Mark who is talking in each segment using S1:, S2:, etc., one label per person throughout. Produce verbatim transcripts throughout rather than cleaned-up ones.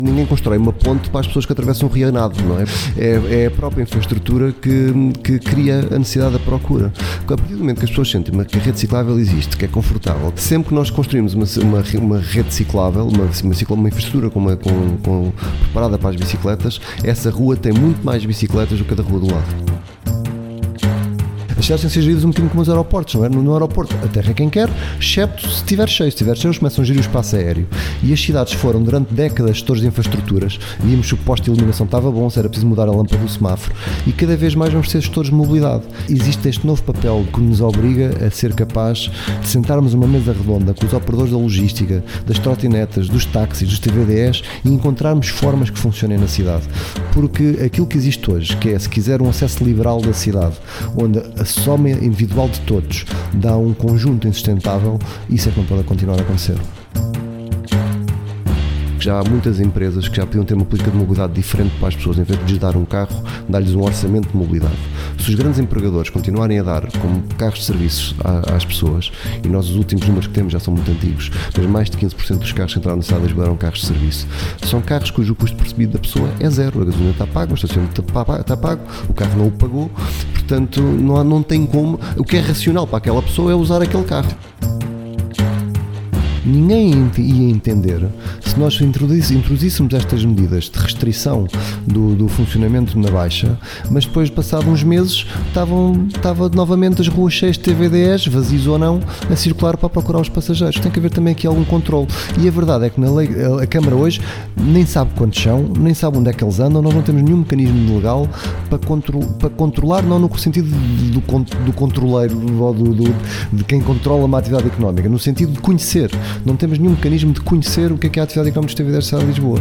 S1: Ninguém constrói uma ponte para as pessoas que atravessam o rio nado, não é? É, é a própria infraestrutura que, que cria a necessidade da procura. A partir do momento que as pessoas sentem que a rede ciclável existe, que é confortável, sempre que nós construímos uma, uma, uma rede ciclável, uma, uma, uma infraestrutura com uma, com, com, preparada para as bicicletas, essa rua tem muito mais bicicletas do que a da rua do lado. As cidades têm que ser geridas um bocadinho como os aeroportos, não é? No, no aeroporto, a terra é quem quer, excepto se estiver cheio. Se estiver cheio, eles começam a gerir o espaço aéreo. E as cidades foram, durante décadas, gestores de infraestruturas. Víamos se o posto de iluminação estava bom, se era preciso mudar a lâmpada do semáforo. E cada vez mais vamos ser gestores de mobilidade. Existe este novo papel que nos obriga a ser capaz de sentarmos uma mesa redonda com os operadores da logística, das trotinetas, dos táxis, dos T V D Es e encontrarmos formas que funcionem na cidade. Porque aquilo que existe hoje, que é, se quiser, um acesso liberal da cidade, onde a soma individual de todos dá um conjunto insustentável, isso é que não pode continuar a acontecer. Já há muitas empresas que já podiam ter uma política de mobilidade diferente para as pessoas, em vez de lhes dar um carro, dar-lhes um orçamento de mobilidade. Se os grandes empregadores continuarem a dar como carros de serviços às pessoas, e nós os últimos números que temos já são muito antigos, mas mais de quinze por cento dos carros que entraram na cidade de Lisboa eram carros de serviço, são carros cujo custo percebido da pessoa é zero. A gasolina está paga, o estacionamento está pago, o carro não o pagou, portanto não, há, não tem como. O que é racional para aquela pessoa é usar aquele carro. Ninguém ia entender se nós introduzíssemos estas medidas de restrição do, do funcionamento na Baixa, mas depois, passados uns meses, estavam, estava novamente as ruas cheias de T V D Es, vazios ou não, a circular para procurar os passageiros. Tem que haver também aqui algum controle. E a verdade é que na lei, a Câmara hoje nem sabe quantos são, nem sabe onde é que eles andam, nós não temos nenhum mecanismo legal para, contro, para controlar, não no sentido do, do, do controleiro ou do, do, de quem controla uma atividade económica, no sentido de conhecer. Não temos nenhum mecanismo de conhecer o que é, que é a atividade económica de T V D Es da cidade de Lisboa.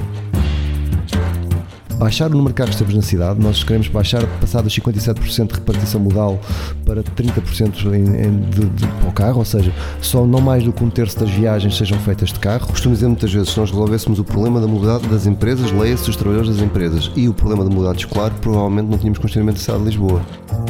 S1: Baixar o número de carros que temos na cidade, nós queremos baixar, passar dos cinquenta e sete por cento de repartição modal para trinta por cento em, em, de, de, para o carro, ou seja, só não mais do que um terço das viagens sejam feitas de carro. Costumo dizer muitas vezes, se nós resolvêssemos o problema da mobilidade das empresas, leia-se os trabalhadores das empresas, e o problema da mobilidade escolar, provavelmente não tínhamos constituimento da cidade de Lisboa.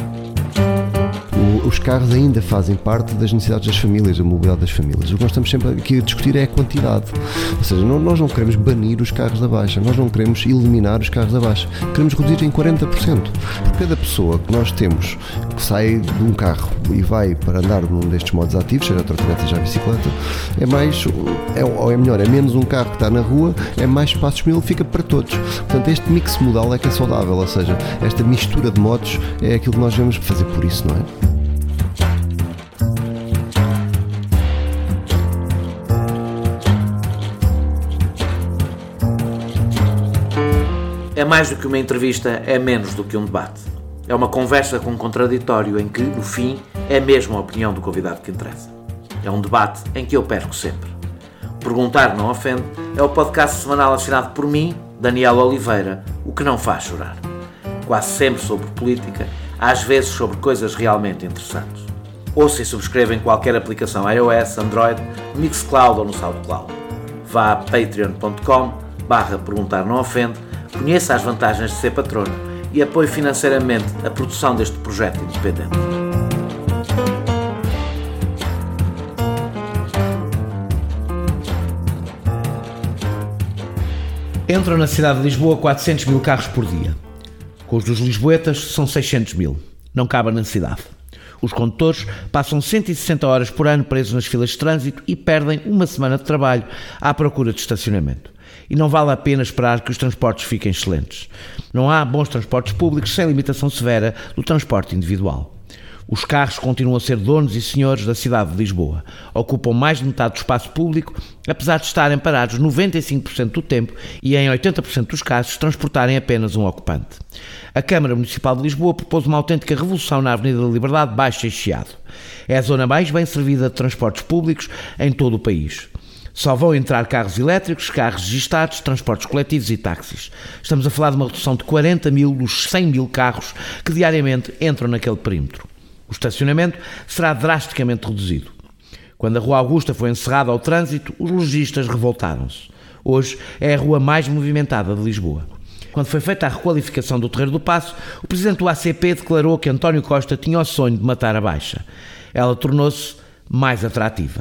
S1: Os carros ainda fazem parte das necessidades das famílias, da mobilidade das famílias. O que nós estamos sempre aqui a discutir é a quantidade. Ou seja, nós não queremos banir os carros da Baixa, nós não queremos eliminar os carros da Baixa. Queremos reduzir em quarenta por cento. Por cada pessoa que nós temos que sai de um carro e vai para andar num destes modos ativos, seja a trotineta, seja a bicicleta, é mais, é, ou é melhor, é menos um carro que está na rua, é mais espaço disponível, fica para todos. Portanto, este mix modal é que é saudável, ou seja, esta mistura de modos é aquilo que nós devemos fazer por isso, não é?
S2: É mais do que uma entrevista, é menos do que um debate. É uma conversa com um contraditório em que, no fim, é mesmo a opinião do convidado que interessa. É um debate em que eu perco sempre. Perguntar Não Ofende é o podcast semanal assinado por mim, Daniel Oliveira, o que não faz chorar. Quase sempre sobre política, às vezes sobre coisas realmente interessantes. Ouça e subscreva em qualquer aplicação iOS, Android, Mixcloud ou no SoundCloud. Vá a patreon ponto com barra perguntar não ofende, conheça as vantagens de ser patrono e apoie financeiramente a produção deste projeto independente. Entram na cidade de Lisboa quatrocentos mil carros por dia. Com os dos lisboetas são seiscentos mil. Não cabem na cidade. Os condutores passam cento e sessenta horas por ano presos nas filas de trânsito e perdem uma semana de trabalho à procura de estacionamento. E não vale a pena esperar que os transportes fiquem excelentes. Não há bons transportes públicos sem limitação severa do transporte individual. Os carros continuam a ser donos e senhores da cidade de Lisboa. Ocupam mais de metade do espaço público, apesar de estarem parados noventa e cinco por cento do tempo e, em oitenta por cento dos casos, transportarem apenas um ocupante. A Câmara Municipal de Lisboa propôs uma autêntica revolução na Avenida da Liberdade, Baixo e Chiado. É a zona mais bem servida de transportes públicos em todo o país. Só vão entrar carros elétricos, carros registados, transportes coletivos e táxis. Estamos a falar de uma redução de quarenta mil dos cem mil carros que diariamente entram naquele perímetro. O estacionamento será drasticamente reduzido. Quando a Rua Augusta foi encerrada ao trânsito, os lojistas revoltaram-se. Hoje é a rua mais movimentada de Lisboa. Quando foi feita a requalificação do Terreiro do Paço, o presidente do A C P declarou que António Costa tinha o sonho de matar a Baixa. Ela tornou-se mais atrativa.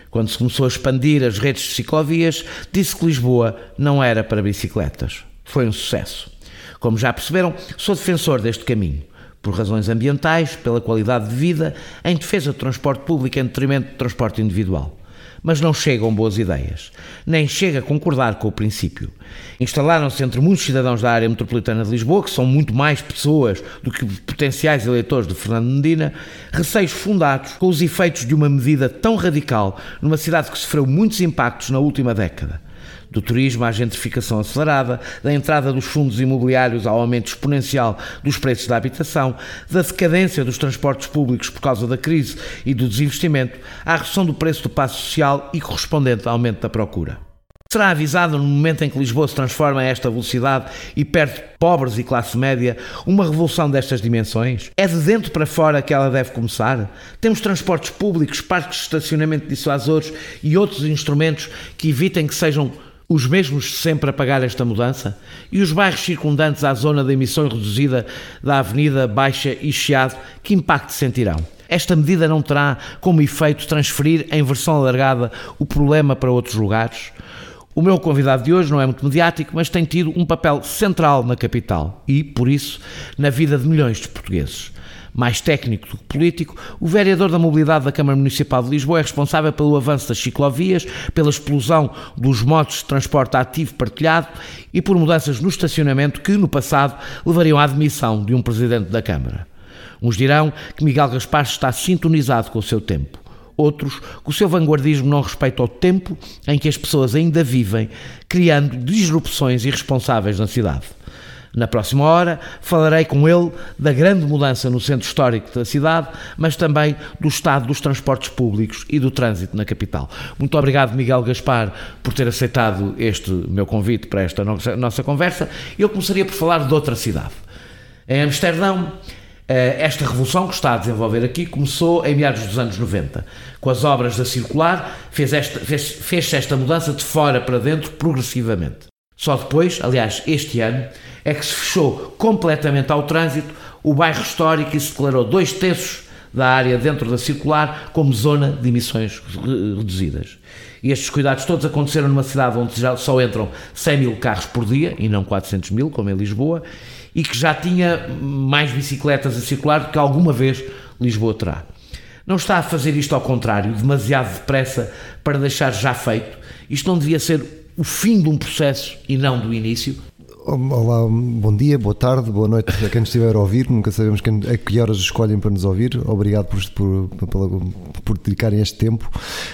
S2: Quando se começou a expandir as redes de ciclovias, disse que Lisboa não era para bicicletas. Foi um sucesso. Como já perceberam, sou defensor deste caminho. Por razões ambientais, pela qualidade de vida, em defesa do transporte público em detrimento do transporte individual. Mas não chegam boas ideias. Nem chega a concordar com o princípio. Instalaram-se entre muitos cidadãos da área metropolitana de Lisboa, que são muito mais pessoas do que potenciais eleitores de Fernando Medina, receios fundados com os efeitos de uma medida tão radical numa cidade que sofreu muitos impactos na última década. Do turismo à gentrificação acelerada, da entrada dos fundos imobiliários ao aumento exponencial dos preços da habitação, da decadência dos transportes públicos por causa da crise e do desinvestimento, à redução do preço do passe social e correspondente aumento da procura. Será avisado no momento em que Lisboa se transforma a esta velocidade e perde pobres e classe média uma revolução destas dimensões? É de dentro para fora que ela deve começar? Temos transportes públicos, parques de estacionamento dissuasores e outros instrumentos que evitem que sejam os mesmos de sempre a pagar esta mudança? E os bairros circundantes à zona de emissão reduzida da Avenida Baixa e Chiado, que impacto sentirão? Esta medida não terá como efeito transferir em versão alargada o problema para outros lugares? O meu convidado de hoje não é muito mediático, mas tem tido um papel central na capital e, por isso, na vida de milhões de portugueses. Mais técnico do que político, o vereador da Mobilidade da Câmara Municipal de Lisboa é responsável pelo avanço das ciclovias, pela explosão dos modos de transporte ativo partilhado e por mudanças no estacionamento que, no passado, levariam à admissão de um presidente da Câmara. Uns dirão que Miguel Gaspar está sintonizado com o seu tempo. Outros, que o seu vanguardismo não respeita o tempo em que as pessoas ainda vivem, criando disrupções irresponsáveis na cidade. Na próxima hora falarei com ele da grande mudança no centro histórico da cidade, mas também do estado dos transportes públicos e do trânsito na capital. Muito obrigado, Miguel Gaspar, por ter aceitado este meu convite para esta nossa conversa. Eu começaria por falar de outra cidade. Em Amsterdão, esta revolução que está a desenvolver aqui começou em meados dos anos noventa. Com as obras da Circular, fez esta, fez, fez-se esta mudança de fora para dentro progressivamente. Só depois, aliás, este ano, é que se fechou completamente ao trânsito o bairro histórico e se declarou dois terços da área dentro da Circular como zona de emissões reduzidas. E estes cuidados todos aconteceram numa cidade onde já só entram cem mil carros por dia, e não quatrocentos mil, como em Lisboa, e que já tinha mais bicicletas a circular do que alguma vez Lisboa terá. Não está a fazer isto ao contrário, demasiado depressa para deixar já feito? Isto não devia ser o fim de um processo e não do início?
S1: Olá, bom dia, boa tarde, boa noite a quem nos estiver a ouvir. Nunca sabemos quem, a que horas escolhem para nos ouvir. Obrigado por, por, por, por dedicarem este tempo.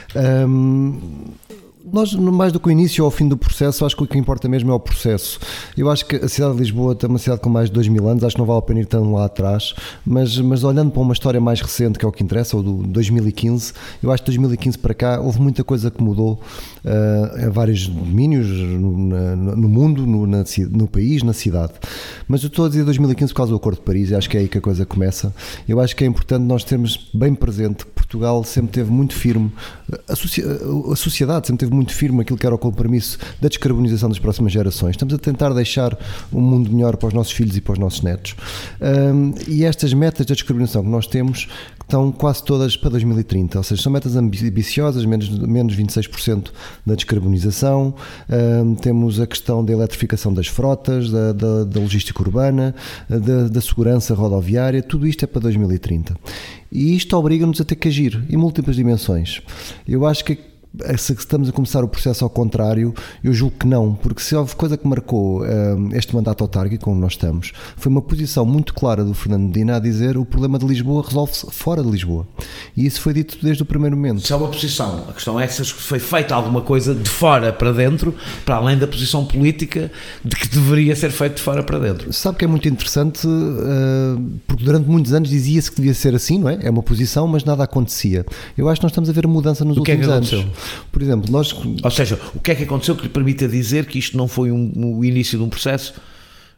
S1: Um, Nós, mais do que o início ou o fim do processo, acho que o que importa mesmo é o processo. Eu acho que a cidade de Lisboa é uma cidade com mais de dois mil anos, acho que não vale a pena ir tão lá atrás, mas, mas olhando para uma história mais recente, que é o que interessa, ou do dois mil e quinze, eu acho que de dois mil e quinze para cá houve muita coisa que mudou uh, em vários domínios, no, na, no mundo, no, na, no país, na cidade. Mas eu estou a dizer dois mil e quinze por causa do Acordo de Paris, e acho que é aí que a coisa começa. Eu acho que é importante nós termos bem presente que Portugal sempre teve muito firme, a, a sociedade sempre teve muito firme aquilo que era o compromisso da descarbonização das próximas gerações. Estamos a tentar deixar um mundo melhor para os nossos filhos e para os nossos netos. Um, e estas metas da descarbonização que nós temos estão quase todas para dois mil e trinta, ou seja, são metas ambiciosas, menos, menos vinte e seis por cento da descarbonização. Um, temos a questão da eletrificação das frotas, da, da, da logística urbana, da, da segurança rodoviária, tudo isto é para dois mil e trinta. E isto obriga-nos a ter que agir em múltiplas dimensões. Eu acho que se estamos a começar o processo ao contrário, eu julgo que não, porque se houve coisa que marcou uh, este mandato autárquico onde nós estamos, foi uma posição muito clara do Fernando Medina a dizer o problema de Lisboa resolve-se fora de Lisboa, e isso foi dito desde o primeiro momento.
S2: Isso é uma posição, a questão é se foi feita alguma coisa de fora para dentro, para além da posição política de que deveria ser feito de fora para dentro.
S1: Sabe que é muito interessante, uh, porque durante muitos anos dizia-se que devia ser assim, não é? É uma posição, mas nada acontecia. Eu acho que nós estamos a ver a mudança nos
S2: o
S1: últimos
S2: que é que
S1: anos.
S2: Aconteceu?
S1: Por exemplo, nós...
S2: Ou seja, o que é que aconteceu que lhe permita dizer que isto não foi um, o início de um processo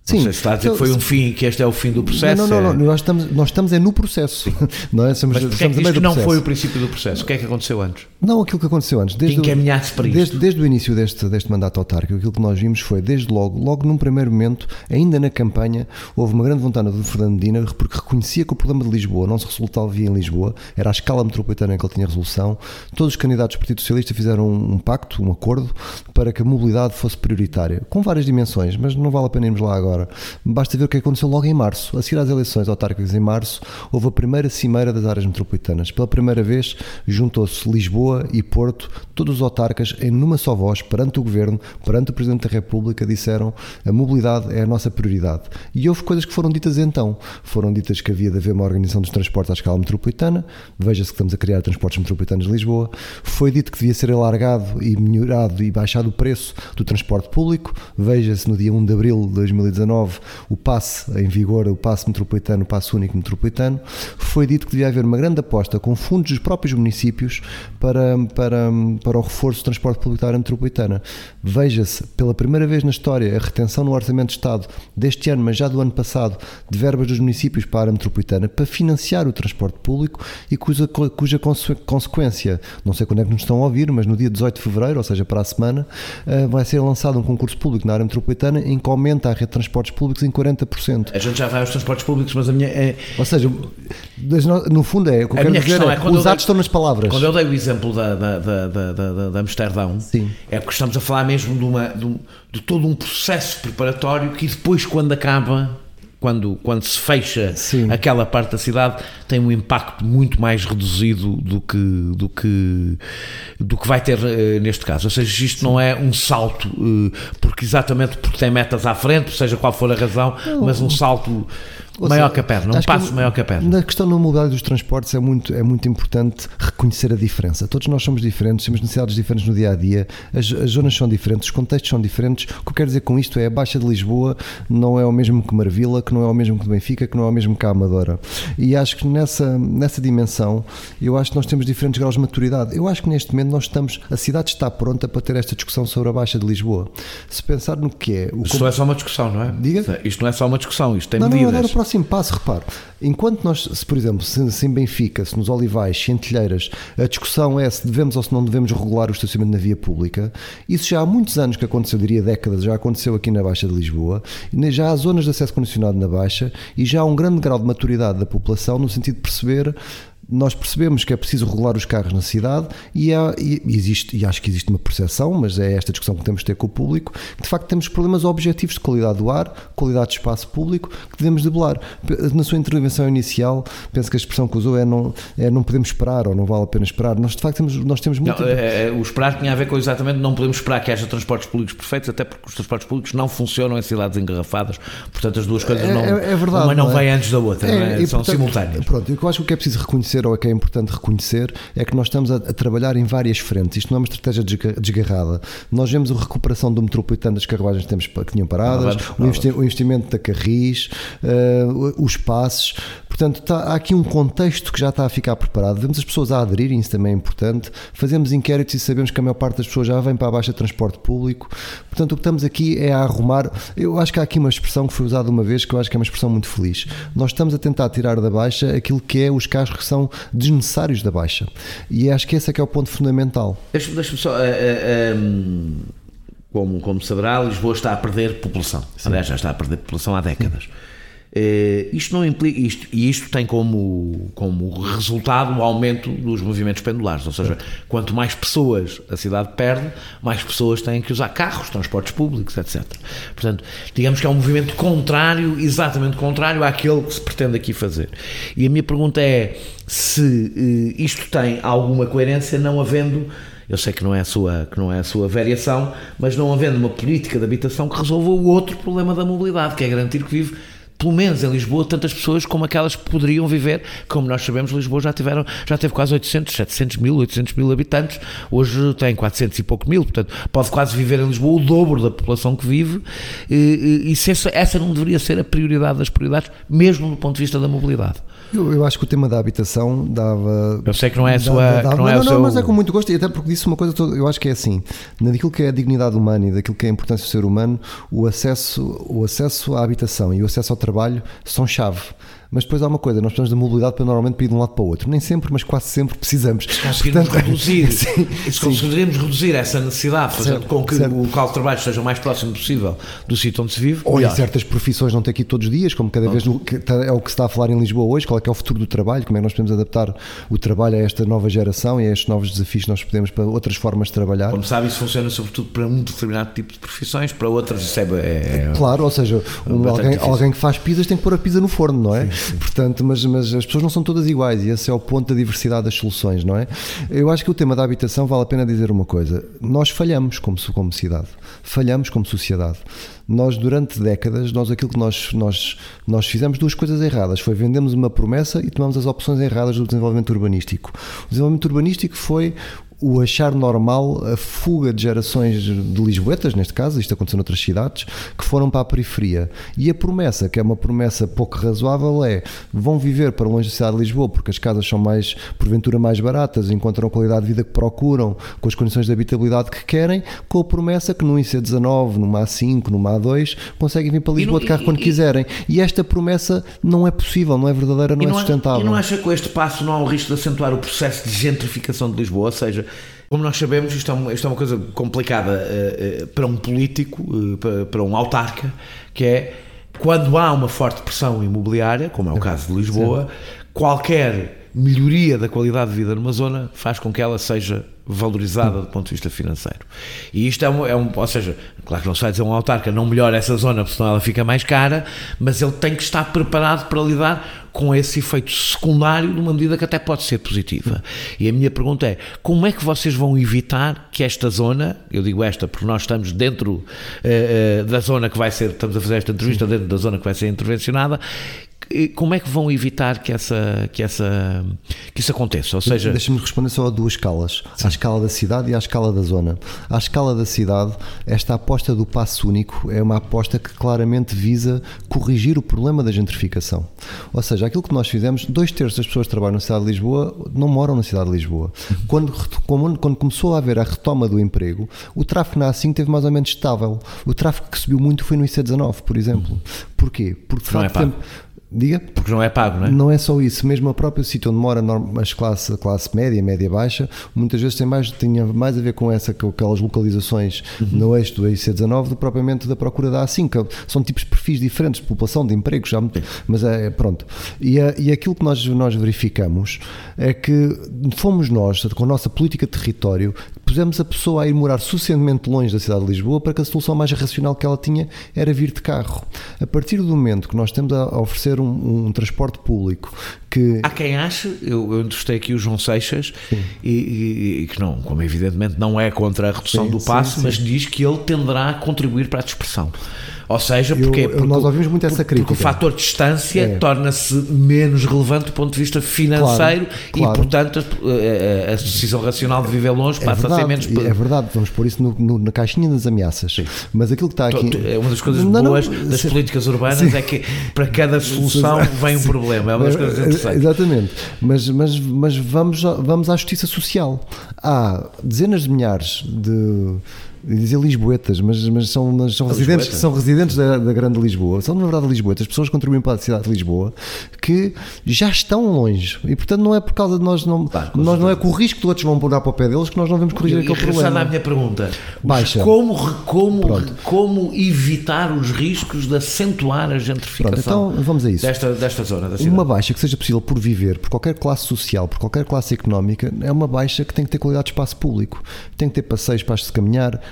S2: Sim. Não sei se está a dizer que foi um fim, que este é o fim do processo.
S1: Não, não, não, é... nós, estamos, nós estamos é no processo. Não é? Estamos,
S2: Mas porquê é que diz que não foi o princípio do processo? O que é que aconteceu antes?
S1: Não, aquilo que aconteceu antes. Desde
S2: encaminhar-se para
S1: desde,
S2: isto.
S1: Desde o início deste, deste mandato autárquico, aquilo que nós vimos foi, desde logo, logo num primeiro momento, ainda na campanha, houve uma grande vontade do Fernando Medina, porque reconhecia que o problema de Lisboa não se resolvia em Lisboa, era a escala metropolitana em que ele tinha resolução. Todos os candidatos do Partido Socialista fizeram um, um pacto, um acordo, para que a mobilidade fosse prioritária, com várias dimensões, mas não vale a pena irmos lá agora. Basta ver o que aconteceu logo em março. A seguir às eleições autárquicas em março, houve a primeira cimeira das áreas metropolitanas. Pela primeira vez, juntou-se Lisboa e Porto, todos os autarcas, em numa só voz, perante o Governo, perante o Presidente da República, disseram a mobilidade é a nossa prioridade. E houve coisas que foram ditas então. Foram ditas que havia de haver uma organização dos transportes à escala metropolitana. Veja-se que estamos a criar transportes metropolitanos de Lisboa. Foi dito que devia ser alargado e melhorado e baixado o preço do transporte público. Veja-se no dia primeiro de abril de dois mil e dezanove o passe em vigor, o passe metropolitano, o passe único metropolitano. Foi dito que devia haver uma grande aposta com fundos dos próprios municípios para, para, para o reforço do transporte público da área metropolitana. Veja-se, pela primeira vez na história, a retenção no Orçamento de Estado deste ano, mas já do ano passado, de verbas dos municípios para a área metropolitana para financiar o transporte público e cuja, cuja consequência, não sei quando é que nos estão a ouvir, mas no dia dezoito de fevereiro, ou seja, para a semana, vai ser lançado um concurso público na área metropolitana em que aumenta a rede de transportes públicos em quarenta por cento.
S2: A gente já vai aos transportes públicos, mas a minha é...
S1: Ou seja, no fundo é, o que eu quero dizer é, é os atos estão nas palavras.
S2: Quando eu dei o exemplo da, da, da, da, da, da Amsterdão,
S1: sim,
S2: é porque estamos a falar mesmo de, uma, de, um, de todo um processo preparatório que depois, quando acaba... Quando, quando se fecha, sim, aquela parte da cidade, tem um impacto muito mais reduzido do que, do que, do que vai ter uh, neste caso. Ou seja, isto, sim, não é um salto, uh, porque exatamente porque tem metas à frente, seja qual for a razão, não, mas um salto Ou maior seja, que a perna, um passo que, maior que a perna.
S1: Na questão da mobilidade dos transportes é muito, é muito importante reconhecer a diferença. Todos nós somos diferentes, temos necessidades diferentes no dia-a-dia, as, as zonas são diferentes, os contextos são diferentes. O que eu quero dizer com isto é a Baixa de Lisboa não é o mesmo que Marvila, que não é o mesmo que Benfica, que não é o mesmo que a Amadora. E acho que nessa, nessa dimensão, eu acho que nós temos diferentes graus de maturidade. Eu acho que neste momento nós estamos, a cidade está pronta para ter esta discussão sobre a Baixa de Lisboa. Se pensar no que é... O
S2: isto como... não é só uma discussão, não é?
S1: Diga?
S2: Isto não é só uma discussão, isto tem
S1: não,
S2: medidas.
S1: Não, não, não, próximo passo, reparo, enquanto nós, se, por exemplo, se, se em Benfica, se nos Olivais, se em Telheiras, a discussão é se devemos ou se não devemos regular o estacionamento na via pública, isso já há muitos anos que aconteceu, diria décadas, já aconteceu aqui na Baixa de Lisboa, já há zonas de acesso condicionado na Baixa e já há um grande grau de maturidade da população no sentido de perceber. Nós percebemos que é preciso regular os carros na cidade e, há, e, existe, e acho que existe uma percepção, mas é esta discussão que temos de ter com o público, que de facto temos problemas objetivos de qualidade do ar, qualidade de espaço público, que devemos debelar. Na sua intervenção inicial, penso que a expressão que usou é não, é não podemos esperar ou não vale a pena esperar. Nós de facto temos, nós temos muito...
S2: Não, é, é, o esperar tinha a ver com exatamente não podemos esperar que haja transportes públicos perfeitos, até porque os transportes públicos não funcionam em cidades engarrafadas, portanto as duas coisas
S1: é,
S2: não...
S1: É, é verdade.
S2: Uma não,
S1: não
S2: é? Vem antes da outra,
S1: é,
S2: não é?
S1: E,
S2: São
S1: portanto,
S2: simultâneas.
S1: Pronto, eu acho que o que é preciso reconhecer ou é que é importante reconhecer é que nós estamos a, a trabalhar em várias frentes. Isto não é uma estratégia desgarrada. Nós vemos a recuperação do metropolitano das carruagens que, temos, que tinham paradas, não, não, não, o, investi- o investimento da Carris, uh, os passes. Portanto, está, há aqui um contexto que já está a ficar preparado. Vemos as pessoas a aderirem, isso também é importante. Fazemos inquéritos e sabemos que a maior parte das pessoas já vem para a baixa de transporte público. Portanto, o que estamos aqui é a arrumar. Eu acho que há aqui uma expressão que foi usada uma vez que eu acho que é uma expressão muito feliz. Nós estamos a tentar tirar da baixa aquilo que é os carros que são desnecessários da baixa. E acho que esse é que é o ponto fundamental.
S2: Deixa-me, deixa-me só... Uh, uh, um, como, como saberá, Lisboa está a perder população. Sim. Aliás, já está a perder população há décadas. Sim. Uh, isto não implica... Isto, e isto tem como, como resultado o aumento dos movimentos pendulares. Ou seja, Sim. quanto mais pessoas a cidade perde, mais pessoas têm que usar carros, transportes públicos, etcétera. Portanto, digamos que é um movimento contrário, exatamente contrário àquele que se pretende aqui fazer. E a minha pergunta é se uh, isto tem alguma coerência, não havendo... Eu sei que não é a sua, que não é a sua variação, mas não havendo uma política de habitação que resolva o outro problema da mobilidade, que é garantir que vive pelo menos em Lisboa, tantas pessoas como aquelas que poderiam viver. Como nós sabemos, Lisboa já, tiveram, já teve quase oitocentos, setecentos mil, oitocentos mil habitantes, hoje tem quatrocentos e pouco mil, portanto pode quase viver em Lisboa o dobro da população que vive, e, e se essa, essa não deveria ser a prioridade das prioridades, mesmo do ponto de vista da mobilidade.
S1: Eu, eu acho que o tema da habitação dava...
S2: Eu sei que não é a sua...
S1: Dava, dava,
S2: que não, é
S1: não,
S2: o
S1: não
S2: seu...
S1: mas é com muito gosto, e até porque disse uma coisa, eu acho que é assim, naquilo que é a dignidade humana e daquilo que é a importância do ser humano, o acesso, o acesso à habitação e o acesso ao trabalho são chave. Mas depois há uma coisa, nós precisamos da mobilidade para normalmente para ir de um lado para o outro. Nem sempre, mas quase sempre precisamos.
S2: Se conseguirmos
S1: Portanto,
S2: reduzir,
S1: sim,
S2: se conseguirmos reduzir essa necessidade, fazendo
S1: certo,
S2: com que
S1: certo.
S2: o local de trabalho esteja o mais próximo possível do sítio onde se vive,
S1: ou
S2: melhor.
S1: em certas profissões não ter que ir todos os dias, como cada vez no, que é o que se está a falar em Lisboa hoje, qual é que é o futuro do trabalho, como é que nós podemos adaptar o trabalho a esta nova geração e a estes novos desafios que nós podemos para outras formas de trabalhar.
S2: Como sabe, isso funciona sobretudo para um determinado tipo de profissões, para outras isso é... é
S1: claro, ou seja, um, alguém, alguém que faz pizzas tem que pôr a pizza no forno, não é?
S2: Sim, sim.
S1: Portanto, mas, mas as pessoas não são todas iguais e esse é o ponto da diversidade das soluções, não é? Eu acho que o tema da habitação vale a pena dizer uma coisa. Nós falhamos como, como cidade, falhamos como sociedade. Nós, durante décadas, nós, aquilo que nós, nós, nós fizemos duas coisas erradas. Foi vendemos uma promessa e tomamos as opções erradas do desenvolvimento urbanístico. O desenvolvimento urbanístico foi o achar normal a fuga de gerações de lisboetas, neste caso, isto aconteceu noutras cidades, que foram para a periferia. E a promessa, que é uma promessa pouco razoável, é vão viver para longe da cidade de Lisboa porque as casas são mais, porventura, mais baratas, encontram a qualidade de vida que procuram, com as condições de habitabilidade que querem, com a promessa que no I C dezanove, numa A cinco, numa A dois, conseguem vir para Lisboa
S2: não,
S1: de carro
S2: e,
S1: quando
S2: e,
S1: quiserem. E esta promessa não é possível, não é verdadeira, não,
S2: não
S1: é sustentável.
S2: E não acha que com este passo não há o risco de acentuar o processo de gentrificação de Lisboa? Ou seja, como nós sabemos, isto é uma, isto é uma coisa complicada uh, uh, para um político, uh, para, para um autarca, que é quando há uma forte pressão imobiliária, como é o caso de Lisboa, sim, qualquer melhoria da qualidade de vida numa zona faz com que ela seja valorizada do ponto de vista financeiro. E isto é um, é um, ou seja, claro que não se vai dizer um autarca não melhora essa zona, porque senão ela fica mais cara, mas ele tem que estar preparado para lidar com esse efeito secundário de uma medida que até pode ser positiva. E a minha pergunta é, como é que vocês vão evitar que esta zona, eu digo esta porque nós estamos dentro uh, uh, da zona que vai ser, estamos a fazer esta entrevista dentro da zona que vai ser intervencionada, como é que vão evitar que, essa, que, essa, que isso aconteça? Ou seja...
S1: Deixa-me responder só a duas escalas. Sim. À escala da cidade e à escala da zona. À escala da cidade, esta aposta do passo único é uma aposta que claramente visa corrigir o problema da gentrificação. Ou seja, aquilo que nós fizemos, dois terços das pessoas que trabalham na cidade de Lisboa não moram na cidade de Lisboa. Quando, quando começou a haver a retoma do emprego, o tráfego na A cinco teve mais ou menos estável. O tráfego que subiu muito foi no I C dezanove, por exemplo. Porquê? Porque de facto...
S2: Não é
S1: Diga?
S2: Porque não é pago, não é?
S1: Não é só isso, mesmo o próprio sítio onde mora as classe, a classe média, média baixa, muitas vezes tem mais, tinha mais a ver com, essa, com aquelas localizações uhum. no eixo do I C dezanove do que propriamente da procura da A cinco. São tipos de perfis diferentes de população, de empregos, já, mas é pronto. E, a, e aquilo que nós, nós verificamos é que fomos nós, com a nossa política de território, pusemos a pessoa a ir morar suficientemente longe da cidade de Lisboa para que a solução mais racional que ela tinha era vir de carro. A partir do momento que nós temos a oferecer um, um transporte público que...
S2: Há quem ache, eu, eu entrevistei aqui o João Seixas e, e, e que não, como evidentemente não é contra a redução sim, do passo, sim, mas sim. diz que ele tenderá a contribuir para a dispersão. Ou seja, porque,
S1: eu,
S2: porque,
S1: nós ouvimos muito essa crítica.
S2: Porque o fator distância
S1: é.
S2: torna-se menos relevante do ponto de vista financeiro
S1: claro, claro.
S2: e, portanto, a, a, a decisão racional de viver longe passa
S1: é verdade,
S2: a ser menos...
S1: É verdade, vamos pôr isso no, no, na caixinha das ameaças. Sim. Mas aquilo que está aqui...
S2: É uma das coisas
S1: não,
S2: boas
S1: não,
S2: das
S1: sim.
S2: políticas urbanas sim. é que para cada solução vem um sim. problema. É uma das coisas interessantes.
S1: Exatamente. Mas, mas, mas vamos, vamos à justiça social. Há dezenas de milhares de... dizer lisboetas, mas, mas são, mas são, residentes, são residentes da, da grande Lisboa, são na verdade lisboetas, as pessoas que contribuem para a cidade de Lisboa que já estão longe e portanto não é por causa de nós, não, claro, nós não é com o risco de outros vão pôr para o pé deles que nós não vamos corrigir e, aquele e problema.
S2: À minha pergunta,
S1: Baixa.
S2: Como, como, como evitar os riscos de acentuar a gentrificação
S1: Pronto, então, vamos a isso.
S2: Desta, desta zona da cidade?
S1: Uma baixa que seja possível por viver, por qualquer classe social, por qualquer classe económica, é uma baixa que tem que ter qualidade de espaço público, tem que ter passeios para se caminhar,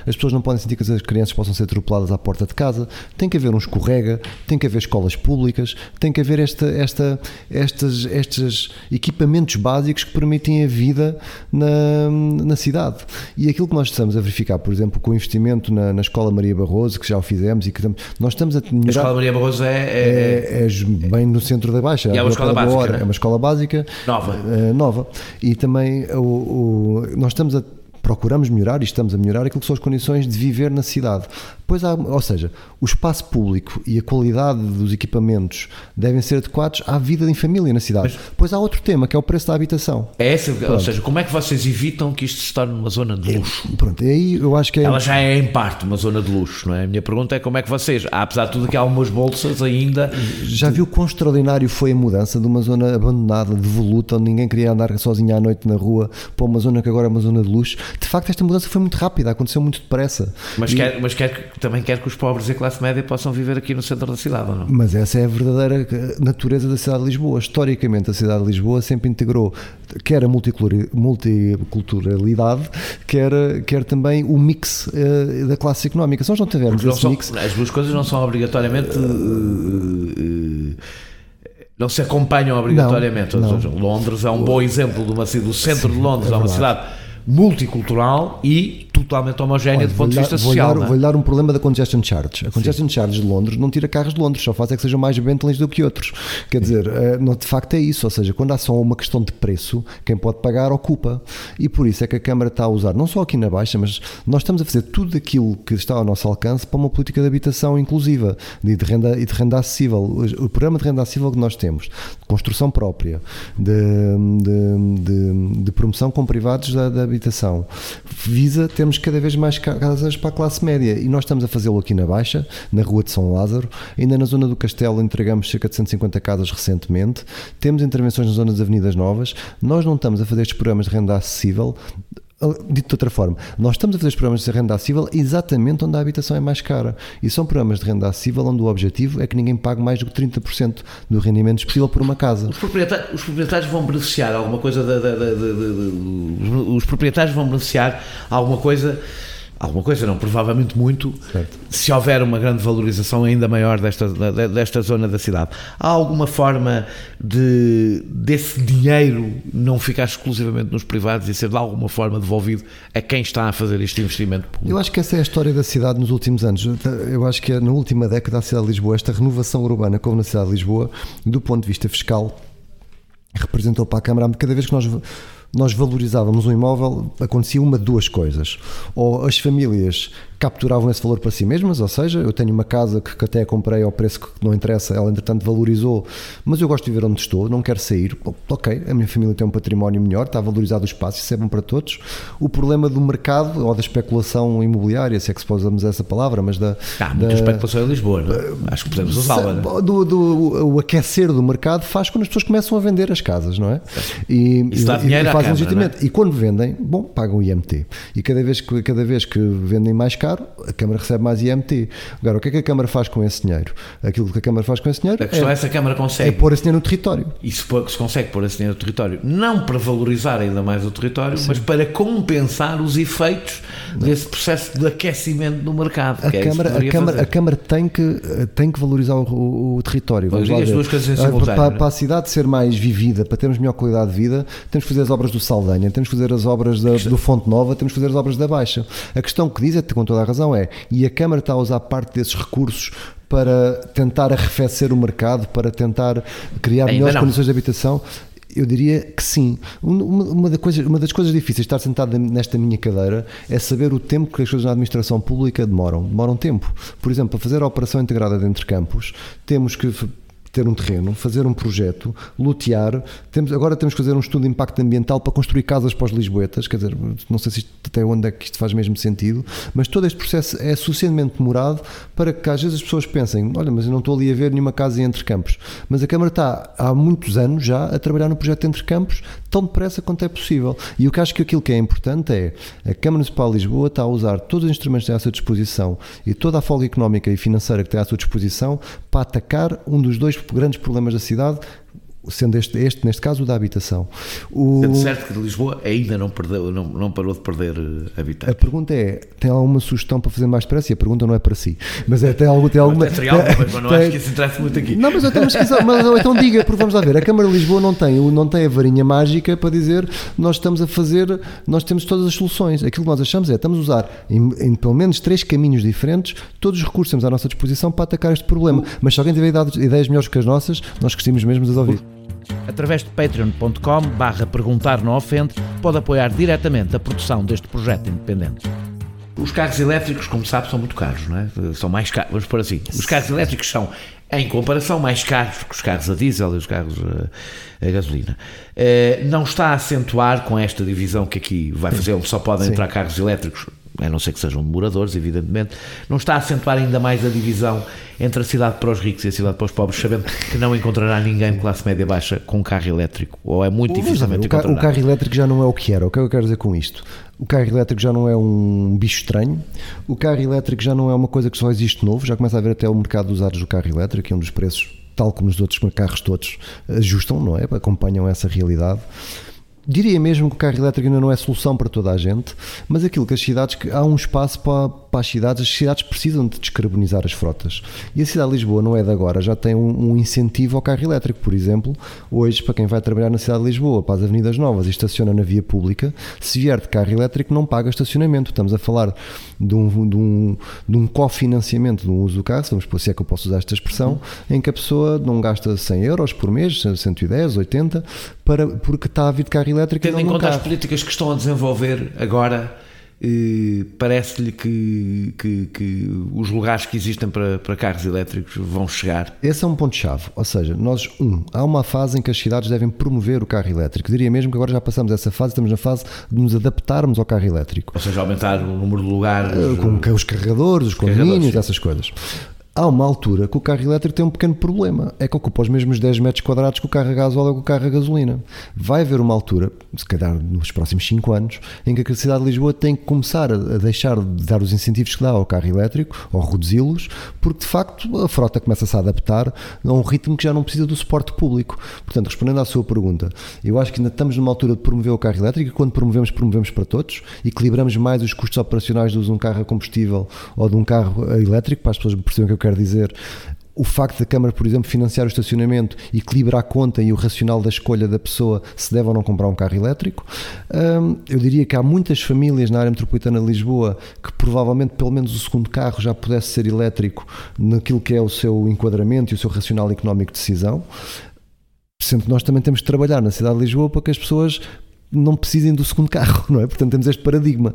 S1: as pessoas não podem sentir que as crianças possam ser atropeladas à porta de casa, tem que haver um escorrega, tem que haver escolas públicas, tem que haver esta, esta, estas, estes equipamentos básicos que permitem a vida na, na cidade. E aquilo que nós estamos a verificar, por exemplo, com o investimento na, na Escola Maria Barroso, que já o fizemos, e que nós estamos a melhorar.
S2: A Escola Maria Barroso é,
S1: é, é, é bem no centro da Baixa.
S2: É uma escola básica,
S1: hora,
S2: né?
S1: É uma escola básica
S2: nova.
S1: Uh, nova. E também o, o, nós estamos a procuramos melhorar e estamos a melhorar aquilo que são as condições de viver na cidade. Pois há, ou seja, o espaço público e a qualidade dos equipamentos devem ser adequados à vida em família na cidade. Mas, pois há outro tema, que é o preço da habitação.
S2: É essa, ou seja, como é que vocês evitam que isto se torne uma zona de luxo?
S1: É, pronto, aí eu acho que é...
S2: Ela já é em parte uma zona de luxo, não é? A minha pergunta é como é que vocês, apesar de tudo que há algumas bolsas ainda...
S1: Já viu quão extraordinário foi a mudança de uma zona abandonada, devoluta, onde ninguém queria andar sozinho à noite na rua, para uma zona que agora é uma zona de luxo? De facto, esta mudança foi muito rápida, aconteceu muito depressa.
S2: Mas,
S1: e...
S2: quer, mas quer, também quer que os pobres e a classe média possam viver aqui no centro da cidade, ou não?
S1: Mas essa é a verdadeira natureza da cidade de Lisboa. Historicamente, a cidade de Lisboa sempre integrou quer a multiculturalidade, quer, quer também o mix uh, da classe económica. Se nós não tivermos
S2: não
S1: esse
S2: são,
S1: mix...
S2: As duas coisas não são obrigatoriamente... Uh, uh, não se acompanham obrigatoriamente.
S1: Não,
S2: ou seja, Londres é um bom exemplo de uma cidade, o centro Sim, de Londres é, é uma cidade multicultural e totalmente homogénea. Olha, do ponto de vista
S1: vou
S2: social.
S1: Dar, vou-lhe dar um problema da congestion charge. A congestion Sim. charge de Londres não tira carros de Londres, só faz é que sejam mais Bentleys do que outros. Quer Sim. dizer, de facto é isso, ou seja, quando há só uma questão de preço, quem pode pagar ocupa. E por isso é que a Câmara está a usar, não só aqui na Baixa, mas nós estamos a fazer tudo aquilo que está ao nosso alcance para uma política de habitação inclusiva e de renda, e de renda acessível. O programa de renda acessível que nós temos, de construção própria, de, de, de, de promoção com privados da, da habitação, visa termos cada vez mais casas para a classe média, e nós estamos a fazê-lo aqui na Baixa, na Rua de São Lázaro, ainda na zona do Castelo entregamos cerca de cento e cinquenta casas recentemente, temos intervenções na zona das Avenidas Novas. Nós não estamos a fazer estes programas de renda acessível, dito de outra forma, nós estamos a fazer os programas de renda acessível exatamente onde a habitação é mais cara, e são programas de renda acessível onde o objetivo é que ninguém pague mais do que trinta por cento do rendimento disponível por uma casa.
S2: Os proprietários, os proprietários vão beneficiar alguma coisa da, da, da, da, da, os proprietários vão beneficiar alguma coisa alguma coisa não, provavelmente muito, certo. Se houver uma grande valorização ainda maior desta, desta zona da cidade. Há alguma forma de desse dinheiro não ficar exclusivamente nos privados e ser de alguma forma devolvido a quem está a fazer este investimento público?
S1: Eu acho que essa é a história da cidade nos últimos anos. Eu acho que é na última década a cidade de Lisboa, esta renovação urbana como na cidade de Lisboa, do ponto de vista fiscal, representou para a Câmara, cada vez que nós nós valorizávamos um imóvel, acontecia uma de duas coisas: ou as famílias capturavam esse valor para si mesmas, ou seja, eu tenho uma casa que, que até comprei ao preço que não interessa, ela entretanto valorizou, mas eu gosto de viver onde estou, não quero sair, ok, a minha família tem um património melhor, está valorizado o espaço, isso é bom para todos. O problema do mercado, ou da especulação imobiliária, se é que se pode usar essa palavra, mas da...
S2: Há muita
S1: da,
S2: especulação em Lisboa, não é? Acho que podemos usá-la, não é?
S1: Do, do, o aquecer do mercado faz quando as pessoas começam a vender as casas, não é?
S2: E, isso dá dinheiro
S1: e,
S2: à
S1: fazem
S2: Câmara,
S1: legitimamente. E quando vendem, bom, pagam o I M T. E cada vez que, cada vez que vendem mais caro, a Câmara recebe mais I M T. Agora, o que é que a Câmara faz com esse dinheiro? Aquilo que a Câmara faz com esse dinheiro
S2: a questão é, é se a Câmara consegue
S1: é pôr esse dinheiro no território.
S2: E se, se consegue pôr esse dinheiro no território, não para valorizar ainda mais o território, Sim. mas para compensar os efeitos não. desse processo de aquecimento do mercado.
S1: A,
S2: que
S1: Câmara,
S2: é
S1: a, Câmara, a Câmara tem que, tem que valorizar o, o, o território.
S2: Vamos as duas coisas em simultâneo,
S1: para, para a cidade ser mais vivida, para termos melhor qualidade de vida, temos que fazer as obras do Saldanha, temos que fazer as obras da, do Fonte Nova, temos que fazer as obras da Baixa. A questão que diz, é, com toda a razão, é, e a Câmara está a usar parte desses recursos para tentar arrefecer o mercado, para tentar criar
S2: Ainda
S1: melhores
S2: não.
S1: condições de habitação? Eu diria que sim. Uma, uma, da coisa, uma das coisas difíceis de estar sentado nesta minha cadeira é saber o tempo que as coisas na administração pública demoram. Demoram tempo. Por exemplo, para fazer a operação integrada de entre campos, temos que ter um terreno, fazer um projeto, lotear, temos, agora temos que fazer um estudo de impacto ambiental para construir casas para os lisboetas, quer dizer, não sei se isto, até onde é que isto faz mesmo sentido, mas todo este processo é suficientemente demorado para que às vezes as pessoas pensem, olha, mas eu não estou ali a ver nenhuma casa em Entre Campos, mas a Câmara está há muitos anos já a trabalhar no projeto de Entre Campos tão depressa quanto é possível, e eu acho que aquilo que é importante é, a Câmara Municipal de Lisboa está a usar todos os instrumentos que tem à sua disposição e toda a folga económica e financeira que tem à sua disposição para atacar um dos dois grandes problemas da cidade, sendo este, este, neste caso, o da habitação. O...
S2: Sendo certo que Lisboa ainda não, perdeu, não, não parou de perder habitantes.
S1: A pergunta é, tem alguma sugestão para fazer mais depressa? E a pergunta não é para si. Mas é, tem, algo, tem alguma...
S2: Tem, mas não tem, acho que isso interessa muito aqui.
S1: Não, mas, eu tenho, mas, mas então diga, porque vamos lá ver, a Câmara de Lisboa não tem, não tem a varinha mágica para dizer nós estamos a fazer, nós temos todas as soluções. Aquilo que nós achamos é, estamos a usar em, em pelo menos três caminhos diferentes, todos os recursos que temos à nossa disposição para atacar este problema. Mas se alguém tiver ideias melhores que as nossas, nós gostamos mesmo de as ouvir.
S2: Através de patreon ponto com barra perguntar não ofende, pode apoiar diretamente a produção deste projeto independente. Os carros elétricos, como sabe, são muito caros, não é? São mais caros, vamos por assim. Os carros elétricos são, em comparação, mais caros que os carros a diesel e os carros a, a gasolina. Não está a acentuar com esta divisão que aqui vai fazer, onde só podem Sim. entrar carros elétricos, a não ser que sejam moradores, evidentemente, não está a acentuar ainda mais a divisão entre a cidade para os ricos e a cidade para os pobres, sabendo que não encontrará ninguém de classe média baixa com um carro elétrico, ou é muito dificilmente encontrará.
S1: O carro elétrico já não é o que era. O que é que eu quero dizer com isto? O carro elétrico já não é um bicho estranho, o carro elétrico já não é uma coisa que só existe novo, já começa a haver até o mercado dos usados do carro elétrico, onde os preços, tal como nos outros carros todos, ajustam, não é? Acompanham essa realidade. Diria mesmo que o carro elétrico ainda não é solução para toda a gente, mas aquilo que as cidades, que há um espaço para, para as cidades, as cidades precisam de descarbonizar as frotas. E a cidade de Lisboa não é de agora, já tem um, um incentivo ao carro elétrico. Por exemplo, hoje, para quem vai trabalhar na cidade de Lisboa, para as avenidas novas e estaciona na via pública, se vier de carro elétrico não paga estacionamento. Estamos a falar de um, de um, de um cofinanciamento do uso do carro, vamos por se é que eu posso usar esta expressão, em que a pessoa não gasta cem euros por mês, cento e dez, oitenta, para, porque está a vir de carro elétrico.
S2: Tendo em conta
S1: carro.
S2: As políticas que estão a desenvolver agora, eh, parece-lhe que, que, que os lugares que existem para, para carros elétricos vão chegar?
S1: Esse é um ponto-chave, ou seja, nós, um, há uma fase em que as cidades devem promover o carro elétrico. Diria mesmo que agora já passamos essa fase, estamos na fase de nos adaptarmos ao carro elétrico.
S2: Ou seja, aumentar o número de lugares...
S1: Com os carregadores, os condomínios, essas coisas. Há uma altura que o carro elétrico tem um pequeno problema, é que ocupa os mesmos dez metros quadrados que o carro a gasóleo ou que o carro a gasolina. Vai haver uma altura, se calhar nos próximos cinco anos, em que a cidade de Lisboa tem que começar a deixar de dar os incentivos que dá ao carro elétrico, ou reduzi-los, porque de facto a frota começa-se a adaptar a um ritmo que já não precisa do suporte público. Portanto, respondendo à sua pergunta, eu acho que ainda estamos numa altura de promover o carro elétrico, e quando promovemos, promovemos para todos, equilibramos mais os custos operacionais do uso de um carro a combustível ou de um carro elétrico, para as pessoas perceberem o que eu quero dizer. O facto da Câmara, por exemplo, financiar o estacionamento equilibra a conta e o racional da escolha da pessoa se deve ou não comprar um carro elétrico. Hum, eu diria que há muitas famílias na área metropolitana de Lisboa que provavelmente pelo menos o segundo carro já pudesse ser elétrico naquilo que é o seu enquadramento e o seu racional económico de decisão. Sendo que nós também temos de trabalhar na cidade de Lisboa para que as pessoas não precisem do segundo carro, não é? Portanto, temos este paradigma,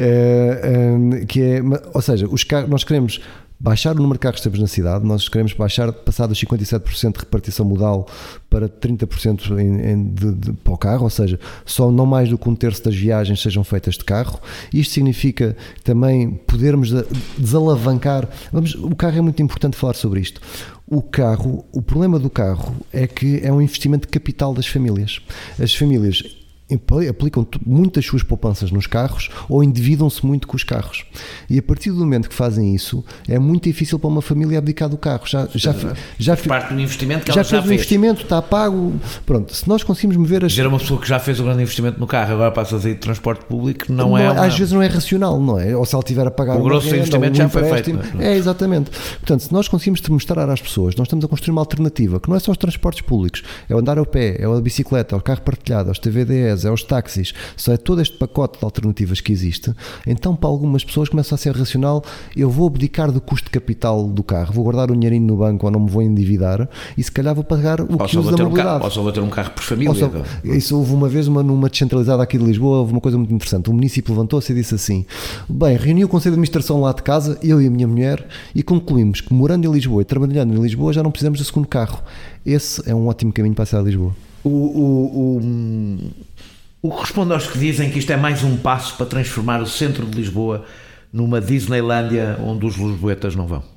S1: é, é, que é, ou seja, os carros, nós queremos baixar o número de carros que temos na cidade, nós queremos baixar, passar dos cinquenta e sete por cento de repartição modal para trinta por cento em, em, de, de, para o carro, ou seja, só não mais do que um terço das viagens sejam feitas de carro. Isto significa também podermos desalavancar, vamos, o carro é muito importante falar sobre isto. O carro, o problema do carro é que é um investimento de capital das famílias. As famílias aplicam muitas suas poupanças nos carros ou endividam-se muito com os carros, e a partir do momento que fazem isso é muito difícil para uma família abdicar do carro. Já, já, já,
S2: já parte do investimento que
S1: já
S2: ela já
S1: fez o investimento, está pago, pronto. Se nós conseguimos mover as...
S2: Era uma pessoa que já fez o grande investimento no carro, agora passa a sair de transporte público, não, não é uma...
S1: às vezes não é racional, não é? Ou se ela tiver a pagar
S2: o grosso do investimento já foi feito,
S1: não é? É, exatamente. Portanto, se nós conseguimos mostrar às pessoas, nós estamos a construir uma alternativa que não é só os transportes públicos, é o andar ao pé, é a bicicleta, é o carro partilhado, é os T V D Es, é os táxis, só é todo este pacote de alternativas que existe. Então, para algumas pessoas começa a ser racional: eu vou abdicar do custo de capital do carro, vou guardar o dinheirinho no banco ou não me vou endividar, e se calhar vou pagar o que uso da mobilidade.
S2: Ou só vou ter um carro por família.
S1: Só, isso houve uma vez, uma, numa descentralizada aqui de Lisboa, houve uma coisa muito interessante. O município levantou-se e disse assim: bem, reuni o conselho de administração lá de casa, eu e a minha mulher, e concluímos que morando em Lisboa e trabalhando em Lisboa já não precisamos de segundo carro. Esse é um ótimo caminho para a cidade de Lisboa.
S2: O, o, o, o que responde aos que dizem que isto é mais um passo para transformar o centro de Lisboa numa Disneylândia onde os lisboetas não vão?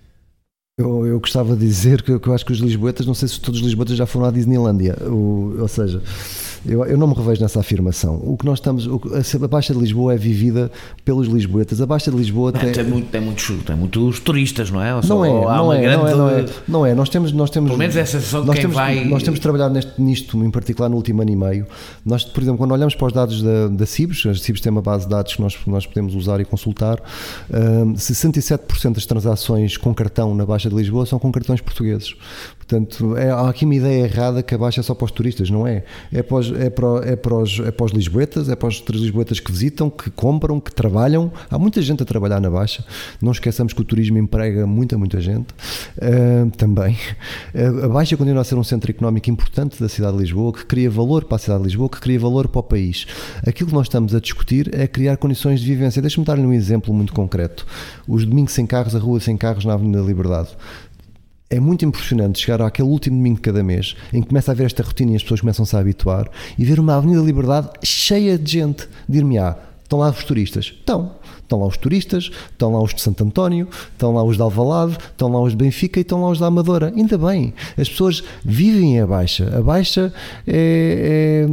S1: Eu, eu gostava de dizer que, que eu acho que os lisboetas, não sei se todos os lisboetas já foram à Disneylândia, o, ou seja, Eu, eu não me revejo nessa afirmação. O que nós estamos, o, a Baixa de Lisboa é vivida pelos lisboetas. A Baixa de Lisboa
S2: não,
S1: tem,
S2: tem, muito, tem, muitos, tem muitos turistas, não é? Ou
S1: não,
S2: só,
S1: é, não, é,
S2: grande...
S1: não é, não é, não é. Nós temos, nós temos,
S2: pelo menos essa sensação de
S1: nós
S2: quem
S1: temos,
S2: vai.
S1: Nós temos trabalhado neste, nisto, em particular no último ano e meio. Nós, por exemplo, quando olhamos para os dados da, da C I B S, a C I B S tem uma base de dados que nós, nós podemos usar e consultar. Um, sessenta e sete por cento das transações com cartão na Baixa de Lisboa são com cartões portugueses. Portanto, é, há aqui uma ideia errada que a Baixa é só para os turistas, não é? É para os, é para, é para os, é para os lisboetas, é para os lisboetas que visitam, que compram, que trabalham. Há muita gente a trabalhar na Baixa. Não esqueçamos que o turismo emprega muita, muita gente uh, também. A Baixa continua a ser um centro económico importante da cidade de Lisboa, que cria valor para a cidade de Lisboa, que cria valor para o país. Aquilo que nós estamos a discutir é criar condições de vivência. Deixa-me dar-lhe um exemplo muito concreto. Os domingos sem carros, a rua sem carros na Avenida da Liberdade. É muito impressionante chegar àquele último domingo de cada mês em que começa a haver esta rotina e as pessoas começam-se a habituar e ver uma Avenida da Liberdade cheia de gente. Dir-me-á, estão lá os turistas? Estão. Estão lá os turistas, estão lá os de Santo António, estão lá os de Alvalade, estão lá os de Benfica e estão lá os da Amadora. Ainda bem, as pessoas vivem a Baixa. A Baixa é,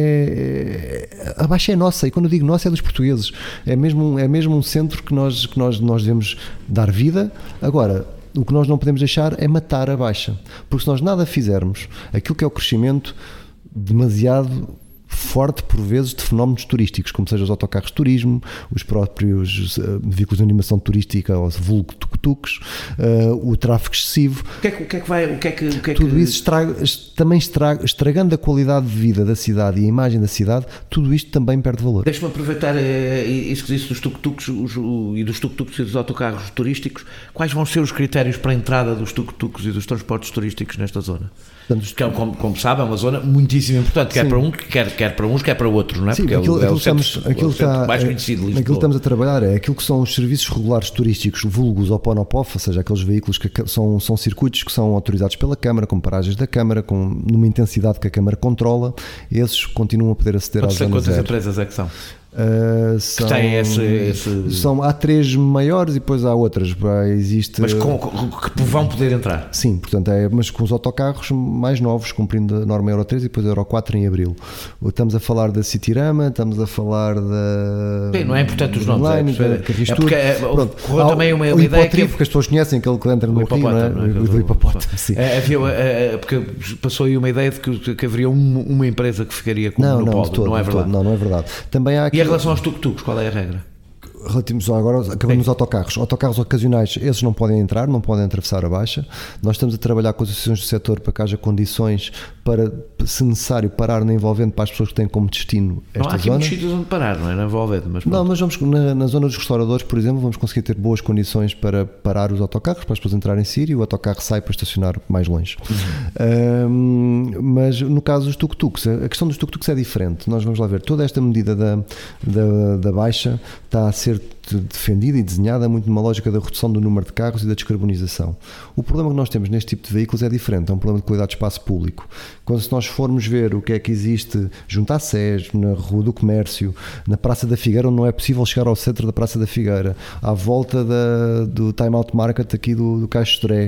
S1: é, é, a Baixa é nossa, e quando eu digo nossa é dos portugueses. É mesmo, é mesmo um centro que nós, que nós, nós devemos dar vida. Agora, o que nós não podemos deixar é matar a Baixa, porque se nós nada fizermos, aquilo que é o crescimento demasiado forte, por vezes, de fenómenos turísticos, como sejam os autocarros de turismo, os próprios uh, veículos de animação turística, ou vulgo tuk-tuks, uh, o tráfego excessivo.
S2: O que é que, o que, é que vai... O que é que, o que é
S1: tudo
S2: que...
S1: isso estraga, também estraga, estragando a qualidade de vida da cidade e a imagem da cidade, tudo isto também perde valor.
S2: Deixa-me aproveitar uh, isso que disse dos tuk-tuks os, o, e dos tuk-tuks e dos autocarros turísticos. Quais vão ser os critérios para a entrada dos tuk-tuks e dos transportes turísticos nesta zona? Portanto, que é, como, como sabe, é uma zona muitíssimo importante, quer para um, quer, quer para uns, quer para outros, não é?
S1: Sim,
S2: porque
S1: aquilo,
S2: é o, é o
S1: estamos,
S2: centro,
S1: aquilo
S2: o centro
S1: está,
S2: mais conhecido de Lisboa.
S1: Aquilo que estamos a trabalhar é aquilo que são os serviços regulares turísticos, vulgos ou PONOPOF, ou seja, aqueles veículos que são, são circuitos que são autorizados pela Câmara, com paragens da Câmara, com numa intensidade que a Câmara controla, esses continuam a poder aceder às zonas
S2: Quantas
S1: zero.
S2: empresas é que são?
S1: Uh, são,
S2: que têm esse, esse...
S1: São, há três maiores e depois há outras. Existe,
S2: mas com, com, que vão poder entrar?
S1: Sim, portanto, é, mas com os autocarros mais novos, cumprindo a norma Euro três e depois a Euro quatro em abril. Estamos a falar da Citirama, estamos a falar da.
S2: Sim, não é importante os nomes.
S1: Online,
S2: é,
S1: da Carris
S2: é
S1: Tour.
S2: porque é,
S1: Pronto,
S2: correu também uma, uma
S1: o
S2: ideia que...
S1: que as pessoas conhecem, aquele que entra no Rio, não é?
S2: Não é?
S1: O hipopótamo, sim.
S2: É, havia, é, porque passou aí uma ideia de que, que haveria uma, uma empresa que ficaria com
S1: não,
S2: o monopólio,
S1: não, todo,
S2: não é verdade?
S1: Todo, não, não é verdade. Também há aqui...
S2: E em relação aos tuk-tuks, qual é a regra?
S1: Relativos agora, acabando nos autocarros. Autocarros ocasionais, esses não podem entrar, não podem atravessar a Baixa. Nós estamos a trabalhar com as associações do setor para que haja condições para, se necessário, parar na envolvente para as pessoas que têm como destino esta zona.
S2: Não há aqui muitos sítios onde parar, não é? Na envolvente, mas
S1: não, mas vamos na, na zona dos restauradores, por exemplo, vamos conseguir ter boas condições para parar os autocarros, para as pessoas entrarem em Sírio e o autocarro sai para estacionar mais longe. Uhum. Um, mas no caso dos tuk-tuks, a questão dos tuk-tuks é diferente. Nós vamos lá ver, toda esta medida da, da, da Baixa está a ser defendida e desenhada muito numa lógica da redução do número de carros e da descarbonização. O problema que nós temos neste tipo de veículos é diferente, é um problema de qualidade de espaço público. Quando se nós formos ver o que é que existe junto à S E S, na Rua do Comércio, na Praça da Figueira, onde não é possível chegar ao centro da Praça da Figueira, à volta da, do Time Out Market aqui do, do Caixo Estoré,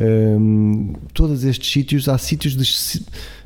S1: um, todos estes sítios, há sítios de...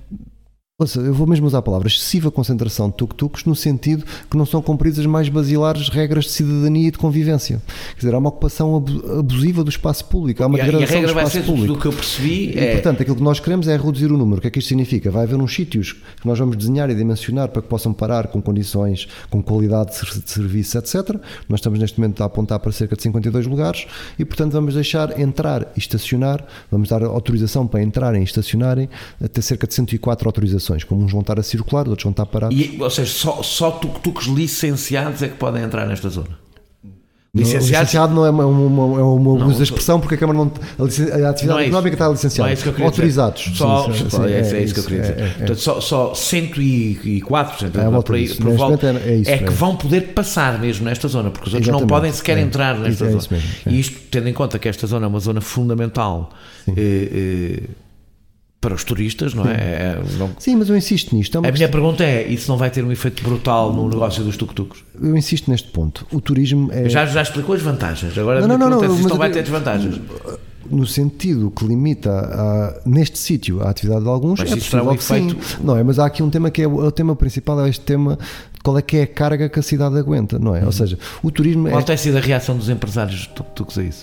S1: Eu vou mesmo usar a palavra excessiva concentração de tuk-tuks no sentido que não são cumpridas as mais basilares regras de cidadania e de convivência. Quer dizer, há uma ocupação abusiva do espaço público, há uma degradação do espaço público.
S2: Do que eu percebi
S1: e,
S2: é...
S1: portanto, aquilo que nós queremos é reduzir o número. O que é que isto significa? Vai haver uns sítios que nós vamos desenhar e dimensionar para que possam parar com condições, com qualidade de serviço, etcétera. Nós estamos neste momento a apontar para cerca de cinquenta e dois lugares e, portanto, vamos deixar entrar e estacionar, vamos dar autorização para entrarem e estacionarem até cerca de cento e quatro autorizações. Como uns vão estar a circular, outros vão estar parados.
S2: E, ou seja, só, só tuk-tuks licenciados é que podem entrar nesta zona?
S1: Licenciados? Licenciado não é uma, uma, é uma não, usa expressão porque a Câmara não. A, a atividade não é económica está licenciada.
S2: Não é isso que eu queria
S1: Autorizados.
S2: Dizer. Só,
S1: sim,
S2: sim,
S1: sim,
S2: é,
S1: é,
S2: é, é isso que eu queria dizer. É, é, Portanto, só, só cento e quatro por cento
S1: é,
S2: por aí, por volta, é, isso, é que vão poder passar mesmo nesta zona, porque os outros Exatamente. Não podem sequer é, entrar nesta é, zona. É e isto, tendo em conta que esta zona é uma zona fundamental. Eh, eh, para os turistas, não é? é não...
S1: Sim, mas eu insisto nisto. É
S2: a
S1: questão...
S2: minha pergunta é, isso não vai ter um efeito brutal no negócio dos tuk-tuks?
S1: Eu insisto neste ponto. O turismo é...
S2: Já, já explicou as vantagens, agora
S1: não,
S2: a minha
S1: não, não,
S2: pergunta
S1: não,
S2: é se isto
S1: mas
S2: não vai
S1: eu-
S2: ter desvantagens.
S1: No sentido que limita a, neste sítio a atividade de alguns,
S2: Mas
S1: é
S2: isso terá
S1: possível
S2: um
S1: que sim.
S2: efeito-
S1: Não é? Mas há aqui um tema que é o, o tema principal, é este tema de qual é que é a carga que a cidade aguenta, não é? Ou seja, o turismo
S2: Qual
S1: é...
S2: tem sido a reação dos empresários de tuk-tuks a isso?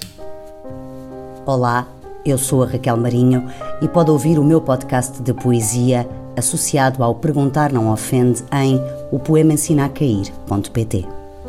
S3: Olá, eu sou a Raquel Marinho e pode ouvir o meu podcast de poesia associado ao Perguntar Não Ofende em o poema ensina a cair ponto pt.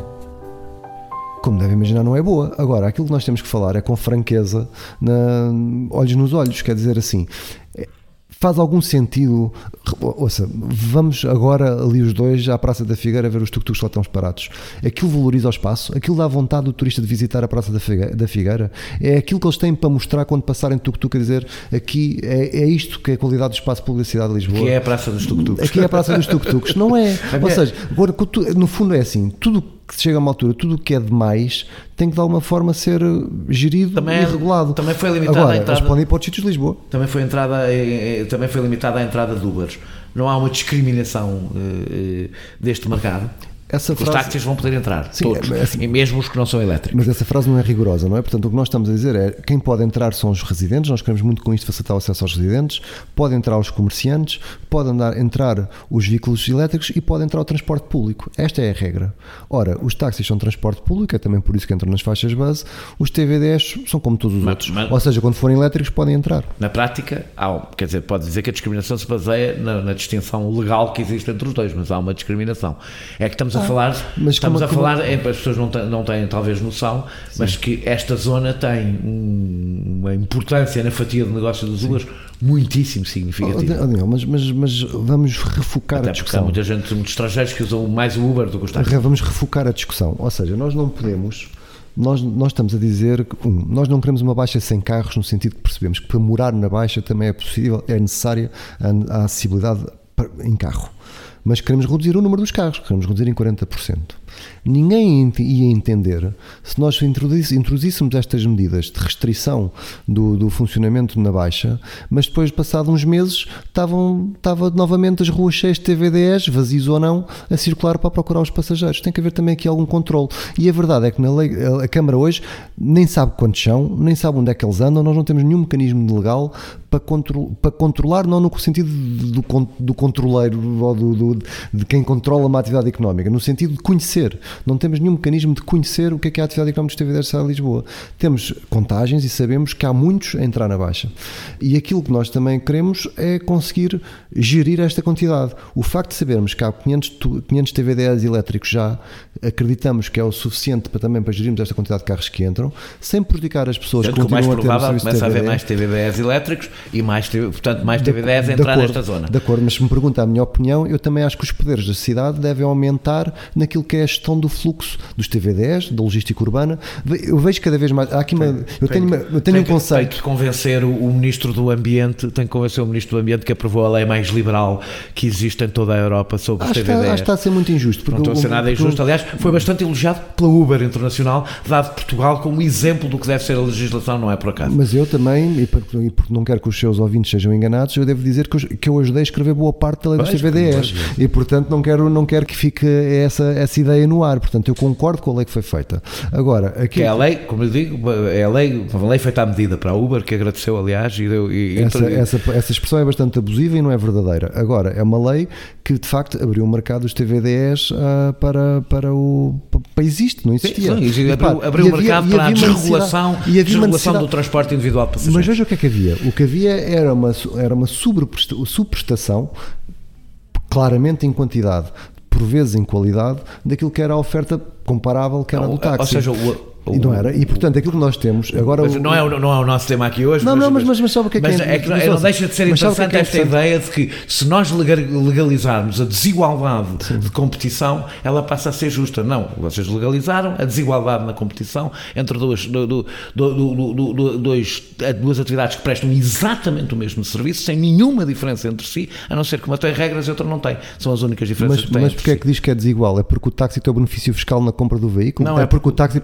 S1: Como deve imaginar, não é boa. Agora, aquilo que nós temos que falar é com franqueza, na, olhos nos olhos, quer dizer assim, é, faz algum sentido, ouça, vamos agora ali os dois à Praça da Figueira ver os tuk-tuks que lá estão parados. Aquilo valoriza o espaço, aquilo dá vontade do turista de visitar a Praça da Figueira, da Figueira. É aquilo que eles têm para mostrar quando passarem tuk-tuk, a dizer, aqui é, é isto que é a qualidade do espaço público da cidade de Lisboa.
S2: Que é a Praça dos Tuk-tuks.
S1: Aqui é a Praça dos Tuk-tuks, não é? Ou seja, agora, no fundo é assim, tudo que chega a uma altura, tudo o que é demais tem que de alguma forma ser gerido
S2: Também
S1: e
S2: é-
S1: regulado.
S2: também foi limitada
S1: Agora,
S2: a entrada-
S1: eles podem ir para outros sítios de Lisboa.
S2: Também foi, entrada, eh, eh, também foi limitada a entrada de Ubers. Não há uma discriminação eh, eh, deste mercado.
S1: Essa
S2: Os
S1: frase,
S2: táxis vão poder entrar,
S1: Sim,
S2: todos,
S1: é assim-
S2: e mesmo os que não são elétricos.
S1: mas essa frase não é rigorosa, não é? Portanto, o que nós estamos a dizer é quem pode entrar são os residentes, nós queremos muito com isto facilitar o acesso aos residentes, pode entrar os comerciantes, pode andar, entrar os veículos elétricos e pode entrar o transporte público. Esta é a regra. Ora, os táxis são transporte público, é também por isso que entram nas faixas base, os T V Ds são como todos os
S2: Mas-
S1: outros.
S2: mas-
S1: Ou seja, quando forem elétricos podem entrar.
S2: Na prática, há, um- quer dizer, pode dizer que a discriminação se baseia na, na distinção legal que existe entre os dois, mas há uma discriminação. É que estamos a falar,
S1: mas
S2: estamos
S1: como-
S2: a falar, é, as pessoas não têm, não têm talvez noção, mas que esta zona tem um- uma importância na fatia de negócio dos Ubers muitíssimo
S1: Oh,
S2: significativa.
S1: Daniel, mas, mas, mas vamos refocar
S2: Até
S1: a
S2: porque há
S1: discussão.
S2: muita gente, muitos estrangeiros que usam mais o Uber do que os táxis.
S1: Vamos refocar a discussão. Ou seja, nós não podemos. Nós, nós estamos a dizer que, um, nós não queremos uma baixa sem carros, no sentido que percebemos que para morar na baixa também é possível, é necessária a, a acessibilidade para- em carro. Mas queremos reduzir o número dos carros, queremos reduzir em quarenta por cento. Ninguém ent- ia entender se nós introduz- introduzíssemos estas medidas de restrição do, do funcionamento na Baixa, mas depois, passado uns meses, estavam, estava novamente as ruas cheias de T V Ds, vazios ou não, a circular para procurar os passageiros. Tem que haver também aqui algum controle. E a verdade é que na lei, a, a Câmara hoje nem sabe quantos são, nem sabe onde é que eles andam, nós não temos nenhum mecanismo legal para, contro, para controlar, não no sentido do, do, do controleiro ou do, do, de quem controla uma atividade económica, no sentido de conhecer. Não temos nenhum mecanismo de conhecer o que é, que é a atividade económica dos T V Ds de Lisboa. Temos contagens e sabemos que há muitos a entrar na Baixa. E aquilo que nós também queremos é conseguir gerir esta quantidade. O facto de sabermos que há quinhentos, quinhentos T V Ds elétricos já, acreditamos que é o suficiente para também para gerirmos esta quantidade de carros que entram, sem prejudicar as pessoas
S2: Sendo
S1: que
S2: que o mais
S1: continuam a ter o
S2: provável
S1: serviço
S2: começa a
S1: de
S2: haver
S1: T V D.
S2: mais T V Ds elétricos e mais, portanto, mais T V Ds a
S1: De
S2: entrar
S1: acordo,
S2: nesta zona.
S1: De acordo, mas se me pergunta a minha opinião, eu também acho que os poderes da cidade devem aumentar naquilo que é a gestão do fluxo dos T V Ds, da logística urbana. Eu vejo cada vez mais. Há aqui uma, eu tenho, uma, eu tenho um
S2: que,
S1: conceito.
S2: Tem que convencer o, o Ministro do Ambiente, tem que convencer o Ministro do Ambiente que aprovou a lei mais liberal que existe em toda a Europa sobre os
S1: Acho que,
S2: T V Ds.
S1: está, acho que está a ser muito injusto. Porque
S2: Não estou a ser
S1: o-
S2: nada
S1: porque
S2: injusto.
S1: o-
S2: Aliás, foi bastante elogiado pela Uber Internacional, dado Portugal como exemplo do que deve ser a legislação, não é por acaso.
S1: Mas eu também, e porque, e porque não quero que os seus ouvintes sejam enganados, eu devo dizer que eu, que eu ajudei a escrever boa parte da lei dos
S2: Pois,
S1: T V Ds.
S2: pois,
S1: E portanto não quero, não quero que fique essa, essa ideia no ar. Portanto, eu concordo com a lei que foi feita. Agora, aqui.
S2: Que é a lei, como eu digo, é a lei, uma lei feita à medida para a Uber, que agradeceu, aliás, e deu. E,
S1: Essa,
S2: entre-
S1: essa, essa expressão é bastante abusiva e não é verdadeira. Agora, é uma lei que de facto abriu o mercado dos T V Ds ah, para, para o. Para existe, não existia.
S2: Sim, sim,
S1: E,
S2: abriu,
S1: pá,
S2: abriu
S1: e
S2: o
S1: havia-
S2: mercado
S1: e
S2: para a
S1: havia uma
S2: desregulação,
S1: necessidade- e havia uma
S2: desregulação
S1: necessidade-
S2: do transporte individual de passageiros.
S1: Mas veja o que é que havia. O que havia era uma, era uma subpresta- subprestação, claramente em quantidade, por vezes em qualidade, daquilo que era a oferta comparável que era
S2: Ou-
S1: do táxi.
S2: Ou seja, o, o,
S1: E não era. E portanto, aquilo que nós temos agora.
S2: Mas
S1: o-
S2: não, é, o- não é o nosso tema aqui hoje.
S1: Não, não, mas- mas- mas sabe o que é que
S2: mas
S1: é-
S2: que
S1: mas
S2: não, não
S1: ouça,
S2: deixa de ser
S1: mas sabe o que é
S2: interessante
S1: que é
S2: esta
S1: interessante?
S2: ideia de que se nós legar- legalizarmos a desigualdade de competição, ela passa a ser justa. Não, vocês legalizaram a desigualdade na competição entre duas, do, do, do, do, do, do, dois, duas atividades que prestam exatamente o mesmo serviço, sem nenhuma diferença entre si, a não ser que uma tem regras e outra não tem. São as únicas diferenças
S1: Mas,
S2: que têm.
S1: mas
S2: entre
S1: porque é
S2: si.
S1: que diz que é desigual? É porque o táxi tem o benefício fiscal na compra do veículo?
S2: Não,
S1: é,
S2: é
S1: porque o táxi pode
S2: É
S1: reduzir
S2: porque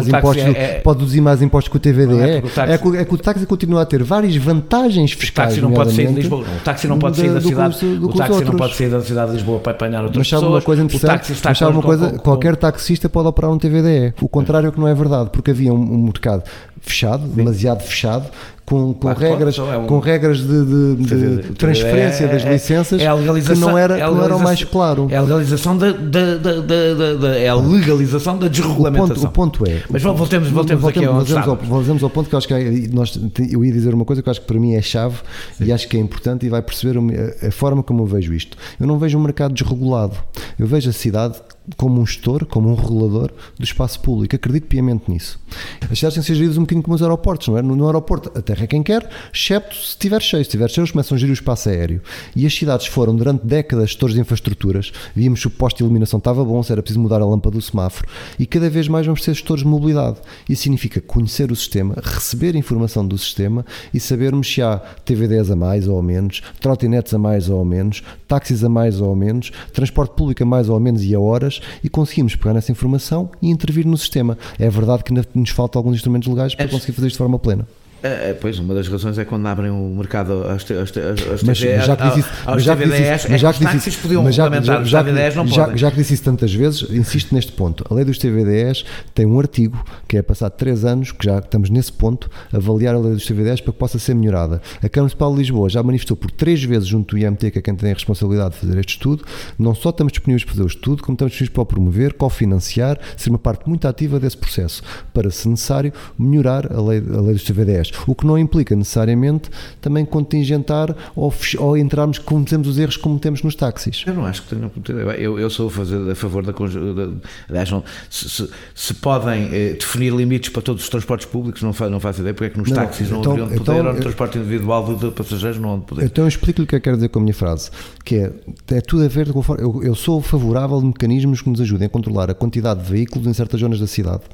S1: mais impostos, é, é, pode deduzir mais impostos que o T V D E. É, táxi, é, que, é que o táxi continua a ter várias vantagens fiscais.
S2: O táxi não pode sair de Lisboa. O táxi não pode sair da, da cidade. Do, do o táxi não pode sair da cidade de Lisboa para apanhar outras
S1: mas
S2: pessoas.
S1: Uma coisa interessante, mas sabe uma coisa, com, com, qualquer taxista pode operar um T V D E. O contrário é que não é verdade, porque havia um, um mercado fechado, sim, demasiado fechado, com, com claro, regras, é um, com regras de, de, de, de transferência é, das licenças é, é que não era, é não era o mais claro.
S2: É a legalização da, da, da, da, da, é a legalização da desregulamentação.
S1: O ponto, o ponto é...
S2: Mas voltemos, voltemos, voltemos aqui ao
S1: voltemos ao, voltemos ao ponto que eu acho que é, nós, eu ia dizer uma coisa que eu acho que para mim é chave, sim, e acho que é importante e vai perceber a, a forma como eu vejo isto. Eu não vejo um mercado desregulado. Eu vejo a cidade como um gestor, como um regulador do espaço público. Acredito piamente nisso. As cidades têm que ser geridas um bocadinho como os aeroportos, não é? No, no aeroporto a terra é quem quer, excepto se estiver cheio. Se estiver cheio, eles começam a gerir o espaço aéreo. E as cidades foram, durante décadas, gestores de infraestruturas. Víamos se o posto de iluminação estava bom, se era preciso mudar a lâmpada do semáforo. E cada vez mais vamos ser gestores de mobilidade. Isso significa conhecer o sistema, receber informação do sistema e sabermos se há T V Ds a mais ou a menos, trotinetes a mais ou a menos, táxis a mais ou a menos, transporte público a mais ou a menos e a horas, e conseguimos pegar nessa informação e intervir no sistema. É verdade que nos faltam alguns instrumentos legais para conseguir fazer isto de forma plena.
S2: É, pois, uma das razões é quando abrem o mercado aos T V Ds,
S1: mas já que disse isso, mas já que disse isso, mas já que disse isso,
S2: podiam regulamentar, os T V Ds não podem.
S1: Já que disse isso tantas vezes, insisto neste ponto. A lei dos T V Ds tem um artigo que é passado três anos, que já estamos nesse ponto, a avaliar a lei dos T V Ds para que possa ser melhorada. A Câmara Municipal de Lisboa já manifestou por três vezes junto do I M T, que é quem tem a responsabilidade de fazer este estudo. Não só estamos disponíveis para fazer o estudo, como estamos disponíveis para o promover, cofinanciar, ser uma parte muito ativa desse processo, para, se necessário, melhorar a lei, a lei dos T V Ds. O que não implica necessariamente também contingentar ou, ou entrarmos, cometemos os erros que cometemos nos táxis.
S2: Eu não acho que tenham. Eu, eu sou a, fazer, a favor da. Aliás, não, se, se, se podem eh, definir limites para todos os transportes públicos, não, não faço ideia porque é que nos não, táxis não então, haveriam de poder, então, ou no transporte individual de, de passageiros não hão de poder.
S1: Então eu explico-lhe o que eu quero dizer com a minha frase, que é, é tudo a ver com. Eu, eu sou favorável de mecanismos que nos ajudem a controlar a quantidade de veículos em certas zonas da cidade.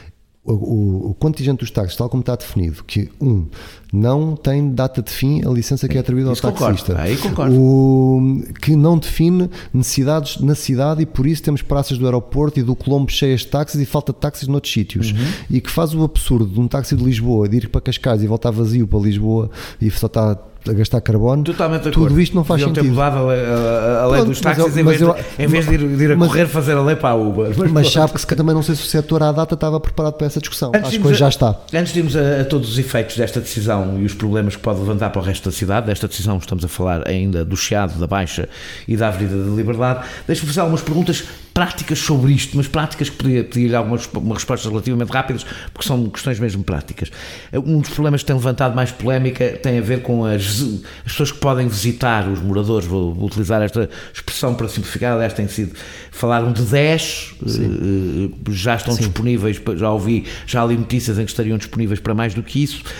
S1: O, o, o contingente dos táxis, tal como está definido, que um, não tem data de fim a licença que é atribuída ao taxista.
S2: Aí concordo.
S1: O, que não define necessidades na cidade e por isso temos praças do aeroporto e do Colombo cheias de táxis e falta de táxis noutros sítios. Uhum. E que faz o absurdo de um táxi de Lisboa de ir para Cascais e voltar vazio para Lisboa e só está a gastar carbono.
S2: Totalmente de
S1: tudo
S2: acordo.
S1: Isto não faz
S2: Deviam
S1: sentido.
S2: ter mudado a lei, a, a lei dos táxis eu, em, vez
S1: eu,
S2: de, em vez de ir, de ir a mas, correr fazer a lei para a Uber.
S1: Mas, mas sabe que também não sei se o setor à data estava preparado para essa discussão. Antes Acho que hoje já está.
S2: Antes de irmos a, a todos os efeitos desta decisão e os problemas que pode levantar para o resto da cidade, desta decisão estamos a falar ainda do Chiado, da Baixa e da Avenida da Liberdade, deixe-me fazer algumas perguntas práticas sobre isto, mas práticas que podia pedir algumas umas respostas relativamente rápidas, porque são questões mesmo práticas. Um dos problemas que tem levantado mais polémica tem a ver com as, as pessoas que podem visitar, os moradores, vou, vou utilizar esta expressão para simplificar, aliás tem sido, falaram de dez, uh, já estão Sim. disponíveis, já ouvi, já li notícias em que estariam disponíveis para mais do que isso.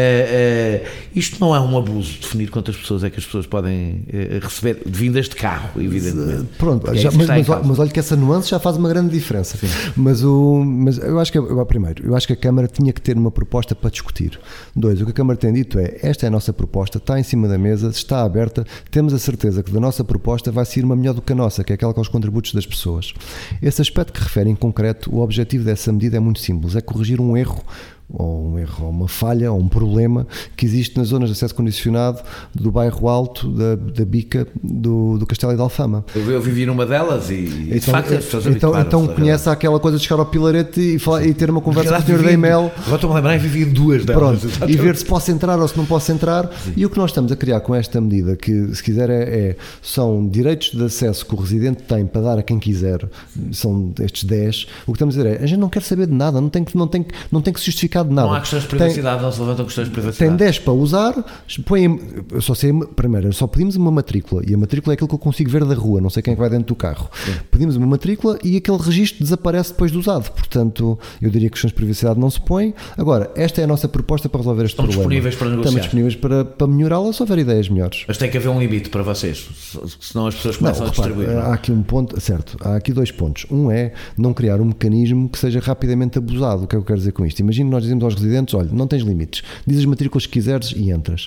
S2: Uh, uh, isto não é um abuso, definir quantas pessoas é que as pessoas podem uh, receber de vindas de carro, evidentemente.
S1: Pronto, já, mas, mas, mas olha que essa nuance já faz uma grande diferença. Mas, o, mas eu acho que, eu, primeiro, eu acho que a Câmara tinha que ter uma proposta para discutir. Dois, o que a Câmara tem dito é, esta é a nossa proposta, está em cima da mesa, está aberta, temos a certeza que da nossa proposta vai sair uma melhor do que a nossa, que é aquela com os contributos das pessoas. Esse aspecto que refere em concreto, o objetivo dessa medida é muito simples, é corrigir um erro ou um erro, ou uma falha, ou um problema que existe nas zonas de acesso condicionado do bairro Alto, da, da Bica, do, do Castelo e da Alfama.
S2: Eu, eu vivi numa delas e,
S1: então, de facto as pessoas então, então conhece aquela coisa de chegar ao pilarete e, falar, e ter uma conversa com o senhor da E-mail.
S2: Agora estou-me a lembrar e vivi em duas delas.
S1: Pronto, e ver se posso entrar ou se não posso entrar. Sim. E o que nós estamos a criar com esta medida, que se quiser é, é, são direitos de acesso que o residente tem para dar a quem quiser, são estes dez, o que estamos a dizer é, a gente não quer saber de nada, não tem que, não tem, não tem que se justificar de nada.
S2: Não há questões de privacidade, tem, não se levantam questões de privacidade.
S1: Tem dez para usar, põe, eu só sei, primeiro, só pedimos uma matrícula, e a matrícula é aquilo que eu consigo ver da rua, não sei quem é que vai dentro do carro. Sim. Pedimos uma matrícula e aquele registro desaparece depois de usado, portanto, eu diria que questões de privacidade não se põem. Agora, esta é a nossa proposta para resolver este
S2: Estão
S1: problema.
S2: Disponíveis para negociar.
S1: Estamos disponíveis para, para melhorá-la, se houver ideias melhores.
S2: Mas tem que haver um limite para vocês, senão as pessoas começam não, a distribuir.
S1: Repare,
S2: não?
S1: Há aqui um ponto, certo, há aqui dois pontos. Um é não criar um mecanismo que seja rapidamente abusado. O que é que eu quero dizer com isto? Imagina nós dizemos aos residentes, olha, não tens limites, diz as matrículas que quiseres e entras.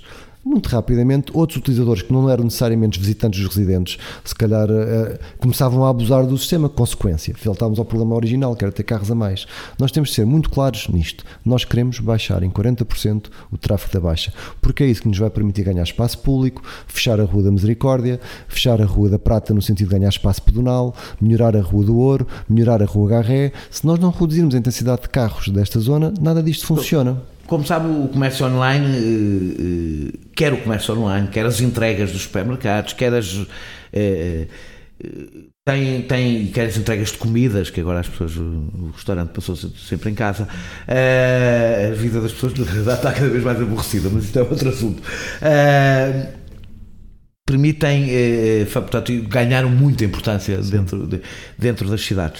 S1: muito rapidamente outros utilizadores que não eram necessariamente visitantes dos residentes, se calhar uh, começavam a abusar do sistema. Consequência, voltámos ao problema original, que era ter carros a mais. Nós temos de ser muito claros nisto. Nós queremos baixar em quarenta por cento o tráfego da Baixa, porque é isso que nos vai permitir ganhar espaço público, fechar a Rua da Misericórdia, fechar a Rua da Prata no sentido de ganhar espaço pedonal, melhorar a Rua do Ouro, melhorar a Rua Garré. Se nós não reduzirmos a intensidade de carros desta zona, nada disto funciona.
S2: Como sabe, o comércio online, quer o comércio online, quer as entregas dos supermercados, quer as... Tem, tem, quer as entregas de comidas, que agora as pessoas, o restaurante passou sempre em casa, a vida das pessoas está cada vez mais aborrecida, mas isto é outro assunto. Permitem, portanto, ganharam muita importância dentro, de, dentro das cidades.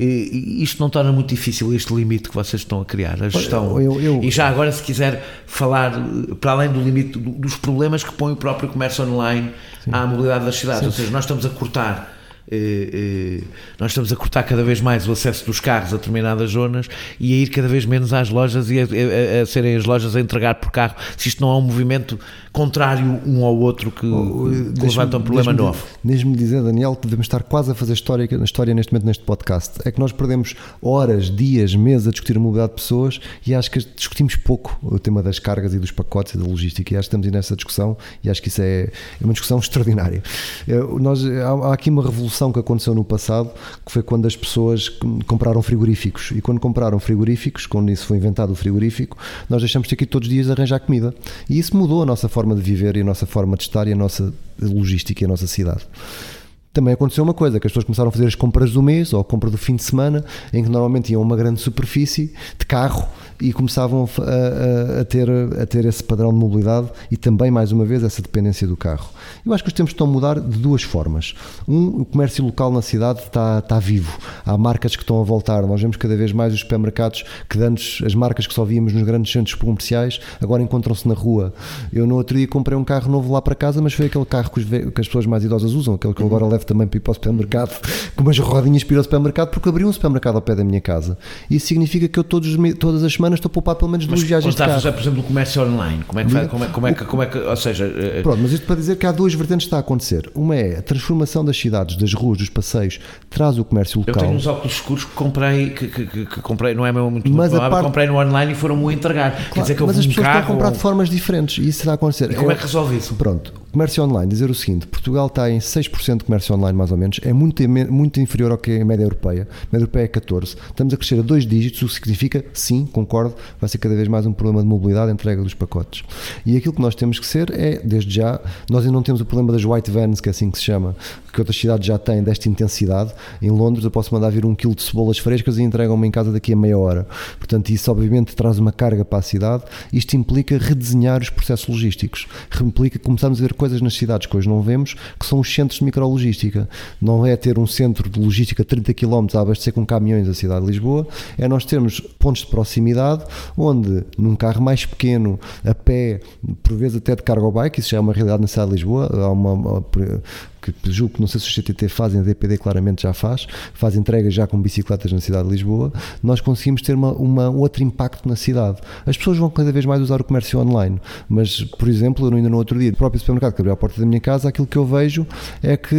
S2: E isto não torna muito difícil este limite que vocês estão a criar, a gestão. Eu, eu, eu, e já agora, se quiser falar, para além do limite, dos problemas que põe o próprio comércio online sim. à mobilidade das cidades, sim. ou seja, nós estamos a cortar Eh, eh, nós estamos a cortar cada vez mais o acesso dos carros a determinadas zonas e a ir cada vez menos às lojas e a, a, a serem as lojas a entregar por carro, se isto não é um movimento contrário um ao outro que, oh, que levanta um problema novo.
S1: Deixe-me dizer, Daniel, que devemos estar quase a fazer história, história neste momento neste podcast. É que nós perdemos horas, dias, meses a discutir a mobilidade de pessoas e acho que discutimos pouco o tema das cargas e dos pacotes e da logística, e acho que estamos nessa discussão e acho que isso é, é uma discussão extraordinária. Nós, há, há aqui uma revolução que aconteceu no passado, que foi quando as pessoas compraram frigoríficos, e quando compraram frigoríficos, quando isso foi inventado o frigorífico, nós deixamos de ter que ir todos os dias arranjar comida, e isso mudou a nossa forma de viver e a nossa forma de estar e a nossa logística e a nossa cidade. Também aconteceu uma coisa, que as pessoas começaram a fazer as compras do mês ou a compra do fim de semana, em que normalmente iam a uma grande superfície de carro e começavam a, a, a, ter, a ter esse padrão de mobilidade e também, mais uma vez, essa dependência do carro. Eu acho que os tempos estão a mudar de duas formas. Um, o comércio local na cidade está, está vivo. Há marcas que estão a voltar. Nós vemos cada vez mais os supermercados que antes, as marcas que só víamos nos grandes centros comerciais, agora encontram-se na rua. Eu no outro dia comprei um carro novo lá para casa, mas foi aquele carro que, os, que as pessoas mais idosas usam, aquele que eu agora levo também para ir para o supermercado, com umas rodinhas para ir ao supermercado, porque abriu um supermercado ao pé da minha casa. Isso significa que eu todos, todas as semanas estou a poupar pelo menos duas viagens de carro.
S2: Mas, por exemplo, o comércio online, como é que faz, como é, como é, como é que, ou seja...
S1: Pronto, mas isto para dizer que há duas vertentes que está a acontecer. Uma é a transformação das cidades, das ruas, dos passeios, traz o comércio local.
S2: Eu tenho uns óculos escuros que comprei, que, que, que, que comprei, não é mesmo muito provável, parte... comprei no online e foram-me entregar. Claro, quer dizer que eu
S1: mas
S2: vou
S1: as
S2: um
S1: pessoas
S2: carro,
S1: estão a comprar de formas diferentes e isso está a acontecer.
S2: E como é, é que resolve isso?
S1: Pronto, comércio online, dizer o seguinte, Portugal está em seis por cento de comércio online mais ou menos, é muito, muito inferior ao que é a média europeia. A média europeia é catorze por cento. Estamos a crescer a dois dígitos, o que significa, sim, concordo, vai ser cada vez mais um problema de mobilidade, a entrega dos pacotes. E aquilo que nós temos que ser é, desde já, nós ainda não temos o problema das white vans, que é assim que se chama, que outras cidades já têm desta intensidade. Em Londres eu posso mandar vir um quilo de cebolas frescas e entregam-me em casa daqui a meia hora. Portanto, isso obviamente traz uma carga para a cidade. Isto implica redesenhar os processos logísticos. Implica começarmos a ver coisas nas cidades que hoje não vemos, que são os centros de micrologística. Não é ter um centro de logística a trinta quilómetros a abastecer com caminhões a cidade de Lisboa, é nós termos pontos de proximidade onde, num carro mais pequeno, a pé, por vezes até de cargo bike, isso já é uma realidade na cidade de Lisboa, há uma, uma que julgo que não sei se os C T T fazem, a D P D claramente já faz, faz entregas já com bicicletas na cidade de Lisboa, nós conseguimos ter uma, uma, outro impacto na cidade. As pessoas vão cada vez mais usar o comércio online, mas, por exemplo, eu ainda no outro dia, no próprio supermercado que abriu a porta da minha casa, aquilo que eu vejo é que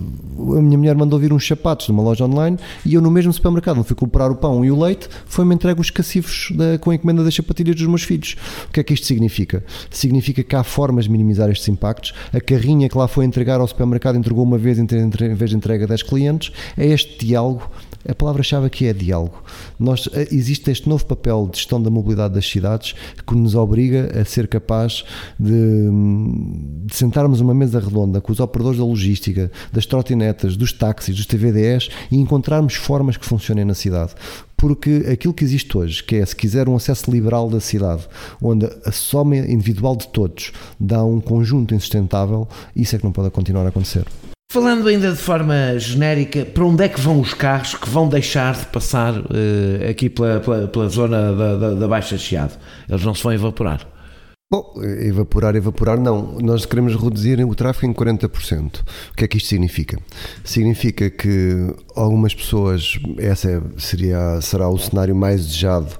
S1: a minha mulher mandou vir uns sapatos numa loja online e eu no mesmo supermercado, não fui comprar o pão e o leite, foi-me entregue os cacifros da, com a encomenda das sapatilhas dos meus filhos. O que é que isto significa? Significa que há formas de minimizar estes impactos. A carrinha que lá foi entregar ao supermercado entregou uma vez em vez de entrega a dez clientes. É este diálogo, a palavra-chave aqui é diálogo. Nós, existe este novo papel de gestão da mobilidade das cidades que nos obriga a ser capaz de, de sentarmos uma mesa redonda com os operadores da logística, das trotinetas, dos táxis, dos T V D S e encontrarmos formas que funcionem na cidade. Porque aquilo que existe hoje, que é, se quiser, um acesso liberal da cidade, onde a soma individual de todos dá um conjunto insustentável, isso é que não pode continuar a acontecer.
S2: Falando ainda de forma genérica, para onde é que vão os carros que vão deixar de passar uh, aqui pela, pela, pela zona da, da, da Baixa Chiado? Eles não se vão evaporar?
S1: Bom, evaporar, evaporar não. Nós queremos reduzir o tráfego em quarenta por cento. O que é que isto significa? Significa que algumas pessoas, essa seria, será o cenário mais desejado,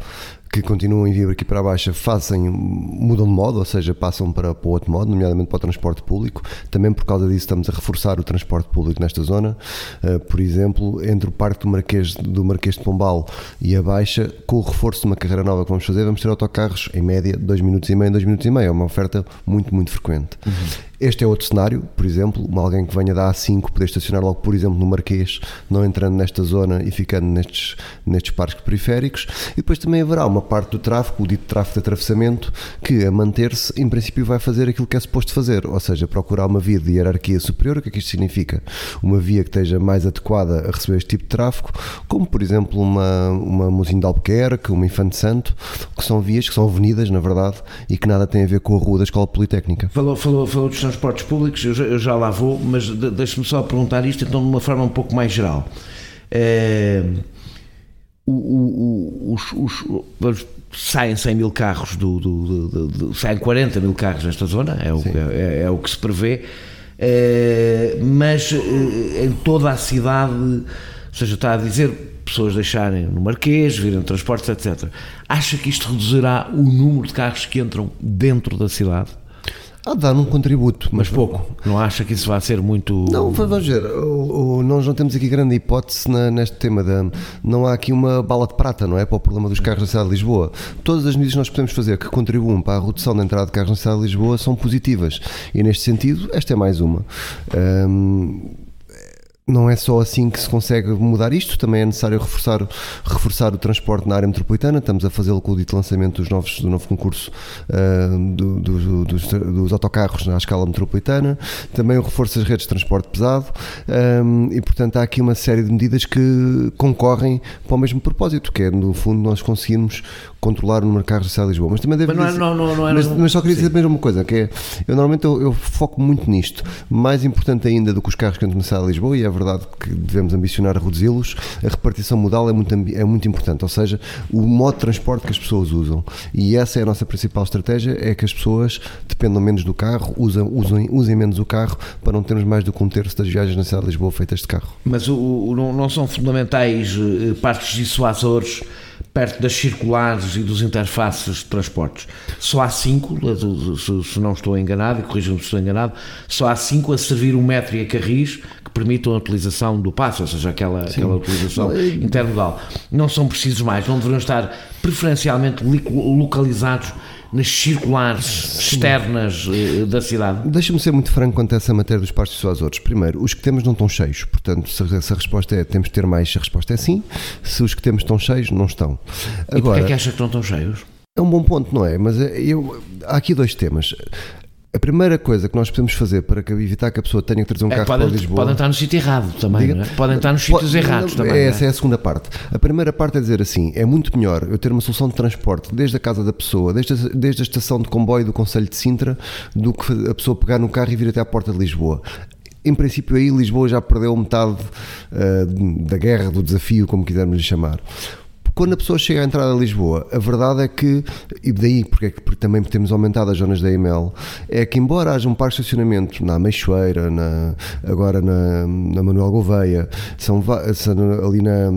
S1: que continuam em vir aqui para a Baixa fazem, mudam de modo, ou seja, passam para, para outro modo, nomeadamente para o transporte público. Também por causa disso estamos a reforçar o transporte público nesta zona. Uh, por exemplo, entre o Parque do Marquês, do Marquês de Pombal e a Baixa, com o reforço de uma carreira nova que vamos fazer, vamos ter autocarros em média dois minutos e meio, dois minutos e meio. É uma oferta muito, muito frequente. Uhum. Este é outro cenário, por exemplo, alguém que venha da A cinco poder estacionar logo, por exemplo, no Marquês, não entrando nesta zona e ficando nestes, nestes parques periféricos. E depois também haverá uma parte do tráfego, o dito tráfego de atravessamento, que a manter-se, em princípio vai fazer aquilo que é suposto fazer, ou seja, procurar uma via de hierarquia superior. O que é que isto significa? Uma via que esteja mais adequada a receber este tipo de tráfego, como por exemplo uma, uma Mozinho de Albuquerque, uma Infante Santo, que são vias, que são avenidas, na verdade, e que nada tem a ver com a rua da Escola Politécnica.
S2: Falou, falou, falou dos transportes públicos, eu já, eu já lá vou, mas de, deixe-me só perguntar isto então de uma forma um pouco mais geral. É, o, o, os, os, saem cem mil carros, do, do, do, do, saem quarenta mil carros nesta zona, é o, é, é o que se prevê, é, mas em toda a cidade, ou seja, está a dizer pessoas deixarem no Marquês, virem transportes, etcétera. Acha que isto reduzirá o número de carros que entram dentro da cidade?
S1: Há de dar um contributo,
S2: mas, mas pouco. Não acha que isso vai ser muito...
S1: Não, vamos ver, o, o, nós não temos aqui grande hipótese na, neste tema, de, não há aqui uma bala de prata, não é, para o problema dos carros na cidade de Lisboa. Todas as medidas que nós podemos fazer que contribuam para a redução da entrada de carros na cidade de Lisboa são positivas, e neste sentido, esta é mais uma. Hum, Não é só assim que se consegue mudar isto, também é necessário reforçar, reforçar o transporte na área metropolitana. Estamos a fazê-lo com o dito lançamento dos novos, do novo concurso uh, do, do, dos, dos autocarros na escala metropolitana, também o reforço das redes de transporte pesado, um, e portanto há aqui uma série de medidas que concorrem para o mesmo propósito, que é no fundo nós conseguirmos controlar o número de carros da cidade de Lisboa. Mas também devo
S2: mas
S1: dizer,
S2: não, não, não,
S1: mas,
S2: não,
S1: mas só queria
S2: sim.
S1: dizer a mesma coisa, que é, eu normalmente eu, eu foco muito nisto, mais importante ainda do que os carros que entram na cidade de Lisboa, e é verdade que devemos ambicionar a reduzi-los, a repartição modal é muito, é muito importante, ou seja, o modo de transporte que as pessoas usam, e essa é a nossa principal estratégia, é que as pessoas dependam menos do carro, usam, usem, usem menos o carro, para não termos mais do que um terço das viagens na cidade de Lisboa feitas de carro.
S2: Mas o, o, não são fundamentais partes dissuasores perto das circulares e dos interfaces de transportes? Só há cinco, se não estou enganado, e corrijam-me se estou enganado, só há cinco a servir o metro e a carris que permitam a utilização do passo, ou seja, aquela, aquela utilização intermodal. Não são precisos mais, não deveriam estar preferencialmente localizados nas circulares externas da cidade?
S1: Deixa-me ser muito franco quanto a essa matéria dos parques dissuasores. Primeiro, os que temos não estão cheios, portanto, se a, se a resposta é temos de ter mais, a resposta é sim. Se os que temos estão cheios, não estão.
S2: Agora, e porquê é que acha que não estão cheios?
S1: É um bom ponto, não é? Mas eu, há aqui dois temas. A primeira coisa que nós podemos fazer para evitar que a pessoa tenha que trazer um
S2: é,
S1: carro
S2: podem,
S1: para Lisboa...
S2: Podem estar no sítio errado também, não é? Podem estar nos sítios errados
S1: não,
S2: também.
S1: Essa
S2: não é?
S1: é a segunda parte. A primeira parte é dizer assim, é muito melhor eu ter uma solução de transporte desde a casa da pessoa, desde a, desde a estação de comboio do Concelho de Sintra, do que a pessoa pegar no carro e vir até à porta de Lisboa. Em princípio aí Lisboa já perdeu metade uh, da guerra, do desafio, como quisermos lhe chamar. Quando a pessoa chega à entrada de Lisboa, a verdade é que, e daí porque, é que, porque também temos aumentado as zonas da E M L, é que embora haja um parque de estacionamento na Ameixoeira, na, agora na, na Manuel Gouveia, são, são ali na...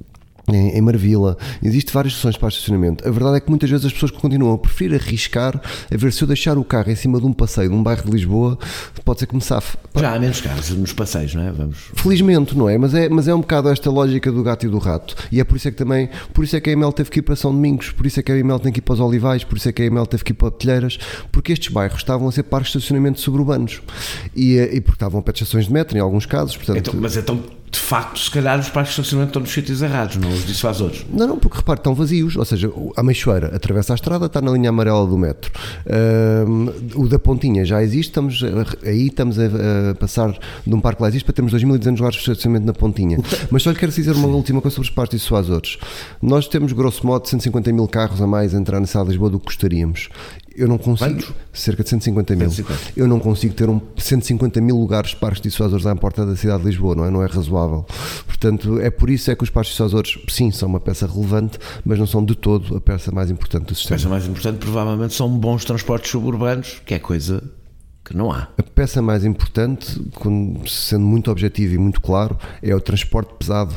S1: em Marvila, existem várias soluções para estacionamento. A verdade é que muitas vezes as pessoas continuam a preferir arriscar a ver se eu deixar o carro em cima de um passeio de um bairro de Lisboa, pode ser que me safe.
S2: Já há menos carros nos passeios, não é? Vamos...
S1: Felizmente, não é? Mas é, mas é um bocado esta lógica do gato e do rato, e é por isso é que também, por isso é que a E M L teve que ir para São Domingos, por isso é que a E M L tem que ir para os Olivais, por isso é que a E M L teve que ir para Telheiras, porque estes bairros estavam a ser parques de estacionamento suburbanos, e, e porque estavam a pé de estações de metro em alguns casos, portanto...
S2: Então, mas então... de facto, se calhar os parques de estacionamento estão nos sítios errados, não os dissuasores.
S1: Não, não, porque repare, estão vazios, ou seja, a Meixoeira atravessa a estrada, está na linha amarela do metro. Um, o da Pontinha já existe, estamos, aí estamos a, a passar de um parque que lá existe para termos dois mil e duzentos lugares de estacionamento na Pontinha. Mas só lhe quero dizer uma Sim. última coisa sobre os parques dissuasores. Nós temos, grosso modo, cento e cinquenta mil carros a mais a entrar na cidade de Lisboa do que gostaríamos. Eu não consigo,
S2: Quantos?
S1: cerca de cento e cinquenta mil.
S2: cento e cinquenta.
S1: Eu não consigo ter um, cento e cinquenta mil lugares de parques dissuasores à porta da cidade de Lisboa, não é? Não é razoável. Portanto, é por isso é que os parques dissuasores, sim, são uma peça relevante, mas não são de todo a peça mais importante do sistema.
S2: A peça mais importante, provavelmente, são bons transportes suburbanos, que é coisa que não há.
S1: A peça mais importante, sendo muito objetivo e muito claro, é o transporte pesado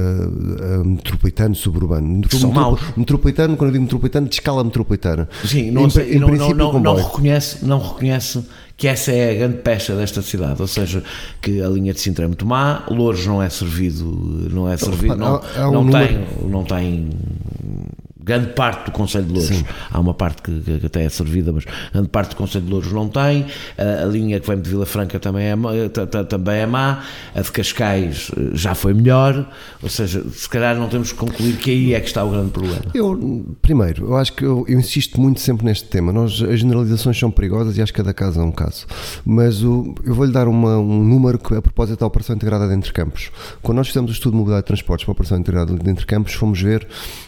S1: uh, uh, metropolitano, suburbano.
S2: Metro, São
S1: metro,
S2: maus.
S1: Metropolitano, quando eu digo metropolitano, de escala metropolitana.
S2: Sim, não, em, sei, em não, princípio, não, não, não, reconhece, não reconhece que essa é a grande pecha desta cidade, ou seja, que a linha de Sintra é muito má, Loures não é servido, não é servido, não, há, há um não, número... tem, não tem grande parte do Concelho de Loures. Sim. Há uma parte que, que até é servida, mas grande parte do Concelho de Loures não tem. A, a linha que vem de Vila Franca também é, também é má. A de Cascais já foi melhor. Ou seja, se calhar não temos que concluir que aí é que está o grande problema.
S1: Eu, primeiro, eu acho que eu, eu insisto muito sempre neste tema. Nós, as generalizações são perigosas e acho que cada caso é um caso. Mas o, eu vou-lhe dar uma, um número que, a propósito da Operação Integrada de Entre Campos. Quando nós fizemos o estudo de mobilidade de transportes para a Operação Integrada de Entre Campos, fomos ver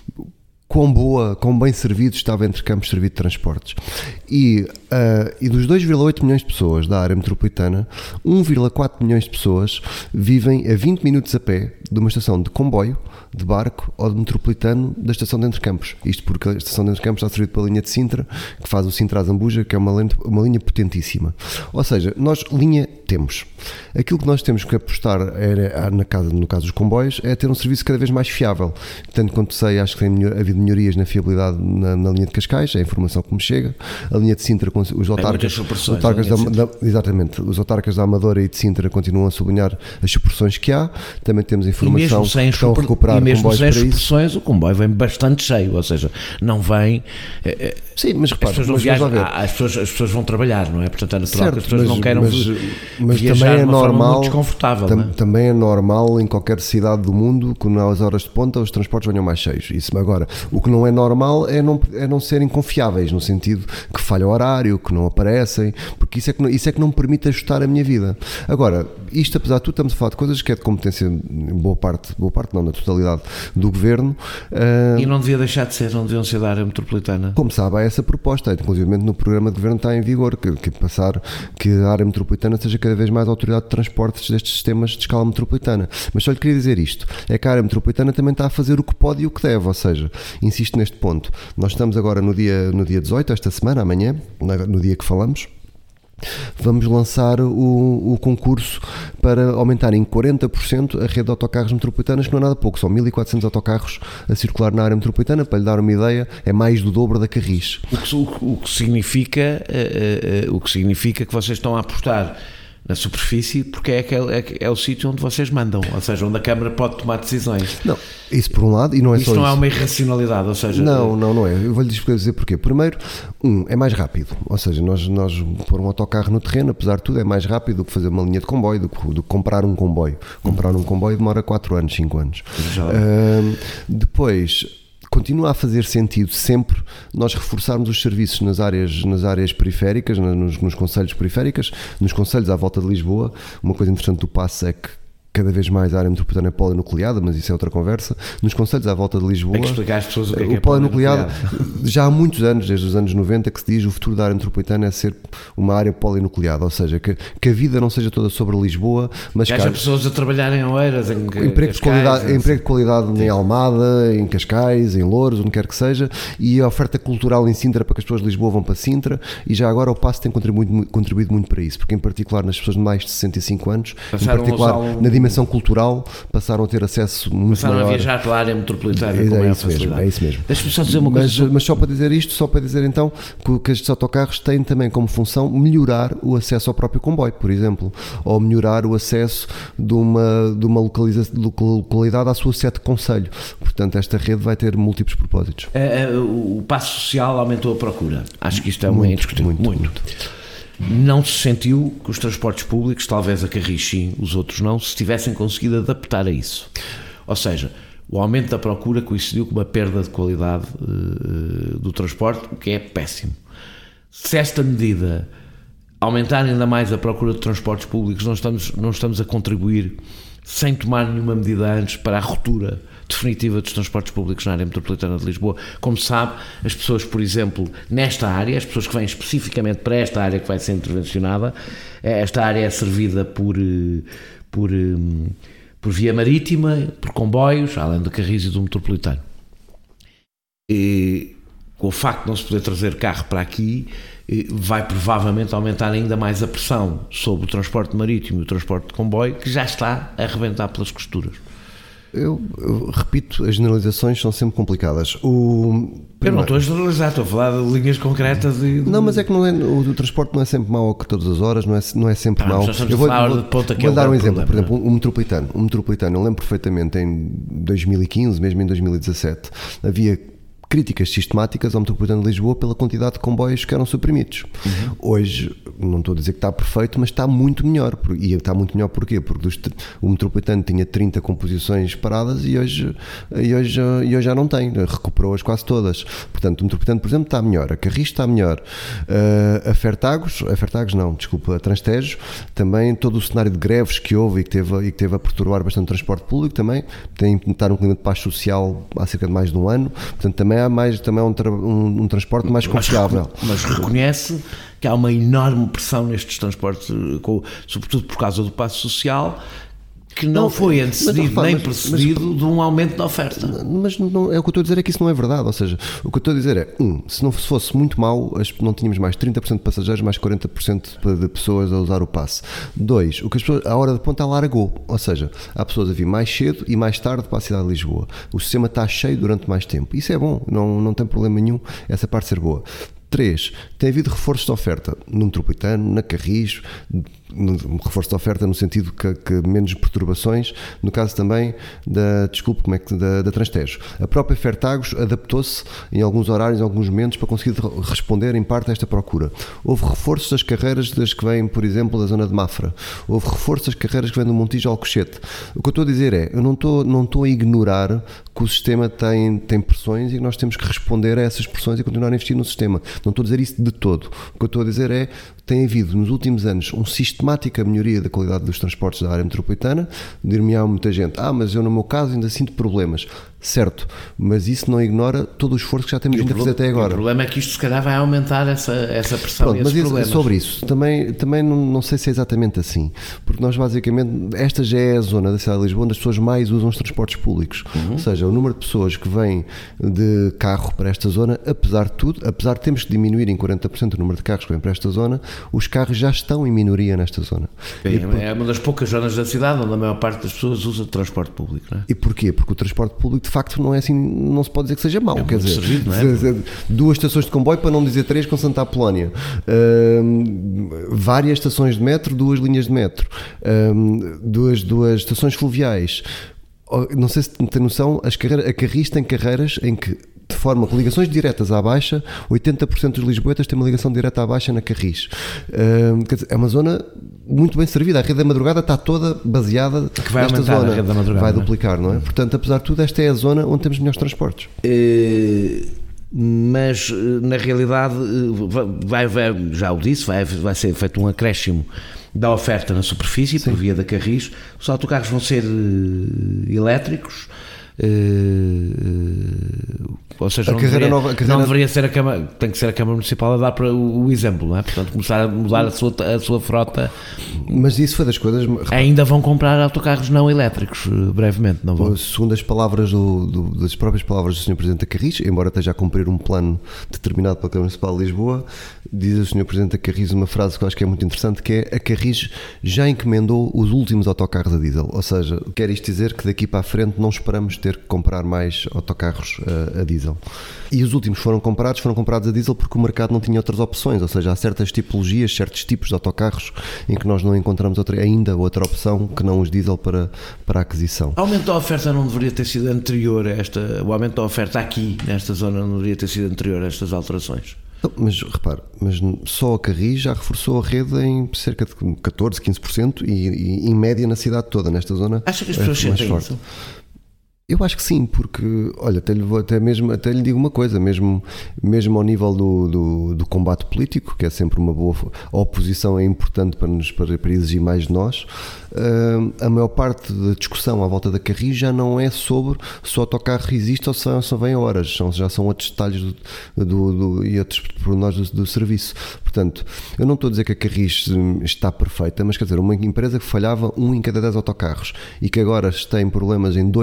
S1: quão boa, quão bem servido estava Entre Campos servido de transportes. E, uh, e dos dois vírgula oito milhões de pessoas da área metropolitana, um vírgula quatro milhões de pessoas vivem a vinte minutos a pé de uma estação de comboio, de barco ou de metropolitano da estação de Entre Campos. Isto porque a estação de Entre Campos está servida pela linha de Sintra, que faz o Sintra a Zambuja, que é uma, lente, uma linha potentíssima. Ou seja, nós linha temos. Aquilo que nós temos que apostar é, na casa, no caso dos comboios, é ter um serviço cada vez mais fiável. Tanto quanto sei, acho que tem melhor, havido melhorias na fiabilidade na, na linha de Cascais, é a informação que me chega. A linha de Sintra, os autarcas, os autarcas da, da, exatamente, os autarcas da Amadora e de Sintra continuam a sublinhar as supressões que há. Também temos informação que estão a recuperar
S2: mesmo sem as supressões, o comboio vem bastante cheio, ou seja, não vem. É,
S1: Sim, mas repara,
S2: as, pessoas
S1: mas
S2: viajam, as, pessoas, as pessoas vão trabalhar, não é? Portanto, é natural
S1: certo,
S2: que as pessoas
S1: mas,
S2: não queiram
S1: mas, mas
S2: viajar
S1: também é
S2: de uma
S1: normal,
S2: forma muito desconfortável.
S1: Tam,
S2: não é?
S1: Também é normal em qualquer cidade do mundo que nas horas de ponta os transportes venham mais cheios. Isso agora, o que não é normal é não, é não serem confiáveis, no sentido que falha o horário, que não aparecem, porque isso é que não, isso é que não me permite ajustar a minha vida. Agora, isto apesar de tudo, estamos a falar de coisas que é de competência em boa parte, boa parte não, na totalidade do Governo. Uh,
S2: e não devia deixar de ser, não deviam ser da área metropolitana.
S1: Como sabe, há essa proposta, inclusive no programa de Governo está em vigor, que, que passar que a área metropolitana seja cada vez mais a autoridade de transportes destes sistemas de escala metropolitana. Mas só lhe queria dizer isto, é que a área metropolitana também está a fazer o que pode e o que deve, ou seja, insisto neste ponto, nós estamos agora no dia, no dia dezoito, esta semana, amanhã, no dia que falamos, vamos lançar o, o concurso para aumentar em quarenta por cento a rede de autocarros metropolitanas, que não é nada pouco, são mil e quatrocentos autocarros a circular na área metropolitana. Para lhe dar uma ideia, é mais do dobro da Carris.
S2: O que, o, o que significa, uh, uh, o que significa que vocês estão a apostar na superfície, porque é, aquele, é, é o sítio onde vocês mandam, ou seja, onde a Câmara pode tomar decisões.
S1: Não, isso por um lado, e não é
S2: isto
S1: só
S2: não
S1: isso.
S2: é uma irracionalidade, ou seja...
S1: Não, não, não é. Eu vou-lhe dizer porquê. Primeiro, um, é mais rápido, ou seja, nós, nós pôr um autocarro no terreno, apesar de tudo, é mais rápido do que fazer uma linha de comboio, do que, do que comprar um comboio. Comprar um comboio demora quatro anos, cinco anos.
S2: Já.
S1: Uh, depois... Continua a fazer sentido sempre nós reforçarmos os serviços nas áreas, nas áreas periféricas, nos, nos concelhos periféricos, nos concelhos à volta de Lisboa. Uma coisa interessante do passo é que cada vez mais a área metropolitana é polinucleada, mas isso é outra conversa. Nos concelhos à volta de Lisboa,
S2: tem que explicar às pessoas o que é, que é
S1: polinucleado. Já há muitos anos, desde os anos noventa, que se diz que o futuro da área metropolitana é ser uma área polinucleada, ou seja, que, que a vida não seja toda sobre Lisboa, mas
S2: que haja pessoas a trabalhar em Oeiras, em
S1: emprego
S2: Cascais,
S1: de qualidade,
S2: em...
S1: emprego de qualidade em Almada, em Cascais, em Loures, onde quer que seja, e a oferta cultural em Sintra para que as pessoas de Lisboa vão para Sintra, e já agora o passo tem contribuído, contribuído muito para isso, porque em particular nas pessoas de mais de sessenta e cinco anos,
S2: passaram
S1: em particular um... na dimensão cultural, passaram a ter acesso muito
S2: passaram
S1: maior.
S2: a viajar pela área metropolitana
S1: é,
S2: com
S1: é,
S2: isso
S1: mesmo, é isso mesmo.
S2: Deixa-me só dizer uma
S1: mas,
S2: coisa.
S1: Mas só para dizer isto, só para dizer então que, que estes autocarros têm também como função melhorar o acesso ao próprio comboio, por exemplo, ou melhorar o acesso de uma, de uma localiza, localidade à sua sede de concelho. Portanto, esta rede vai ter múltiplos propósitos.
S2: É, é, o passo social aumentou a procura. Acho que isto é
S1: muito,
S2: uma indiscutível.
S1: Muito, muito. muito.
S2: Não se sentiu que os transportes públicos, talvez a Carris sim, os outros não, se tivessem conseguido adaptar a isso. Ou seja, o aumento da procura coincidiu com uma perda de qualidade uh, do transporte, o que é péssimo. Se esta medida aumentar ainda mais a procura de transportes públicos, não estamos, não estamos a contribuir, sem tomar nenhuma medida antes, para a ruptura definitiva dos transportes públicos na área metropolitana de Lisboa. Como se sabe, as pessoas, por exemplo, nesta área, as pessoas que vêm especificamente para esta área que vai ser intervencionada, esta área é servida por, por, por via marítima, por comboios, além da Carris e do metropolitano. E com o facto de não se poder trazer carro para aqui, vai provavelmente aumentar ainda mais a pressão sobre o transporte marítimo e o transporte de comboio, que já está a arrebentar pelas costuras.
S1: Eu, eu repito, as generalizações são sempre complicadas. O,
S2: eu não estou a generalizar, estou a falar de linhas concretas e...
S1: Não, mas é que não é, o, o transporte não é sempre mau a todas as horas, não é, não é sempre ah, mau.
S2: Eu vou, vou, vou,
S1: vou dar um exemplo, problema, por exemplo, o metropolitano. O metropolitano, eu lembro perfeitamente, em dois mil e quinze, mesmo em dois mil e dezassete, havia críticas sistemáticas ao metropolitano de Lisboa pela quantidade de comboios que eram suprimidos. Uhum. Hoje, não estou a dizer que está perfeito, mas está muito melhor. E está muito melhor porquê? Porque o metropolitano tinha trinta composições paradas e hoje, e hoje, e hoje já não tem, recuperou-as quase todas. Portanto, o metropolitano, por exemplo, está melhor, a Carris está melhor, uh, a Fertagos, a Fertagos não, desculpa, a Transtejo, também todo o cenário de greves que houve e que teve, e que teve a perturbar bastante o transporte público, também tem que estar um clima de paz social há cerca de mais de um ano, portanto também há mais, também é um, tra- um, um transporte mais confiável.
S2: Mas, mas reconhece que há uma enorme pressão nestes transportes, com, sobretudo por causa do passo social, que não, não foi antecedido mas, nem mas, precedido mas, de um aumento da oferta.
S1: Mas não, é o que eu estou a dizer é que isso não é verdade. Ou seja, o que eu estou a dizer é, um, se não fosse muito mau, não tínhamos mais trinta por cento de passageiros, mais quarenta por cento de pessoas a usar o passe. Dois, o que as pessoas, a hora de ponta alargou. Ou seja, há pessoas a vir mais cedo e mais tarde para a cidade de Lisboa. O sistema está cheio durante mais tempo. Isso é bom, não, não tem problema nenhum essa parte ser boa. Três, tem havido reforços de oferta no metropolitano, na Carris, um reforço de oferta no sentido que, que menos perturbações, no caso também da, desculpe, como é que, da, da Transtejo. A própria Fertagos adaptou-se em alguns horários, em alguns momentos, para conseguir responder em parte a esta procura. Houve reforços das carreiras das que vêm, por exemplo, da zona de Mafra. Houve reforços das carreiras que vêm do Montijo ao Alcochete. O que eu estou a dizer é, eu não estou, não estou a ignorar que o sistema tem, tem pressões e nós temos que responder a essas pressões e continuar a investir no sistema. Não estou a dizer isso de todo. O que eu estou a dizer é, tem havido nos últimos anos uma sistemática melhoria da qualidade dos transportes da área metropolitana. Dir-me-á muita gente, ah, mas eu no meu caso ainda sinto problemas. Certo, mas isso não ignora todo o esforço que já temos vindo a fazer até agora.
S2: O problema é que isto se calhar vai aumentar essa, essa pressão.
S1: Pronto,
S2: e esses
S1: mas
S2: problemas.
S1: Sobre isso, também, também não, não sei se é exatamente assim, porque nós basicamente, esta já é a zona da cidade de Lisboa onde as pessoas mais usam os transportes públicos. Uhum. Ou seja, o número de pessoas que vêm de carro para esta zona, apesar de tudo, apesar de termos que diminuir em quarenta por cento o número de carros que vêm para esta zona, os carros já estão em minoria nesta zona.
S2: Sim, por... É uma das poucas zonas da cidade onde a maior parte das pessoas usa transporte público, não é?
S1: E porquê? Porque o transporte público de facto não é assim, não se pode dizer que seja mau,
S2: é
S1: quer dizer,
S2: servido, não é?
S1: Duas estações de comboio, para não dizer três, com Santa Apolónia, uh, várias estações de metro, duas linhas de metro, uh, duas, duas estações fluviais. Não sei se tem noção, as carreiras, a Carris tem carreiras em que, de forma com ligações diretas à Baixa, oitenta por cento dos lisboetas têm uma ligação direta à Baixa na Carris. Uh, quer dizer, é uma zona muito bem servida. A rede da madrugada está toda baseada
S2: que vai
S1: nesta
S2: aumentar
S1: zona.
S2: A rede da madrugada,
S1: vai duplicar, não é? Portanto, apesar de tudo, esta é a zona onde temos melhores transportes.
S2: Uh, mas, na realidade, vai, vai, já o disse, vai, vai ser feito um acréscimo da oferta na superfície. Sim. Por via da Carris. Os autocarros vão ser uh, elétricos. Uh, ou seja, não deveria, nova, carreira... não deveria ser a Câmara, tem que ser a Câmara Municipal a dar para o, o exemplo, não é? Portanto, começar a mudar a sua, a sua frota.
S1: Mas isso foi das coisas.
S2: Ainda vão comprar autocarros não elétricos brevemente, não vão?
S1: Segundo as palavras do, do, das próprias palavras do senhor Presidente da Carris, embora esteja a cumprir um plano determinado pela Câmara Municipal de Lisboa, diz o senhor Presidente da Carris uma frase que eu acho que é muito interessante, que é: a Carris já encomendou os últimos autocarros a diesel. Ou seja, quer isto dizer que daqui para a frente não esperamos ter que comprar mais autocarros a, a diesel. E os últimos foram comprados, foram comprados a diesel porque o mercado não tinha outras opções, ou seja, há certas tipologias, certos tipos de autocarros em que nós não encontramos outra, ainda outra opção que não os diesel para, para a aquisição.
S2: O aumento da oferta não deveria ter sido anterior a esta, o aumento da oferta aqui, nesta zona, não deveria ter sido anterior a estas alterações?
S1: Não, mas repare, mas só a Carris já reforçou a rede em cerca de catorze, quinze por cento e, e em média na cidade toda, nesta zona.
S2: Acha que as pessoas
S1: é
S2: sentem isso?
S1: Eu acho que sim, porque, olha, até lhe, vou, até mesmo, até lhe digo uma coisa, mesmo, mesmo ao nível do, do, do combate político, que é sempre uma boa, a oposição é importante para, nos, para, para exigir mais de nós, uh, a maior parte da discussão à volta da Carris já não é sobre se o autocarro existe ou se só vem a horas, são, já são outros detalhes do, do, do, e outros pormenores do, do serviço. Portanto, eu não estou a dizer que a Carris está perfeita, mas quer dizer, uma empresa que falhava um em cada dez autocarros e que agora tem problemas em dois em cada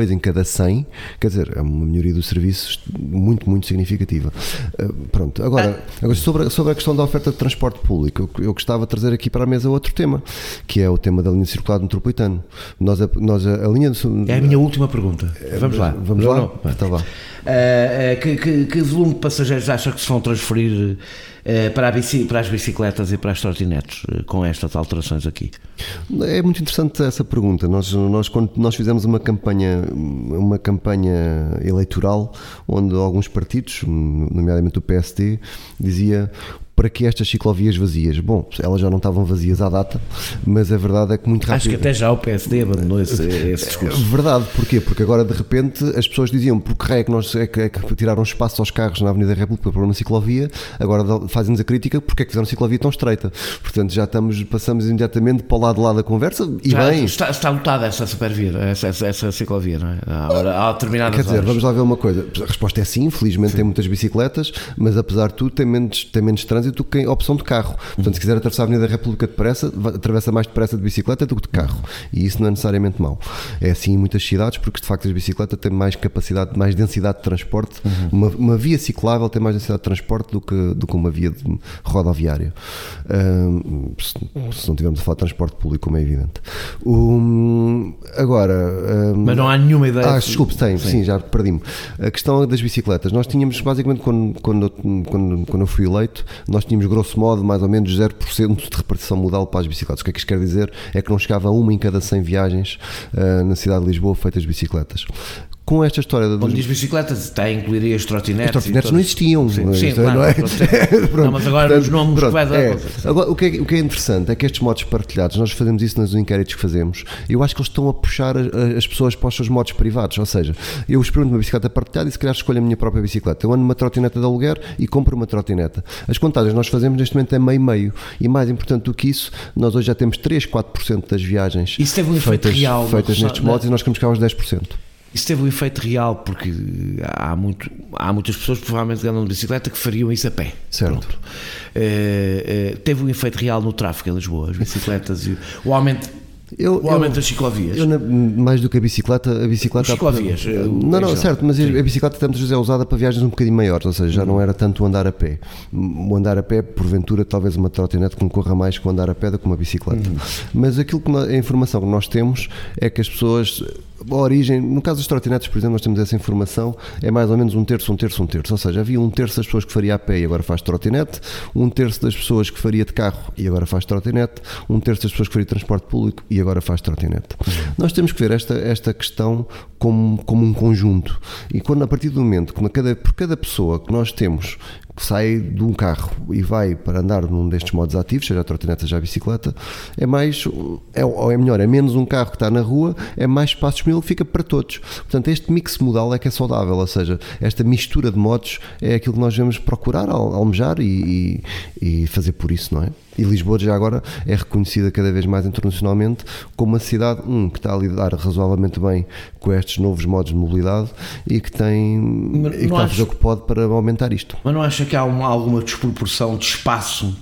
S1: cem, quer dizer, é uma melhoria dos serviços muito, muito significativa. Uh, pronto, agora, agora sobre, a, sobre a questão da oferta de transporte público, eu, eu gostava de trazer aqui para a mesa outro tema, que é o tema da linha circular do metropolitano. Nós, a, nós a, a linha do,
S2: é a minha última pergunta. Vamos lá.
S1: Vamos lá? Não, não. Então vá.
S2: Uh, uh, que, que, que volume de passageiros acha que se vão transferir uh, para, a bici, para as bicicletas e para as trotinetes uh, com estas alterações aqui?
S1: É muito interessante essa pergunta. Nós, nós, quando nós fizemos uma campanha, uma campanha eleitoral onde alguns partidos, nomeadamente o P S D, dizia: para que estas ciclovias vazias? Bom, elas já não estavam vazias à data, mas a verdade é que muito rápido...
S2: Acho que até já o P S D abandonou esse, esse discurso.
S1: Verdade, porquê? Porque agora de repente as pessoas diziam: por que é que, nós, é que, é que tiraram espaço aos carros na Avenida República para uma ciclovia, agora fazem-nos a crítica porque é que fizeram ciclovia tão estreita. Portanto, já estamos, passamos imediatamente para o lado de lá da conversa e
S2: já
S1: bem...
S2: Está, está lotada essa supervia, essa, essa, essa ciclovia, não é? Há, hora, há determinadas
S1: Quer dizer,
S2: horas.
S1: Vamos lá ver uma coisa. A resposta é sim, felizmente sim. Tem muitas bicicletas, mas apesar de tudo tem menos, tem menos trânsito do que a opção de carro. Portanto, se quiser atravessar a Avenida da República depressa, atravessa mais depressa de bicicleta do que de carro. E isso não é necessariamente mau. É assim em muitas cidades, porque de facto as bicicletas têm mais capacidade, mais densidade de transporte. Uhum. Uma, uma via ciclável tem mais densidade de transporte do que, do que uma via de rodoviária. Um, se, se não tivermos a falar de transporte público, como é evidente. Um, agora... Um,
S2: Mas não há nenhuma ideia...
S1: Ah, desculpe, tem, sim. sim, já perdi-me. A questão das bicicletas. Nós tínhamos, basicamente, quando, quando, quando, quando eu fui eleito, nós tínhamos, grosso modo, mais ou menos zero por cento de repartição modal para as bicicletas. O que é que isto quer dizer? É que não chegava a uma em cada cem viagens uh, na cidade de Lisboa feitas de bicicletas. Com esta história da...
S2: Quando diz bicicletas, está a incluir as trotinetes.
S1: As trotinetes não existiam.
S2: Sim, sim, claro,
S1: não, é?
S2: Não, mas agora nos nomes
S1: pronto,
S2: que vai dar.
S1: É. Agora, o, que é, o que é interessante é que estes modos partilhados, nós fazemos isso nos inquéritos que fazemos, eu acho que eles estão a puxar as pessoas para os seus modos privados. Ou seja, eu experimento uma bicicleta partilhada e se calhar escolho a minha própria bicicleta. Eu ando numa trotineta de aluguer e compro uma trotineta. As contagens nós fazemos neste momento é meio-meio. E mais importante do que isso, nós hoje já temos três, quatro por cento das viagens
S2: isso teve um efeito
S1: feitas,
S2: real,
S1: feitas nestes modos, e nós queremos cá aos dez por cento.
S2: Isso teve um efeito real, porque há, muito, há muitas pessoas que provavelmente andam de bicicleta que fariam isso a pé.
S1: Certo.
S2: Uh, uh, teve um efeito real no tráfego em Lisboa, as bicicletas e o aumento,
S1: eu,
S2: o aumento
S1: eu,
S2: das ciclovias.
S1: Eu, mais do que a bicicleta, a bicicleta...
S2: As ciclovias.
S1: A, não, não, certo, mas sim. A bicicleta muitas vezes é usada para viagens um bocadinho maiores, ou seja, já não era tanto o andar a pé. O andar a pé, porventura, talvez uma trotinete concorra mais com o andar a pé do que uma bicicleta. Uhum. Mas aquilo que a informação que nós temos é que as pessoas... A origem, no caso dos trotinetes, por exemplo, nós temos essa informação, é mais ou menos um terço, um terço, um terço. Ou seja, havia um terço das pessoas que faria a pé e agora faz trotinete, um terço das pessoas que faria de carro e agora faz trotinete, um terço das pessoas que faria de transporte público e agora faz trotinete. Uhum. Nós temos que ver esta, esta questão como, como um conjunto. E quando, a partir do momento que cada, por cada pessoa que nós temos que sai de um carro e vai para andar num destes modos ativos, seja a trotineta, seja a bicicleta, é mais, é, ou é melhor, é menos um carro que está na rua, é mais espaço disponível que fica para todos. Portanto, este mix modal é que é saudável, ou seja, esta mistura de modos é aquilo que nós devemos procurar, almejar e, e, e fazer por isso, não é? E Lisboa já agora é reconhecida cada vez mais internacionalmente como uma cidade um, que está a lidar razoavelmente bem com estes novos modos de mobilidade e que tem e que está a fazer o que pode para aumentar isto.
S2: Mas não acha que há uma, alguma desproporção de espaço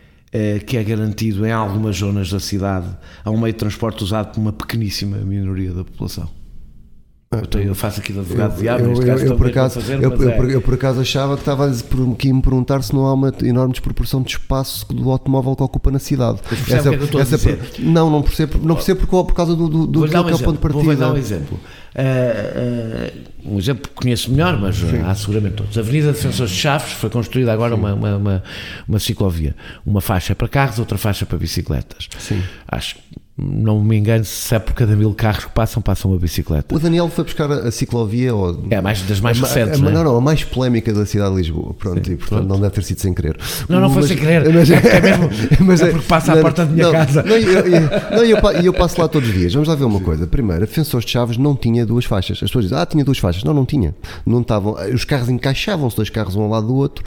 S2: eh, que é garantido em algumas zonas da cidade a um meio de transporte usado por uma pequeníssima minoria da população? Eu, eu faço aqui de advogado de diabo, neste caso,
S1: eu, por acaso,
S2: fazer,
S1: eu, eu,
S2: é...
S1: eu, eu por acaso achava que estava aqui a me perguntar se não há uma enorme desproporção de espaço do automóvel que ocupa na cidade.
S2: Essa, que é que essa,
S1: não, não percebo, não percebo por, por causa do, do, do que é o ponto de partida.
S2: Vou dar um exemplo. Uh, uh, um exemplo que conheço melhor, mas Sim. há seguramente todos. A Avenida Defensores de Chaves foi construída agora uma, uma, uma, uma ciclovia. Uma faixa para carros, outra faixa para bicicletas.
S1: Sim.
S2: Acho que não me engano se é por cada mil carros que passam, passam uma bicicleta.
S1: O Daniel foi buscar a ciclovia ou...
S2: É a mais, das mais
S1: a,
S2: recentes,
S1: a,
S2: não é?
S1: Não, não, a mais polémica da cidade de Lisboa. Pronto, Sim, e portanto pronto. Não deve ter sido sem querer.
S2: Não, não
S1: mas,
S2: foi sem querer.
S1: Mas,
S2: é mesmo mas, é porque passa
S1: não,
S2: à porta da minha
S1: não,
S2: casa.
S1: Não, eu, eu, não, eu, eu passo lá todos os dias. Vamos lá ver uma Sim. coisa. Primeiro, a Defensores de Chaves não tinha duas faixas. As pessoas dizem, ah, tinha duas faixas. Não, não tinha. Não estavam, os carros encaixavam-se, dois carros um ao lado do outro,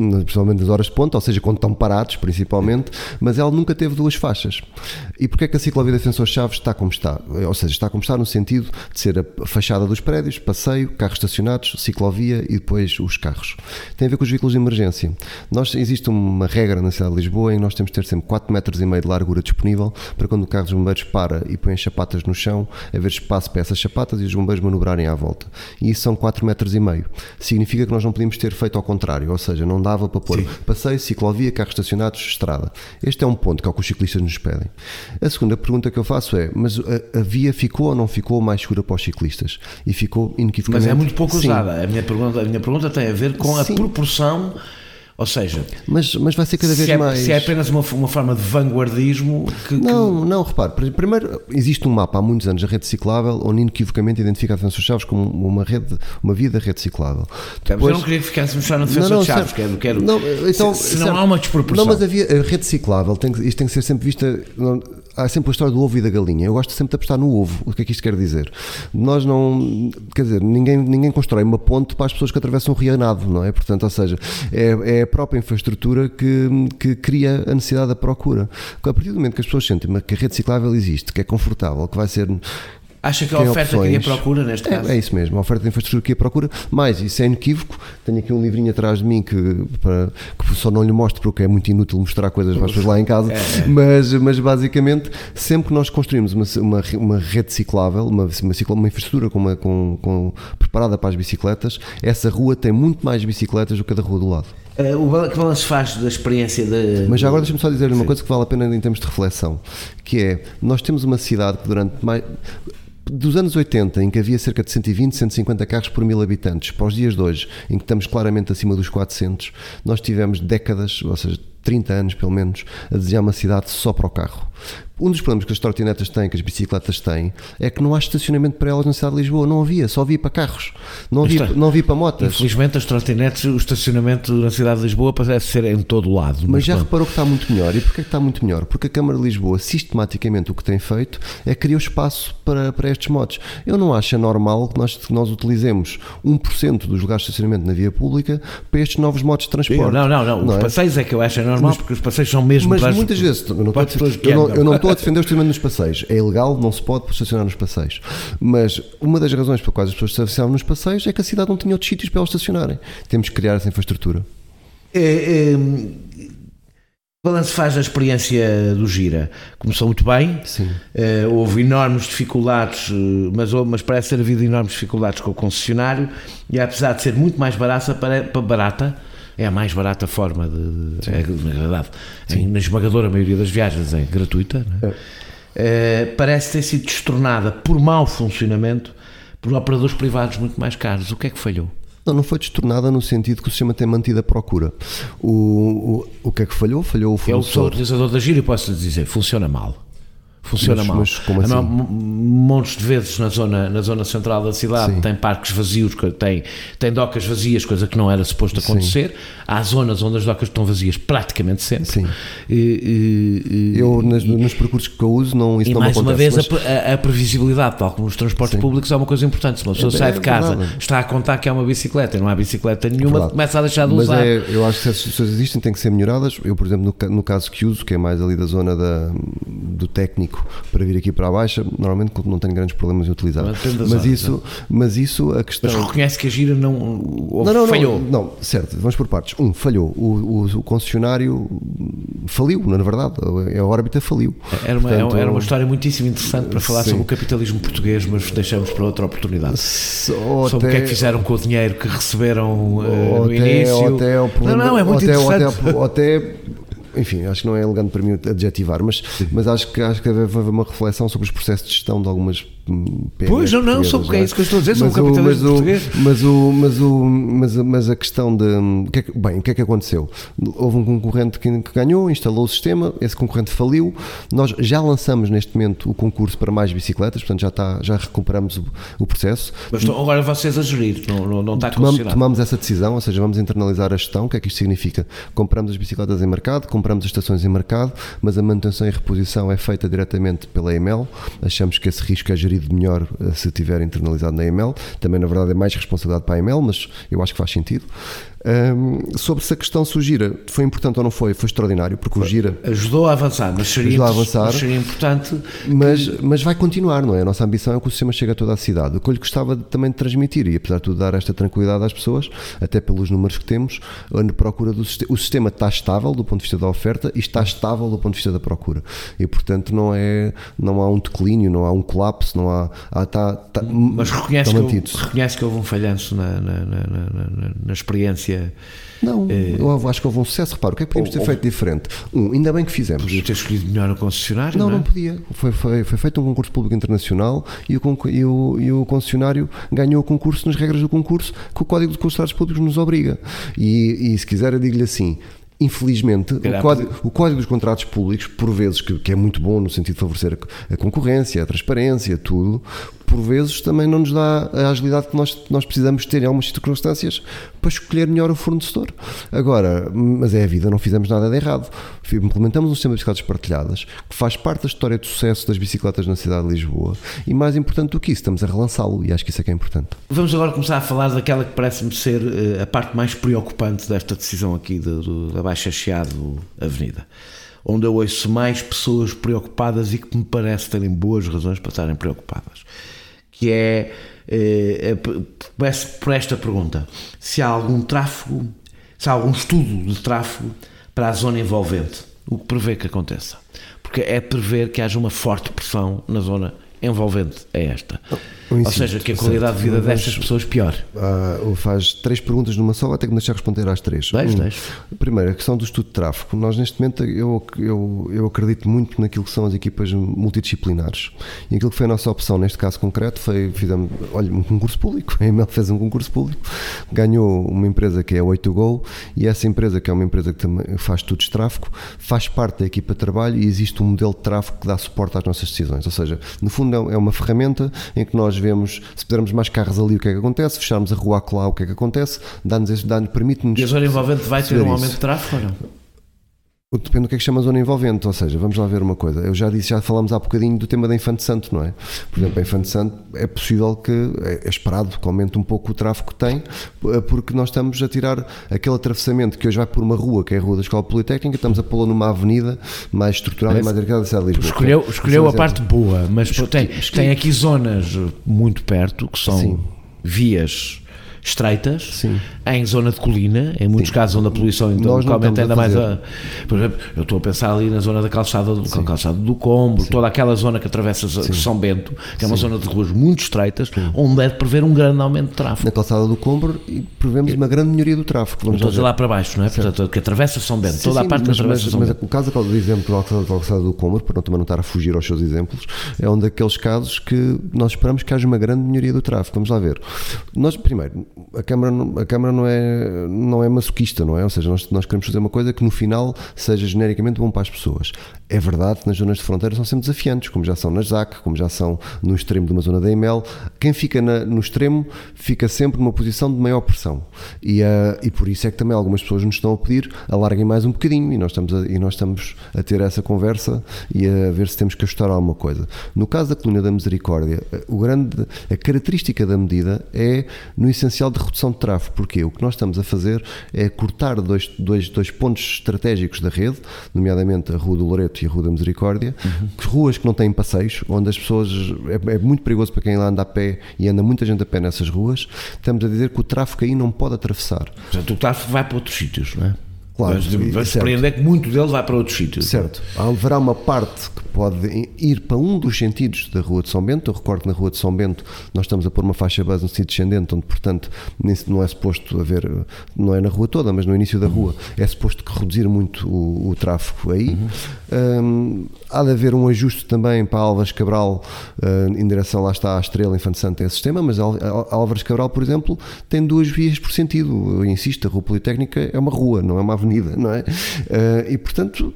S1: principalmente nas horas de ponta, ou seja, quando estão parados, principalmente, mas ela nunca teve duas faixas. E porquê é que a ciclovia da Defensor Chaves está como está, ou seja, está como está no sentido de ser a fachada dos prédios, passeio, carros estacionados, ciclovia e depois os carros. Tem a ver com os veículos de emergência. Nós, existe uma regra na cidade de Lisboa em que nós temos de ter sempre quatro metros e meio de largura disponível para quando o carro dos bombeiros para e põe as chapatas no chão, haver espaço para essas chapatas e os bombeiros manobrarem à volta. E isso são quatro metros e meio. Significa que nós não podíamos ter feito ao contrário, ou seja, não dava para pôr Sim. passeio, ciclovia, carros estacionados, estrada. Este é um ponto que é o que os ciclistas nos pedem. A segunda pergunta que eu faço é, mas a, a via ficou ou não ficou mais segura para os ciclistas? E ficou inequivocamente...
S2: Mas é muito pouco
S1: Sim.
S2: usada. A minha pergunta, a minha pergunta tem a ver com a
S1: Sim.
S2: proporção... Ou seja,
S1: mas, mas vai ser cada vez
S2: se é,
S1: mais...
S2: Se é apenas uma, uma forma de vanguardismo... Que,
S1: não,
S2: que...
S1: não, repare. Primeiro, existe um mapa há muitos anos da rede ciclável onde inequivocamente identifica a Defensor Chaves como uma, rede, uma via da rede ciclável.
S2: Depois, eu não queria que ficássemos só na Defensor
S1: não, não,
S2: Chaves, quero, quero,
S1: não, então,
S2: se, se não há uma desproporção.
S1: Não, mas a, via, a rede ciclável, tem, isto tem que ser sempre vista... Não, há sempre a história do ovo e da galinha. Eu gosto sempre de apostar no ovo. O que é que isto quer dizer? Nós não... Quer dizer, ninguém, ninguém constrói uma ponte para as pessoas que atravessam um rio a nado, não é? Portanto, ou seja, é, é a própria infraestrutura que, que cria a necessidade da procura. A partir do momento que as pessoas sentem que a rede ciclável existe, que é confortável, que vai ser...
S2: Acha que a oferta cria procura neste caso?
S1: É, é isso mesmo, a oferta de infraestrutura cria procura, mas isso é inequívoco. Tenho aqui um livrinho atrás de mim que, para, que só não lhe mostro porque é muito inútil mostrar coisas para as pessoas lá em casa, é, é. Mas, mas basicamente sempre que nós construímos uma, uma, uma rede ciclável, uma, uma, uma infraestrutura com uma, com, com, preparada para as bicicletas, essa rua tem muito mais bicicletas do que a da rua do lado.
S2: O que balanço faz da experiência de...
S1: Mas já agora deixa-me só dizer-lhe uma coisa que vale a pena em termos de reflexão, que é, nós temos uma cidade que durante mais... Dos anos oitenta, em que havia cerca de cento e vinte, cento e cinquenta carros por mil habitantes, para os dias de hoje, em que estamos claramente acima dos quatrocentos, nós tivemos décadas, ou seja, trinta anos pelo menos, a desenhar uma cidade só para o carro. Um dos problemas que as trotinetas têm, que as bicicletas têm, é que não há estacionamento para elas na cidade de Lisboa. Não havia, só havia para carros. Não havia, não havia para motas.
S2: Infelizmente as trotinetes, o estacionamento na cidade de Lisboa parece ser em todo o lado.
S1: Mas, mas já não. Reparou que está muito melhor. E porquê que está muito melhor? Porque a Câmara de Lisboa, sistematicamente, o que tem feito é criar espaço para, para estes motos. Eu não acho normal que nós, que nós utilizemos um por cento dos lugares de estacionamento na via pública para estes novos modos de transporte.
S2: Não, não, não. não os é? passeios é que eu acho normal, mas, porque os passeios são mesmo...
S1: Mas
S2: para
S1: muitas
S2: as,
S1: vezes, eu não, estou, eu, não, eu não estou a defender o estacionamento nos passeios. É ilegal, não se pode estacionar nos passeios. Mas uma das razões pelas quais as pessoas estacionavam nos passeios é que a cidade não tinha outros sítios para elas estacionarem. Temos que criar essa infraestrutura.
S2: É, é, o balanço faz da experiência do Gira. Começou muito bem.
S1: Sim.
S2: É, houve enormes dificuldades, mas, mas parece ter havido enormes dificuldades com o concessionário e apesar de ser muito mais barata, para, para barata é a mais barata forma de... É, na verdade, é, na esmagadora maioria das viagens é gratuita, não é? É, parece ter sido destornada por mau funcionamento por operadores privados muito mais caros. O que é que falhou?
S1: Não, não foi destornada no sentido que o sistema tem mantido a procura. O, o, o que é que falhou? Falhou o fornecedor.
S2: Eu sou utilizador da Gira e posso dizer, funciona mal. Funciona
S1: mas,
S2: mal.
S1: Mas como assim?
S2: Montes de vezes na zona, na zona central da cidade. Sim. Tem parques vazios, tem, tem docas vazias, coisa que não era suposto acontecer. Sim. Há zonas onde as docas estão vazias praticamente sempre.
S1: Sim.
S2: E, e,
S1: eu, nas, nos percursos que eu uso, não, isso
S2: e
S1: não
S2: mais
S1: me
S2: uma
S1: acontece.
S2: vez,
S1: mas...
S2: a, a previsibilidade, tal como nos transportes Sim. públicos, é uma coisa importante. Se uma pessoa é, sai de casa, é está a contar que há uma bicicleta e não há bicicleta nenhuma, é começa a deixar de
S1: mas
S2: usar.
S1: É, eu acho que se essas situações existem, têm que ser melhoradas. Eu, por exemplo, no, no caso que uso, que é mais ali da zona da, do técnico, para vir aqui para a Baixa, normalmente não tenho grandes problemas em utilizar. Mas,
S2: mas
S1: isso, mas isso a questão...
S2: Mas reconhece que a Gira não,
S1: não, não
S2: falhou?
S1: Não, não, certo, vamos por partes. Um, falhou. O, o, o concessionário faliu, na verdade. A órbita faliu.
S2: Era uma, Portanto, era uma história muitíssimo interessante para falar sim. sobre o capitalismo português, mas deixamos para outra oportunidade.
S1: Ou
S2: sobre
S1: até,
S2: o que é que fizeram com o dinheiro que receberam uh, no
S1: até,
S2: início.
S1: Até ao
S2: não, não, é muito
S1: até,
S2: interessante.
S1: Até, até, enfim, acho que não é elegante para mim adjetivar, mas, mas acho que acho que deve haver uma reflexão sobre os processos de gestão de algumas P M Es.
S2: Pois, não, não, sobre o que é isso que eu estou a dizer, sobre o capitalismo português.
S1: Mas, o, mas, o, mas, mas a questão de... Que é que, bem, o que é que aconteceu? Houve um concorrente que, que ganhou, instalou o sistema, esse concorrente faliu, nós já lançamos neste momento o concurso para mais bicicletas, portanto já, está, já recuperamos o, o processo.
S2: Mas estão agora vocês a gerir, não, não, não está
S1: tomamos,
S2: condicionado.
S1: Tomamos essa decisão, ou seja, vamos internalizar a gestão. O que é que isto significa? Compramos as bicicletas em mercado, compramos as estações em mercado, mas a manutenção e reposição é feita diretamente pela E M L. Achamos que esse risco é gerido melhor se tiver internalizado na E M L. Também, na verdade, é mais responsabilidade para a E M L, mas eu acho que faz sentido. Um, sobre se a questão se o Gira foi importante ou não foi, foi extraordinário, porque o Gira
S2: ajudou a avançar, mas seria,
S1: a avançar,
S2: mas seria importante.
S1: Mas, que... mas vai continuar, não é? A nossa ambição é que o sistema chegue a toda a cidade. O que eu lhe gostava de, também de transmitir, e apesar de tudo dar esta tranquilidade às pessoas, até pelos números que temos, a procura do sistema, o sistema está estável do ponto de vista da oferta e está estável do ponto de vista da procura. E portanto não, é, não há um declínio, não há um colapso, não há. há tá, tá,
S2: mas reconhece que, houve, reconhece que houve um falhanço na, na, na, na, na experiência.
S1: Não, é, eu acho que houve um sucesso. Repara, o que é que podíamos ter ou, feito diferente? Um, ainda bem que fizemos.
S2: Podia ter escolhido melhor o concessionário?
S1: Não,
S2: não, é?
S1: não podia. Foi, foi, foi feito um concurso público internacional e o, e, o, e o concessionário ganhou o concurso nas regras do concurso que o Código de Concessionários Públicos nos obriga. E, e se quiser, eu digo-lhe assim. Infelizmente, o código, o código dos contratos públicos, por vezes, que, que é muito bom no sentido de favorecer a, a concorrência, a transparência, tudo, por vezes também não nos dá a agilidade que nós, nós precisamos ter em algumas circunstâncias para escolher melhor o fornecedor. Agora, mas é a vida, não fizemos nada de errado. Implementamos um sistema de bicicletas partilhadas que faz parte da história de sucesso das bicicletas na cidade de Lisboa e, mais importante do que isso, estamos a relançá-lo e acho que isso é que é importante.
S2: Vamos agora começar a falar daquela que parece-me ser uh, a parte mais preocupante desta decisão aqui do, do, da Baixa Chiado Avenida, onde eu ouço mais pessoas preocupadas e que me parece terem boas razões para estarem preocupadas, que é, é, é começo por esta pergunta: se há algum tráfego, se há algum estudo de tráfego para a zona envolvente, o que prevê que aconteça, porque é prever que haja uma forte pressão na zona envolvente, é esta. Ou seja, que a qualidade certo. de vida destas pessoas pior.
S1: Uh, faz três perguntas numa só, vai ter que me deixar responder às três.
S2: Deixe, deixe.
S1: Um, primeiro, a questão do estudo de tráfego. Nós, neste momento, eu, eu, eu acredito muito naquilo que são as equipas multidisciplinares. E aquilo que foi a nossa opção, neste caso concreto, foi, fizemos, olha, um concurso público. A Emel fez um concurso público, ganhou uma empresa que é a oito to go, e essa empresa, que é uma empresa que também faz estudos de tráfego, faz parte da equipa de trabalho e existe um modelo de tráfego que dá suporte às nossas decisões. Ou seja, no fundo é uma ferramenta em que nós vemos, se pudermos mais carros ali, o que é que acontece, fecharmos a rua acolá, o que é que acontece, dá-nos, dá-nos, permite-nos...
S2: E a zona envolvente vai ter um aumento de tráfego ou não?
S1: Depende do que é que chama zona envolvente, ou seja, vamos lá ver uma coisa. Eu já disse, já falámos há bocadinho do tema da Infante Santo, não é? Por exemplo, a Infante Santo é possível que, é esperado que aumente um pouco o tráfego que tem, porque nós estamos a tirar aquele atravessamento que hoje vai por uma rua, que é a Rua da Escola Politécnica, estamos a pô-la numa avenida mais estruturada e mais arcada da cidade de Lisboa.
S2: Escolheu, escolheu a parte boa, mas tem, tem aqui zonas muito perto, que são Sim. vias estreitas, Sim. em zona de colina, em muitos Sim. casos onde a poluição então, localmente ainda mais a, por exemplo, eu estou a pensar ali na zona da calçada do, calçada do Combro, Sim. toda aquela zona que atravessa Sim. São Bento, que é uma Sim. zona de ruas muito estreitas, Sim. onde é de prever um grande aumento de tráfego.
S1: Na calçada do Combro prevemos uma grande melhoria do tráfego.
S2: Vamos Estou a lá para baixo, não é? Portanto, que atravessa São Bento, sim, toda sim, a parte
S1: mas,
S2: que atravessa
S1: mas,
S2: São
S1: mas,
S2: Bento.
S1: Mas o caso do exemplo da calçada do Combro, para não, também não estar a fugir aos seus exemplos, é um daqueles casos que nós esperamos que haja uma grande melhoria do tráfego. Vamos lá ver. Nós, primeiro, a Câmara a Câmara não é, não é masoquista, não é? Ou seja, nós, nós queremos fazer uma coisa que no final seja genericamente bom para as pessoas. É verdade que nas zonas de fronteira são sempre desafiantes, como já são na Z A C, como já são no extremo de uma zona da Emel. Quem fica na, no extremo fica sempre numa posição de maior pressão. E, uh, e por isso é que também algumas pessoas nos estão a pedir alarguem mais um bocadinho, e nós estamos a, e nós estamos a ter essa conversa e a ver se temos que ajustar alguma coisa. No caso da Colina da Misericórdia, o grande, a característica da medida é no essencial de redução de tráfego. Porque o que nós estamos a fazer é cortar dois, dois, dois pontos estratégicos da rede, nomeadamente a Rua do Loreto e a Rua da Misericórdia, uhum. ruas que não têm passeios, onde as pessoas, é, é muito perigoso para quem lá anda a pé e anda muita gente a pé nessas ruas. Estamos a dizer que o tráfego aí não pode atravessar.
S2: Portanto, o tráfego vai para outros sítios, não é?
S1: Claro,
S2: vai surpreender que muito dele vai para outros sítios.
S1: Certo. Haverá uma parte que pode ir para um dos sentidos da Rua de São Bento. Eu recordo que na Rua de São Bento nós estamos a pôr uma faixa base no sentido descendente, onde, portanto, não é suposto haver, não é na rua toda, mas no início da rua, é suposto que reduzir muito o, o tráfego aí. Uhum. Um, há de haver um ajuste também para Álvares Cabral, uh, em direção, lá está a Estrela, Infante Santo é esse sistema, mas Álvares Cabral, por exemplo, tem duas vias por sentido. Eu insisto, a Rua Politécnica é uma rua, não é uma avenida, não é? Uh, e, portanto...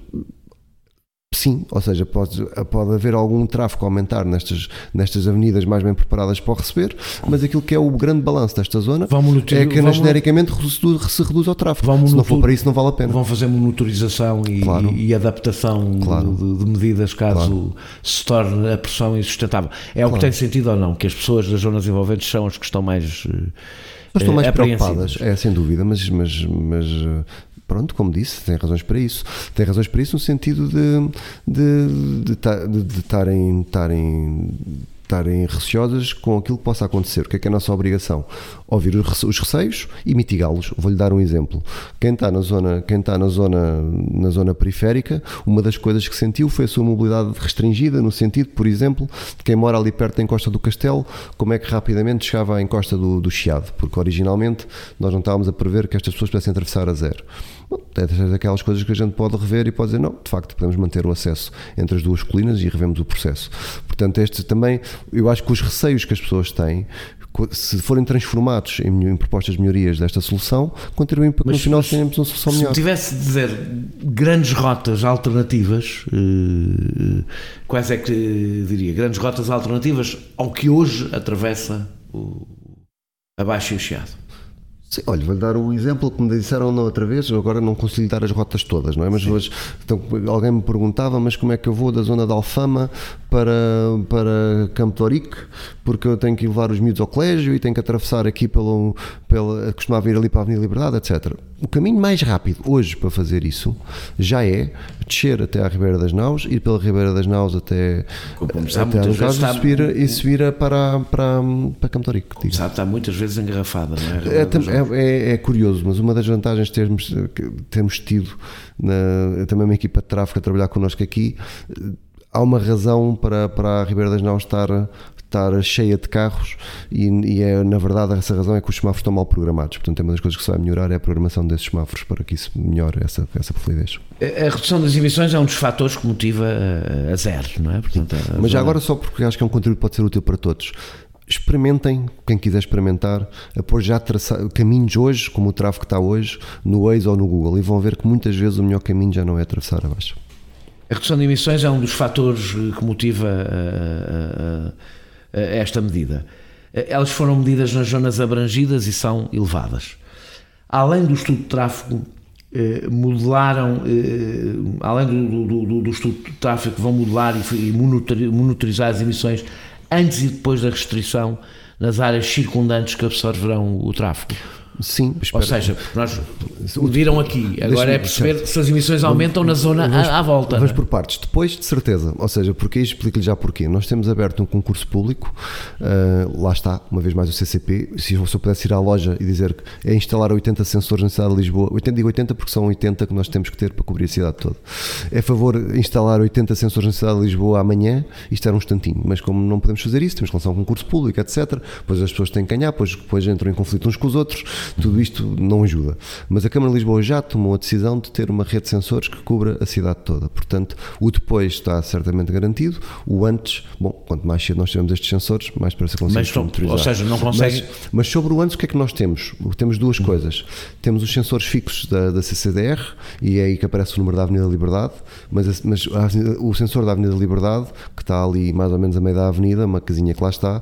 S1: Sim, ou seja, pode, pode haver algum tráfego a aumentar nestas, nestas avenidas mais bem preparadas para o receber, mas aquilo que é o grande balanço desta zona é que vamos, genericamente se reduz ao tráfego. Se monitor, não for para isso não vale a pena.
S2: Vão fazer monitorização e, claro. e adaptação claro. de, de medidas caso claro. se torne a pressão insustentável. É claro. o que tem sentido ou não, que as pessoas das zonas envolventes são as que estão mais...
S1: Mas estão mais
S2: apreensivas.
S1: preocupadas, é sem dúvida, mas, mas, mas pronto, como disse, tem razões para isso. Tem razões para isso no sentido de de de estarem estarem estarem receosas com aquilo que possa acontecer. O que é que é a nossa obrigação? Ouvir os receios e mitigá-los. Vou-lhe dar um exemplo. Quem está na zona, quem está na zona, na zona periférica, uma das coisas que sentiu foi a sua mobilidade restringida, no sentido, por exemplo, de quem mora ali perto da encosta do Castelo, como é que rapidamente chegava à encosta do, do Chiado, porque originalmente nós não estávamos a prever que estas pessoas pudessem atravessar a zero. Bom, é daquelas coisas que a gente pode rever e pode dizer, não, de facto podemos manter o acesso entre as duas colinas e revemos o processo. Portanto, este também, eu acho que os receios que as pessoas têm, se forem transformados em, em propostas de melhorias desta solução, contribuem para que mas, no final tenhamos uma solução
S2: se
S1: melhor.
S2: Se tivesse de dizer grandes rotas alternativas, eh, quais é que diria? Grandes rotas alternativas ao que hoje atravessa o, a Baixa e o Chiado?
S1: Sim, olha, vou-lhe dar o exemplo que me disseram na outra vez, agora não consigo dar as rotas todas, não é? Mas hoje, então, alguém me perguntava, mas como é que eu vou da zona de Alfama para, para Campo de Ourique, porque eu tenho que levar os miúdos ao colégio e tenho que atravessar aqui pelo, pela, costumava ir ali para a Avenida Liberdade, etcétera. O caminho mais rápido hoje para fazer isso já é descer até à Ribeira das Naus, ir pela Ribeira das Naus até, até às Naus e subir, e subir para, para, para Campo de Ourique.
S2: Como sabe, está muitas vezes engarrafada, não é?
S1: É, é, é curioso, mas uma das vantagens de termos, termos tido na, também uma equipa de tráfego a trabalhar connosco aqui, há uma razão para, para a Ribeira das Naus estar, estar cheia de carros e, e é, na verdade essa razão é que os semáforos estão mal programados, portanto é uma das coisas que se vai melhorar é a programação desses semáforos para que isso melhore essa, essa fluidez.
S2: A redução das emissões é um dos fatores que motiva a, a zero, não é? Portanto, a
S1: mas já agora só porque acho que é um conteúdo que pode ser útil para todos. Experimentem, quem quiser experimentar, a pôr já traçar, caminhos hoje, como o tráfego que está hoje, no Waze ou no Google, e vão ver que muitas vezes o melhor caminho já não é atravessar abaixo.
S2: A redução de emissões é um dos fatores que motiva a, a, a esta medida. Elas foram medidas nas zonas abrangidas e são elevadas. Além do estudo de tráfego, eh, modelaram, eh, além do, do, do, do estudo de tráfego, vão modelar e monitorizar as emissões antes e depois da restrição nas áreas circundantes que absorverão o tráfego.
S1: Sim,
S2: ou seja, nós mediram aqui, agora é perceber certo. Se as emissões aumentam vamos, na zona vamos, à, à volta.
S1: Vamos por partes, depois de certeza, ou seja, porque aí explico-lhe já porquê. Nós temos aberto um concurso público, uh, lá está, uma vez mais o C C P, se eu, se eu pudesse ir à loja e dizer que é instalar oitenta sensores na cidade de Lisboa, oitenta, digo oitenta porque são oitenta que nós temos que ter para cobrir a cidade toda. É a favor de instalar oitenta sensores na cidade de Lisboa amanhã, isto era um instantinho, mas como não podemos fazer isso, temos que lançar um concurso público, etcétera. Depois as pessoas têm que ganhar, depois, depois entram em conflito uns com os outros, tudo isto não ajuda. Mas a Câmara de Lisboa já tomou a decisão de ter uma rede de sensores que cubra a cidade toda. Portanto, o depois está certamente garantido, o antes, bom, quanto mais cedo nós tivermos estes sensores, mais para ser conseguir monitorizar.
S2: Ou seja, não consegue...
S1: Mas, mas sobre o antes, o que é que nós temos? Temos duas hum. coisas. Temos os sensores fixos da, da C C D R, e é aí que aparece o número da Avenida Liberdade, mas, mas a, o sensor da Avenida Liberdade, que está ali mais ou menos a meio da avenida, uma casinha que lá está,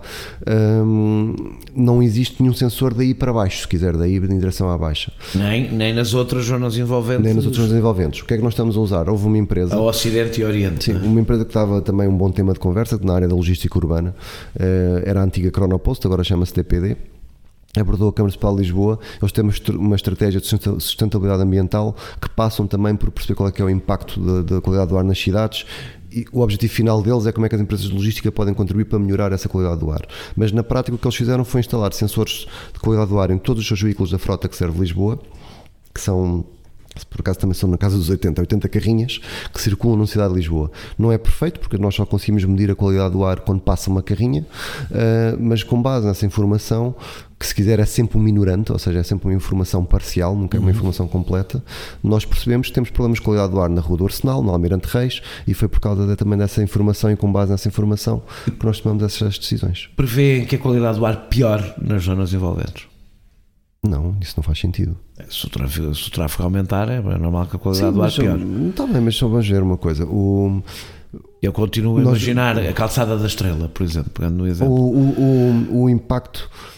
S1: hum, não existe nenhum sensor daí para baixo, se quiser, daí em direção à baixa.
S2: Nem, nem nas outras zonas envolventes.
S1: Nem nas outras zonas envolventes. O que é que nós estamos a usar? Houve uma empresa...
S2: Ao Ocidente e Oriente.
S1: Sim, uma empresa que estava também um bom tema de conversa, na área da logística urbana, era a antiga Cronopost, agora chama-se D P D, abordou a Câmara Municipal de Lisboa. Eles têm uma estratégia de sustentabilidade ambiental que passam também por perceber qual é que é o impacto da, da qualidade do ar nas cidades. E o objetivo final deles é como é que as empresas de logística podem contribuir para melhorar essa qualidade do ar. Mas na prática o que eles fizeram foi instalar sensores de qualidade do ar em todos os seus veículos da frota que serve Lisboa, que são, por acaso também são na casa dos oitenta, oitenta carrinhas que circulam na cidade de Lisboa. Não é perfeito, porque nós só conseguimos medir a qualidade do ar quando passa uma carrinha, mas com base nessa informação, que se quiser é sempre um minorante, ou seja, é sempre uma informação parcial, nunca é uma informação completa, nós percebemos que temos problemas de qualidade do ar na Rua do Arsenal, no Almirante Reis, e foi por causa de, também dessa informação e com base nessa informação que nós tomamos essas decisões.
S2: Prevê que a qualidade do ar pior nas zonas envolventes?
S1: Não, isso não faz sentido.
S2: Se o tráfego, se o tráfego aumentar, é normal que a qualidade Sim, do ar pior.
S1: Está bem, mas só vamos ver uma coisa. O...
S2: Eu continuo a Nós, imaginar a calçada da Estrela, por exemplo, pegando no exemplo.
S1: O, o, o, o impacto,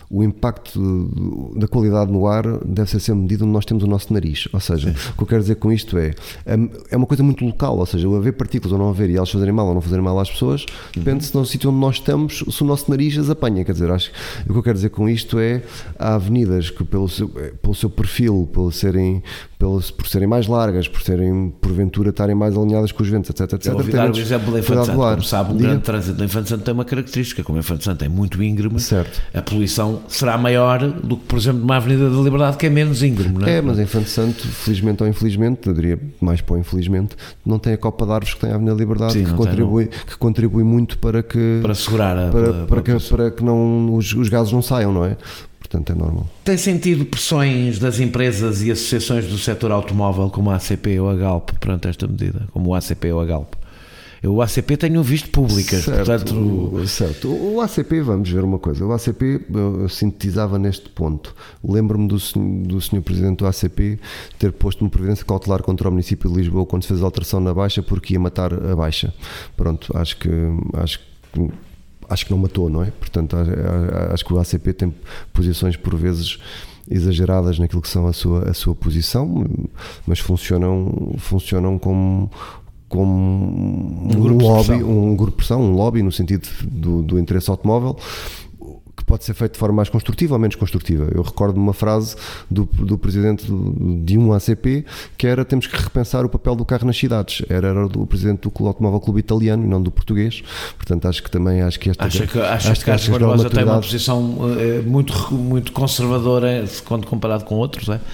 S1: o impacto da qualidade no ar deve ser sempre medido onde nós temos o nosso nariz. Ou seja, sim, o que eu quero dizer com isto é, é uma coisa muito local, ou seja, haver partículas ou não haver e elas fazerem mal ou não fazerem mal às pessoas, depende se no sítio onde nós estamos, se o nosso nariz as apanha. Quer dizer, acho que o que eu quero dizer com isto é, há avenidas que pelo seu, pelo seu perfil, pelo serem, pelo, por serem mais largas, por serem, porventura, estarem mais alinhadas com os ventos, etc, etc.
S2: Eu ouvi dar o exemplo da Infante Santo, como sabe, um grande trânsito da Infante Santo tem uma característica, como a Infante Santo é muito íngreme, certo, a poluição será maior do que, por exemplo, numa Avenida da Liberdade que é menos íngreme, não é?
S1: É, mas a Infante Santo, felizmente ou infelizmente, eu diria mais para o infelizmente, não tem a copa de árvores que tem a Avenida da Liberdade. Sim, que, contribui, que contribui muito para que
S2: para segurar a,
S1: para,
S2: para,
S1: para, que, para que não, os, os gases não saiam, não é? Portanto é normal.
S2: Tem sentido pressões das empresas e associações do setor automóvel como a A C P ou a Galp perante esta medida, como o A C P ou a Galp? Eu, o A C P tenho visto públicas,
S1: certo,
S2: portanto...
S1: O, certo, o A C P, vamos ver uma coisa, o A C P, eu, eu sintetizava neste ponto, lembro-me do, do senhor Presidente do A C P ter posto uma previdência cautelar contra o município de Lisboa quando se fez a alteração na Baixa porque ia matar a Baixa. Pronto, acho que... Acho que acho que não matou, não é? Portanto, acho que o A C P tem posições por vezes exageradas naquilo que são a sua, a sua posição, mas funcionam, funcionam como, como um, um, grupo lobby, um grupo de pressão, um lobby no sentido do, do interesse automóvel, que pode ser feito de forma mais construtiva ou menos construtiva. Eu recordo uma frase do, do presidente do, de um A C P que era: temos que repensar o papel do carro nas cidades. Era, era do presidente do Automóvel Clube Italiano e não do português. Portanto, acho que também acho que esta
S2: acha que, acha acho que Carlos Barbosa tem uma posição é, muito, muito conservadora quando comparado com outros, é?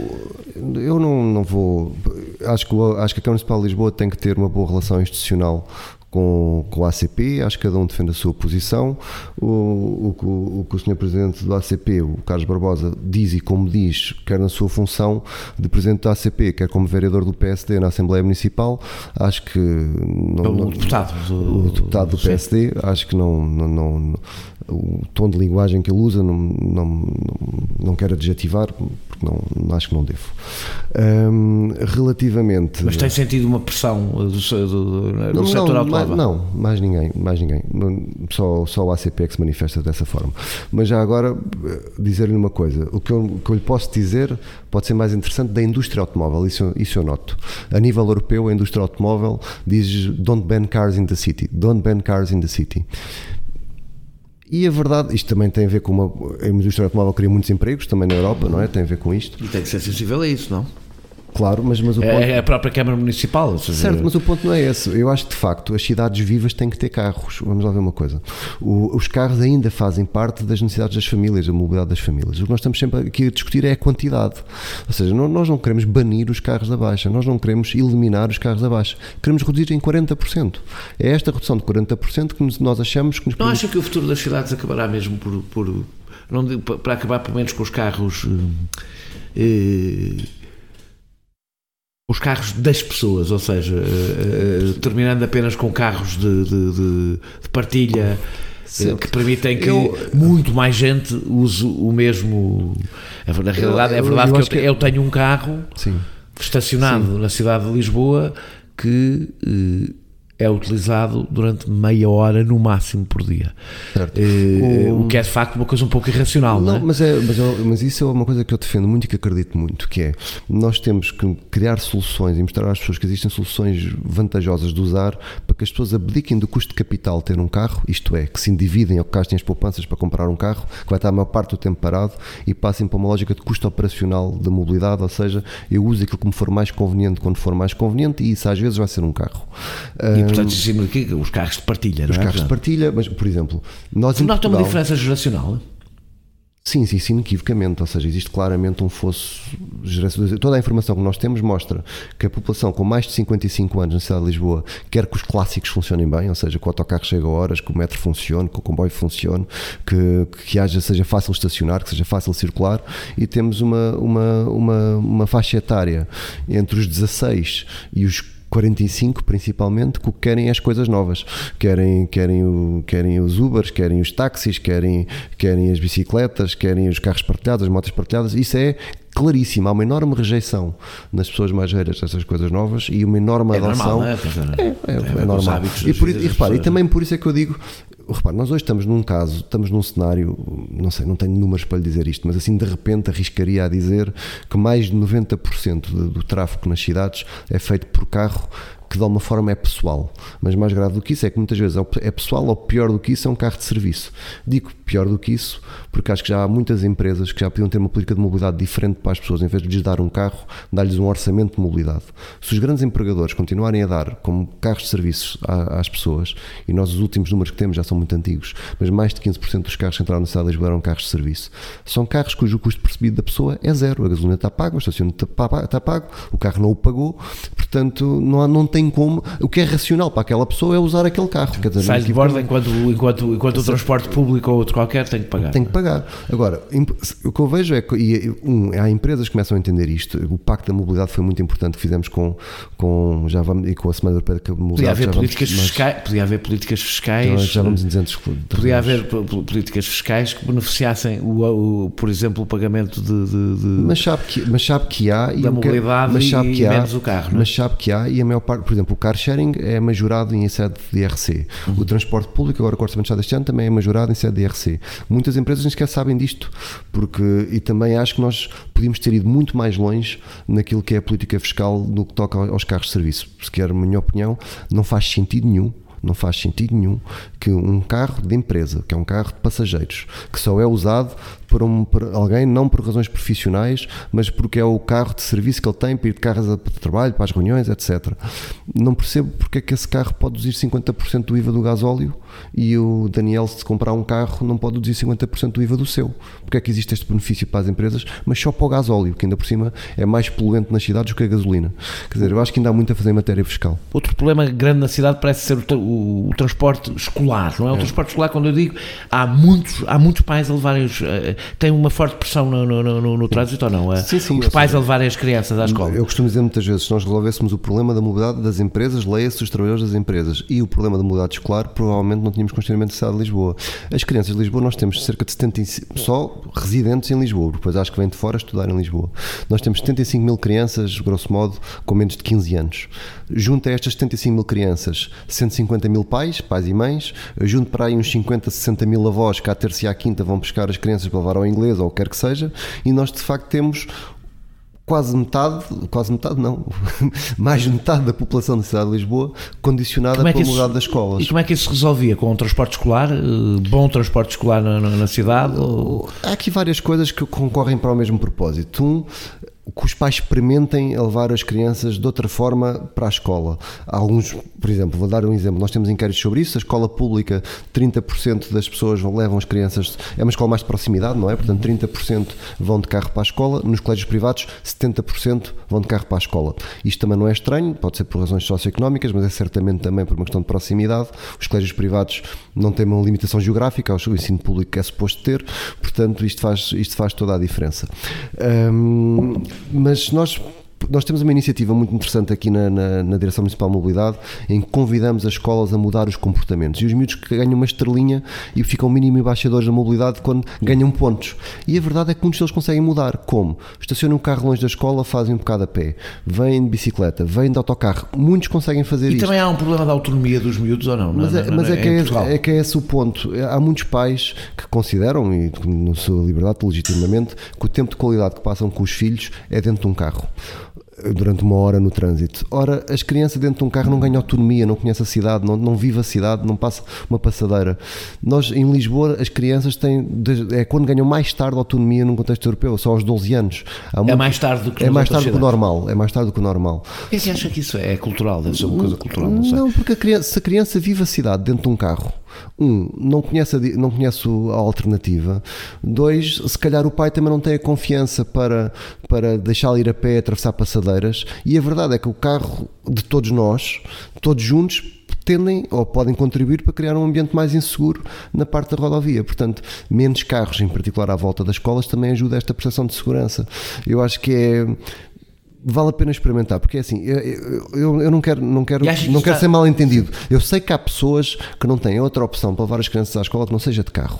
S1: Eu não, não vou... Acho que, acho que a Câmara Municipal de Lisboa tem que ter uma boa relação institucional com, com o A C P, acho que cada um defende a sua posição. O, o, o, o que o senhor Presidente do A C P, o Carlos Barbosa, diz e como diz, quer na sua função de Presidente do A C P, quer como vereador do P S D na Assembleia Municipal, acho que... Não,
S2: o
S1: não,
S2: deputado
S1: do, o deputado do P S D, sim, acho que não, não, não... O tom de linguagem que ele usa não, não, não, não quero adjetivar, porque não, acho que não devo. Um, relativamente...
S2: Mas tem sentido uma pressão do, do, do
S1: não,
S2: setor
S1: não,
S2: automóvel?
S1: Mais, não, mais ninguém, mais ninguém. Só, só o A C P é que se manifesta dessa forma. Mas já agora, dizer-lhe uma coisa, o que, eu, o que eu lhe posso dizer pode ser mais interessante da indústria automóvel, isso, isso eu noto. A nível europeu, a indústria automóvel diz don't ban cars in the city, don't ban cars in the city. E a verdade, isto também tem a ver com uma... A indústria automóvel cria muitos empregos também na Europa, não é? Tem a ver com isto.
S2: E tem que ser sensível a isso, não?
S1: Claro, mas, mas o ponto...
S2: É a própria Câmara Municipal. Ou seja...
S1: Certo, mas o ponto não é esse. Eu acho que, de facto, as cidades vivas têm que ter carros. Vamos lá ver uma coisa. O, os carros ainda fazem parte das necessidades das famílias, da mobilidade das famílias. O que nós estamos sempre aqui a discutir é a quantidade. Ou seja, não, nós não queremos banir os carros da Baixa, nós não queremos eliminar os carros da Baixa. Queremos reduzir em quarenta por cento. É esta redução de quarenta por cento que nós achamos que nos...
S2: Não permite... acha que o futuro das cidades acabará mesmo por... por não digo, para acabar pelo menos com os carros... Eh, os carros das pessoas, ou seja, uh, uh, terminando apenas com carros de, de, de, de partilha, uh, que permitem que eu, muito mais gente use o mesmo. Na realidade, eu, é verdade eu, eu que, eu, que eu tenho um carro, sim, estacionado, sim, na cidade de Lisboa que uh, é utilizado durante meia hora no máximo por dia. Uh, o... o que é de facto uma coisa um pouco irracional, não, não é?
S1: Mas, é, mas, é, mas isso é uma coisa que eu defendo muito e que acredito muito, que é, nós temos que criar soluções e mostrar às pessoas que existem soluções vantajosas de usar para que as pessoas abdiquem do custo de capital ter um carro, isto é, que se endividem ou que gastem as poupanças para comprar um carro, que vai estar a maior parte do tempo parado, e passem para uma lógica de custo operacional da mobilidade, ou seja, eu uso aquilo que me for mais conveniente quando for mais conveniente, e isso às vezes vai ser um carro.
S2: E, portanto, os carros de partilha, não
S1: os
S2: é?
S1: Os carros de partilha, mas, por exemplo...
S2: Nós nota uma diferença geracional?
S1: Sim, sim, sim, inequivocamente. Ou seja, existe claramente um fosso geracional. Toda a informação que nós temos mostra que a população com mais de cinquenta e cinco anos na cidade de Lisboa quer que os clássicos funcionem bem, ou seja, que o autocarro chegue a horas, que o metro funcione, que o comboio funcione, que, que haja, seja fácil estacionar, que seja fácil circular, e temos uma, uma, uma, uma faixa etária entre os dezasseis e os quarenta e cinco, principalmente, que o que querem é as coisas novas. Querem, querem, o, querem os Ubers, querem os táxis, querem, querem as bicicletas, querem os carros partilhados, as motos partilhadas. Isso é claríssimo. Há uma enorme rejeição nas pessoas mais velhas dessas coisas novas e uma enorme
S2: é
S1: adoção.
S2: Normal, não é?
S1: É, é, é, é normal. E, por, e repare, e também por isso é que eu digo, repare, nós hoje estamos num caso, estamos num cenário, não sei, não tenho números para lhe dizer isto, mas assim de repente arriscaria a dizer que mais de noventa por cento do, do tráfego nas cidades é feito por carro que de alguma forma é pessoal, mas mais grave do que isso é que muitas vezes é pessoal, ou pior do que isso é um carro de serviço. Digo pior do que isso porque acho que já há muitas empresas que já podiam ter uma política de mobilidade diferente para as pessoas, em vez de lhes dar um carro, dar-lhes um orçamento de mobilidade. Se os grandes empregadores continuarem a dar como carros de serviços às pessoas, e nós os últimos números que temos já são muito antigos, mas mais de quinze por cento dos carros que entraram na cidade de Lisboa eram carros de serviço, são carros cujo custo percebido da pessoa é zero, a gasolina está paga, o estacionamento está pago, o carro não o pagou, portanto não, há, não tem como, o que é racional para aquela pessoa é usar aquele carro. Quer dizer,
S2: sai de borda enquanto, enquanto, enquanto o transporte público ou outro qualquer tem que pagar.
S1: Tem que pagar. Agora, o que eu vejo é que e, um, há empresas que começam a entender isto. O Pacto da Mobilidade foi muito importante que fizemos com, com, já vamos, e com a Semana Europeia da Mobilidade.
S2: Podia haver,
S1: já
S2: políticas
S1: vamos,
S2: fiscais, mas, podia haver políticas fiscais.
S1: Já vamos em duzentos.
S2: Podia haver políticas fiscais que beneficiassem, o, o, por exemplo, o pagamento de. de, de
S1: mas, sabe que, mas sabe que há.
S2: Da
S1: e
S2: mobilidade
S1: mas sabe
S2: e,
S1: que há,
S2: menos o carro. Não é?
S1: Mas sabe que há, e a maior parte, por exemplo, o car sharing é majorado em sede de I R C. Uhum. O transporte público, agora com o Orçamento de Estado deste ano, também é majorado em sede de I R C. Muitas empresas nem sequer sabem disto, porque, e também acho que nós podíamos ter ido muito mais longe naquilo que é a política fiscal no que toca aos carros de serviço. Se quer a minha opinião, não faz sentido nenhum não faz sentido nenhum que um carro de empresa, que é um carro de passageiros, que só é usado por, um, por alguém, não por razões profissionais, mas porque é o carro de serviço que ele tem para ir de carros para o trabalho, para as reuniões, etcétera. Não percebo porque é que esse carro pode deduzir cinquenta por cento do I V A do gasóleo e o Daniel, se comprar um carro, não pode deduzir cinquenta por cento do I V A do seu. Porque é que existe este benefício para as empresas, mas só para o gasóleo, que ainda por cima é mais poluente nas cidades do que a gasolina. Quer dizer, eu acho que ainda há muito a fazer em matéria fiscal.
S2: Outro problema grande na cidade parece ser o, o, o transporte escolar, não é? O é. transporte escolar, quando eu digo, há muitos, há muitos pais a levarem os... Tem uma forte pressão no, no, no, no trânsito ou não?
S1: Sim, sim,
S2: os pais a levarem as crianças à escola.
S1: Eu costumo dizer muitas vezes, se nós resolvêssemos o problema da mobilidade das empresas, leia-se os trabalhadores das empresas, e o problema da mobilidade escolar, provavelmente não tínhamos congestionamento da cidade de Lisboa. As crianças de Lisboa, nós temos cerca de setenta e cinco, só residentes em Lisboa, depois acho que vêm de fora estudar em Lisboa. Nós temos setenta e cinco mil crianças, grosso modo, com menos de quinze anos. Junto a estas setenta e cinco mil crianças, cento e cinquenta mil pais, pais e mães, junto para aí uns cinquenta, sessenta mil avós que à terça e à quinta vão buscar as crianças para levar ao inglês ou o que quer que seja, e nós de facto temos quase metade, quase metade não, mais de metade da população da cidade de Lisboa condicionada é pela mobilidade das escolas.
S2: E como é que isso se resolvia? Com um transporte escolar? Bom transporte escolar na, na cidade? Ou...
S1: Há aqui várias coisas que concorrem para o mesmo propósito. Um, que os pais experimentem a levar as crianças de outra forma para a escola. Alguns, por exemplo, vou dar um exemplo, nós temos inquéritos sobre isso, a escola pública, trinta por cento das pessoas levam as crianças, é uma escola mais de proximidade, não é? Portanto, trinta por cento vão de carro para a escola, nos colégios privados, setenta por cento vão de carro para a escola. Isto também não é estranho, pode ser por razões socioeconómicas, mas é certamente também por uma questão de proximidade. Os colégios privados não têm uma limitação geográfica, o ensino público é suposto ter, portanto, isto faz, isto faz toda a diferença. Hum, Mas nós, nós temos uma iniciativa muito interessante aqui na, na, na Direção Municipal de Mobilidade, em que convidamos as escolas a mudar os comportamentos. E os miúdos que ganham uma estrelinha e ficam mínimo embaixadores da mobilidade quando ganham pontos. E a verdade é que muitos deles conseguem mudar. Como? Estacionam um carro longe da escola, fazem um bocado a pé. Vêm de bicicleta, vêm de autocarro. Muitos conseguem fazer
S2: e
S1: isto.
S2: E também há um problema da autonomia dos miúdos ou não?
S1: Mas,
S2: não,
S1: é,
S2: não,
S1: mas
S2: não,
S1: é,
S2: é,
S1: que é,
S2: é,
S1: é que é esse o ponto. Há muitos pais que consideram, e na sua liberdade legitimamente, que o tempo de qualidade que passam com os filhos é dentro de um carro, durante uma hora no trânsito. Ora, as crianças dentro de um carro não ganham autonomia, não conhecem a cidade, não, não vivem a cidade, não passa uma passadeira. Nós, em Lisboa, as crianças têm, é quando ganham mais tarde autonomia num contexto europeu, só aos doze anos. Há muito,
S2: é mais tarde do que
S1: é mais tarde do que o normal, é mais tarde do que o normal.
S2: E você acha que isso é cultural? Deve ser uma coisa cultural, não sei.
S1: Não, porque a criança, se a criança vive a cidade dentro de um carro, um, não conhece a, não conhece a alternativa. Dois, se calhar o pai também não tem a confiança para, para deixá-lo ir a pé, atravessar passadeiras. E a verdade é que o carro de todos nós, todos juntos, tendem ou podem contribuir para criar um ambiente mais inseguro na parte da rodovia. Portanto, menos carros, em particular à volta das escolas, também ajuda a esta percepção de segurança. Eu acho que é... vale a pena experimentar, porque é assim, eu, eu, eu não quero, não quero, não quero está... ser mal entendido. Eu sei que há pessoas que não têm outra opção para levar as crianças à escola que não seja de carro.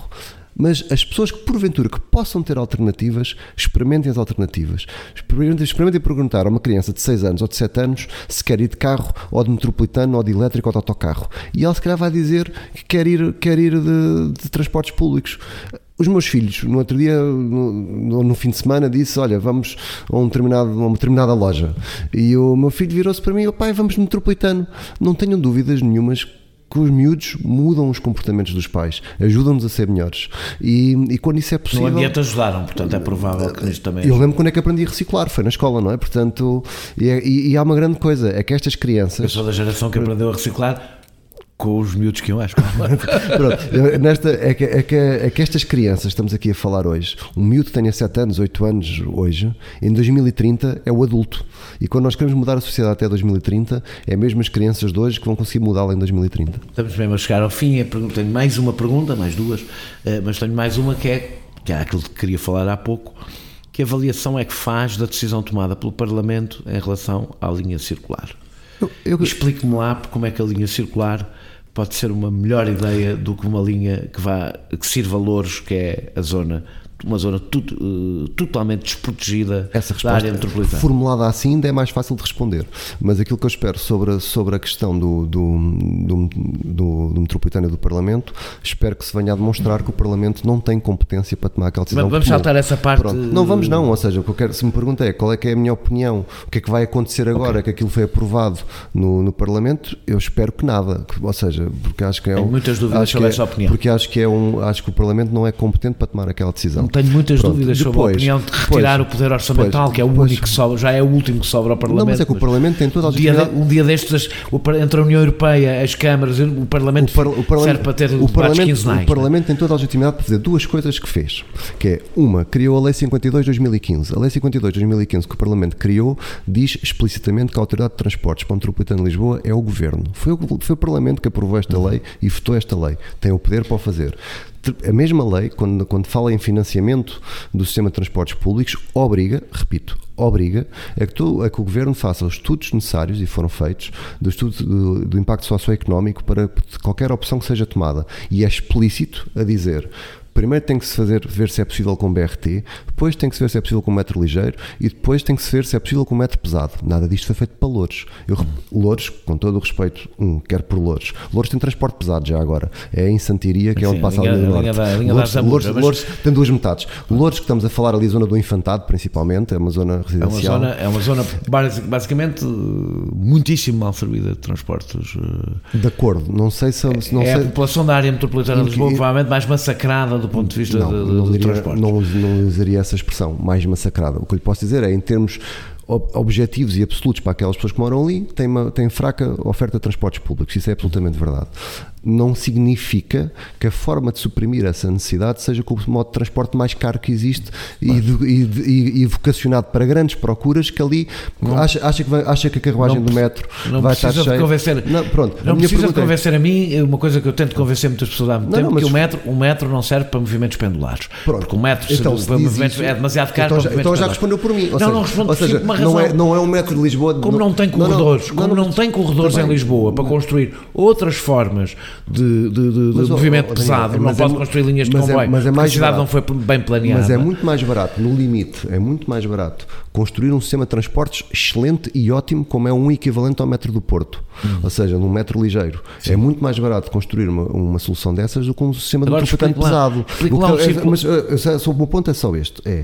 S1: Mas as pessoas que porventura que possam ter alternativas, experimentem as alternativas. Experimentem, experimentem perguntar a uma criança de seis anos ou de sete anos se quer ir de carro, ou de metropolitano, ou de elétrico, ou de autocarro. E ela se calhar vai dizer que quer ir, quer ir de, de transportes públicos. Os meus filhos, no outro dia, no, no fim de semana, disse, olha, vamos a, um determinado, a uma determinada loja. E o meu filho virou-se para mim, oh, pai, vamos de metropolitano. Não tenham dúvidas nenhumas que os miúdos mudam os comportamentos dos pais, ajudam-nos a ser melhores. E, e quando isso é possível...
S2: No ambiente ajudaram, portanto é provável que nisto também...
S1: Eu lembro quando é que aprendi a reciclar, foi na escola, não é? Portanto, e, e, e há uma grande coisa, é que estas crianças...
S2: Eu sou da geração que aprendeu a reciclar com os miúdos que iam à escola.
S1: Pronto, nesta, é, que, é, que, é que estas crianças, estamos aqui a falar hoje, um miúdo que tenha sete anos, oito anos hoje, em dois mil e trinta é o adulto. E quando nós queremos mudar a sociedade até dois mil e trinta, é mesmo as crianças de hoje que vão conseguir mudá-la em dois mil e trinta.
S2: Estamos mesmo a chegar ao fim, tenho mais uma pergunta, mais duas, mas tenho mais uma que é, que é aquilo que queria falar há pouco. Que avaliação é que faz da decisão tomada pelo Parlamento em relação à linha circular?
S1: Eu, eu...
S2: Explique-me lá como é que a linha circular pode ser uma melhor ideia do que uma linha que vá, que sirva a Louros, que é a zona, uma zona tut, uh, totalmente desprotegida da área metropolitana.
S1: Formulada assim ainda é mais fácil de responder, mas aquilo que eu espero sobre, sobre a questão do, do, do, do, do metropolitano e do Parlamento, espero que se venha a demonstrar que o Parlamento não tem competência para tomar aquela decisão.
S2: Vamos saltar essa parte.
S1: Pronto. Não vamos não, ou seja, o que eu quero, se me pergunta é qual é que é a minha opinião, o que é que vai acontecer agora, okay, que aquilo foi aprovado no, no Parlamento, eu espero que nada, ou seja, porque acho que é um,
S2: tenho muitas dúvidas sobre
S1: é,
S2: essa opinião.
S1: Porque acho que, é um, acho que o Parlamento não é competente para tomar aquela decisão.
S2: Tenho muitas
S1: Pronto,
S2: dúvidas
S1: depois,
S2: sobre a opinião de retirar
S1: depois,
S2: o poder orçamental,
S1: depois,
S2: que é o
S1: depois,
S2: único que sobra, já é o último que sobra ao Parlamento.
S1: Não, mas é que o Parlamento tem toda a
S2: um dia,
S1: legitimidade.
S2: um dia destes, entre a União Europeia, as câmaras, o Parlamento,
S1: o par, o Parlamento
S2: serve para ter
S1: o
S2: debates quinzenais.
S1: O Parlamento tem toda a legitimidade para fazer duas coisas que fez, que é, uma, criou a Lei cinquenta e dois de dois mil e quinze. A Lei cinquenta e dois de dois mil e quinze que o Parlamento criou diz explicitamente que a Autoridade de Transportes para o Metropolitano de Lisboa é o Governo. Foi o, foi o Parlamento que aprovou esta
S2: uhum.
S1: lei e votou esta lei. Tem o poder para o fazer. A mesma lei, quando, quando fala em financiamento do sistema de transportes públicos, obriga, repito, obriga a que, tu, a que o Governo faça os estudos necessários, e foram feitos, do estudo do, do impacto socioeconómico para qualquer opção que seja tomada. E é explícito a dizer... Primeiro tem que se fazer, ver se é possível com B R T, depois tem que se ver se é possível com metro ligeiro e depois tem que se ver se é possível com metro pesado. Nada disto foi feito para Louros. Eu, Louros, com todo o respeito, um, quero por Louros. Louros tem transporte pesado já agora. É em Santiria, que é
S2: Sim,
S1: onde passa a
S2: linha,
S1: linha do norte.
S2: Linha da, linha
S1: Louros,
S2: da
S1: Louros,
S2: Zambuja,
S1: Louros tem duas metades. Louros, que estamos a falar ali, a zona do Infantado, principalmente, é uma zona residencial.
S2: É uma zona, é uma zona basicamente muitíssimo mal servida de transportes.
S1: De acordo. Não sei se... Não
S2: é
S1: sei,
S2: a população da área metropolitana de Lisboa provavelmente mais massacrada do ponto de vista
S1: não,
S2: de, de,
S1: não,
S2: de
S1: diria,
S2: transportes.
S1: Não, não usaria essa expressão, mais massacrada. O que eu lhe posso dizer é, em termos objetivos e absolutos para aquelas pessoas que moram ali, tem, uma, tem fraca oferta de transportes públicos. Isso é absolutamente verdade. Não significa que a forma de suprimir essa necessidade seja com o modo de transporte mais caro que existe e, de, e, de, e, e vocacionado para grandes procuras, que ali não, acha, acha, que vai, acha que a carruagem
S2: não,
S1: do metro
S2: não
S1: vai estar cheia.
S2: Convencer,
S1: não, pronto,
S2: não
S1: a minha
S2: precisa de
S1: é,
S2: convencer a mim, uma coisa que eu tento convencer muitas pessoas há muito não, tempo, não, mas, que o metro, o metro não serve para movimentos pendulares. Pronto, porque o metro
S1: então,
S2: para movimentos isso, é demasiado caro
S1: então,
S2: para
S1: já, então já respondeu por mim. Ou
S2: não,
S1: seja,
S2: não respondo
S1: ou seja,
S2: por uma razão.
S1: Não é, não é um metro de Lisboa.
S2: Como não, não tem corredores, não, não, como não, não tem corredores em Lisboa para construir outras formas de, de De, de movimento oh, oh, pesado, Daniel, não pode é, construir linhas de comboio, é, mas é mais a cidade barato, não foi bem planeada.
S1: Mas é muito mais barato, no limite, é muito mais barato construir um sistema de transportes excelente e ótimo, como é um equivalente ao metro do Porto, hum. ou seja, num metro ligeiro. Sim. É muito mais barato construir uma, uma solução dessas do que um sistema de metropolitano pesado.
S2: Lá,
S1: que, é, mas uh, o meu ponto é só este, é,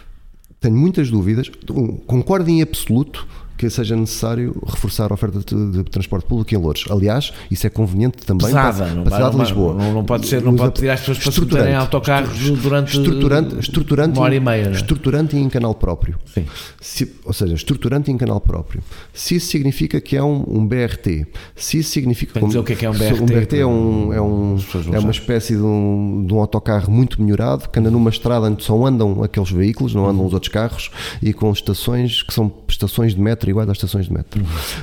S1: tenho muitas dúvidas, um, concordo em absoluto que seja necessário reforçar a oferta de, de transporte público em Louros. Aliás, isso é conveniente também
S2: Pesada,
S1: para,
S2: não
S1: para a cidade de Lisboa.
S2: Não, não pode ser, não pode pedir às pessoas para se meterem autocarros durante
S1: estruturante, estruturante
S2: uma hora e meia.
S1: Estruturante e em canal próprio.
S2: Sim.
S1: Se, ou seja, estruturante e em canal próprio. Se isso significa que é um, um B R T, se isso significa...
S2: Como, dizer o que é, que é um B R T?
S1: Um B R T é, um, é, um, é uma espécie de um, de um autocarro muito melhorado, que anda numa estrada onde só andam aqueles veículos, não andam os outros carros, e com estações que são estações de metro iguais às estações de metro.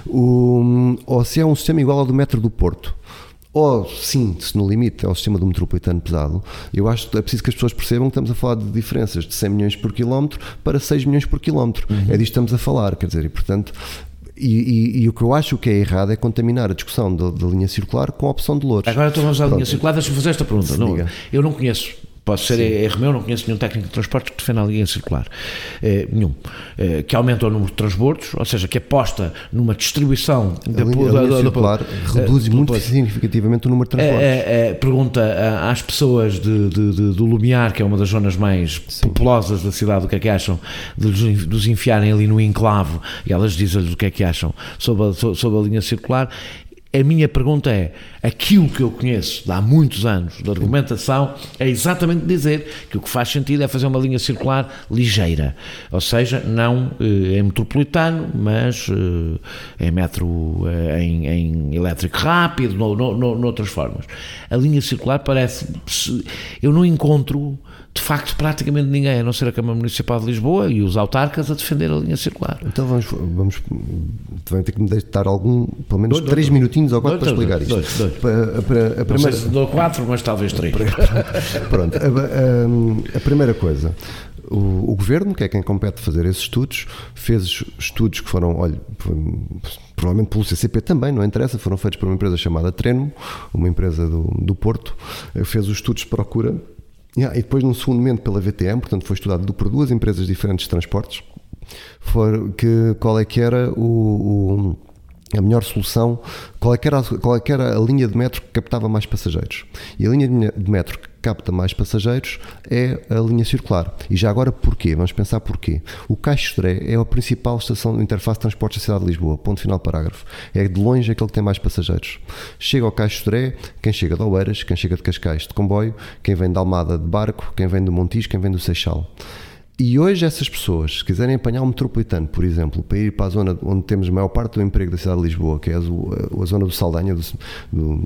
S1: Uhum. O, ou se é um sistema igual ao do metro do Porto, ou sim, se no limite é o sistema do metropolitano pesado, eu acho que é preciso que as pessoas percebam que estamos a falar de diferenças de cem milhões por quilómetro para seis milhões por quilómetro. Uhum. É disto que estamos a falar, quer dizer, e portanto... E, e, e o que eu acho que é errado é contaminar a discussão da, da linha circular com a opção de Louros.
S2: Agora estou a usar a linha circular, deixa-me fazer esta pergunta. Não, eu não conheço Posso ser erro meu, não conheço nenhum técnico de transportes que defenda a linha circular. Eh, nenhum. Eh, que aumenta o número de transbordos, ou seja, que aposta numa distribuição
S1: a da, linha, da, a linha circular da, reduz uh, muito depois, significativamente o número de transportes.
S2: Eh, eh, pergunta às pessoas de, de, de, do Lumiar, que é uma das zonas mais Sim. populosas da cidade, o que é que acham de os, de os enfiarem ali no enclave, e elas dizem-lhes o que é que acham sobre a, sobre a linha circular. A minha pergunta é, aquilo que eu conheço de há muitos anos de argumentação é exatamente dizer que o que faz sentido é fazer uma linha circular ligeira, ou seja, não eh, em metropolitano, mas eh, em metro, eh, em, em elétrico rápido, no, no, no, noutras formas. A linha circular parece, eu não encontro de facto praticamente ninguém, a não ser a Câmara Municipal de Lisboa e os autarcas, a defender a linha circular.
S1: Então vamos, vamos vai ter que me dar algum, pelo menos dois, três dois, minutinhos ou quatro dois, para explicar dois, isto. Dois, dois. Para, para, a
S2: não
S1: primeira...
S2: sei se dou quatro, mas talvez três.
S1: Pronto, a, a, a primeira coisa, o, o Governo, que é quem compete fazer esses estudos, fez estudos que foram, olha, provavelmente pelo C C P também, não interessa, foram feitos por uma empresa chamada Trenmo, uma empresa do, do Porto, fez os estudos de procura. Yeah, e depois, num segundo momento, pela V T M, portanto, foi estudado por duas empresas diferentes de transportes, for, que, qual é que era o, o, a melhor solução, qual é, que era, qual é que era a linha de metro que captava mais passageiros. E a linha de metro que capta mais passageiros é a linha circular. E já agora, porquê? Vamos pensar porquê. O Caixo Sodré é a principal estação de interface de transportes da cidade de Lisboa, ponto final parágrafo. É de longe aquele que tem mais passageiros. Chega ao Caixo Sodré, quem chega de Oeiras, quem chega de Cascais de comboio, quem vem de Almada de barco, quem vem do Montijo, quem vem do Seixal. E hoje essas pessoas, se quiserem apanhar um metropolitano, por exemplo, para ir para a zona onde temos a maior parte do emprego da cidade de Lisboa, que é a, a zona do Saldanha, do, do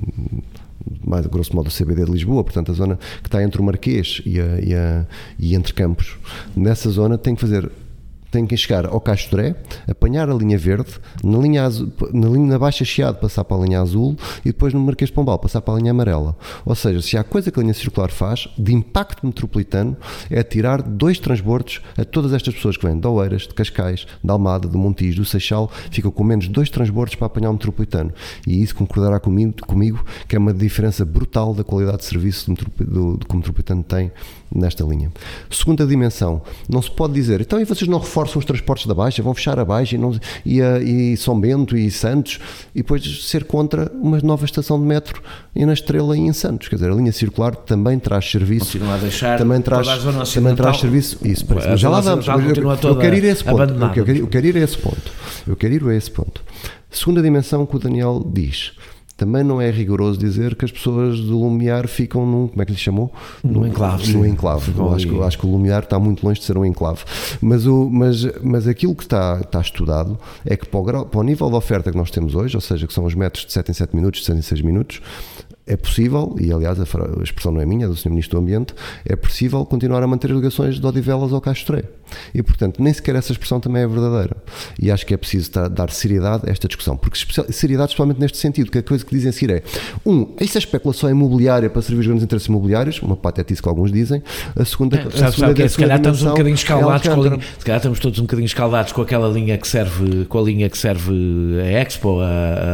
S1: mais grosso modo o C B D de Lisboa, portanto a zona que está entre o Marquês e, a, e, a, e entre Campos, nessa zona tem que fazer tem que chegar ao Caixo Sodré, apanhar a linha verde, na linha, azul, na linha na Baixa Chiado passar para a linha azul e depois no Marquês de Pombal passar para a linha amarela. Ou seja, se há coisa que a linha circular faz de impacto metropolitano é tirar dois transbordos a todas estas pessoas que vêm de Oeiras, de Cascais, de Almada, de Montijo, do Seixal, ficam com menos dois transbordos para apanhar o metropolitano. E isso concordará comigo, comigo que é uma diferença brutal da qualidade de serviço do, do, do que o metropolitano tem nesta linha. Segunda dimensão, não se pode dizer, então e vocês não reforçam os transportes da Baixa, vão fechar a Baixa e, não, e, a, e São Bento e Santos e depois ser contra uma nova estação de metro e na Estrela e em Santos, quer dizer, a linha circular também traz serviço,
S2: continua a deixar
S1: também traz, também traz serviço, isso, parece, mas já lá vamos, já eu, eu, eu quero ir a esse ponto, eu quero, eu quero ir a esse ponto, eu quero ir a esse ponto. Segunda dimensão que o Daniel diz, também não é rigoroso dizer que as pessoas do Lumiar ficam num, como é que lhe chamou?
S2: No enclave.
S1: No enclave. Eu acho, que, acho que o Lumiar está muito longe de ser um enclave. Mas, o, mas, mas aquilo que está, está estudado é que para o, grau, para o nível de oferta que nós temos hoje, ou seja, que são os metros de sete em sete minutos, de seis em seis minutos, é possível, e aliás a expressão não é minha, é do senhor Ministro do Ambiente, é possível continuar a manter ligações de Odivelas ao Caixo Sodré. E portanto, nem sequer essa expressão também é verdadeira. E acho que é preciso dar seriedade a esta discussão, porque seriedade especialmente neste sentido, que a coisa que dizem a seguir é, um, isso é especulação imobiliária para servir os grandes interesses imobiliários, uma patetice que alguns dizem, a segunda,
S2: é,
S1: a
S2: sabe,
S1: segunda,
S2: sabe,
S1: a
S2: se calhar estamos um bocadinho escaldados
S1: é
S2: com a linha, se calhar estamos todos um bocadinho escaldados com aquela linha que serve, com a linha que serve a Expo, a,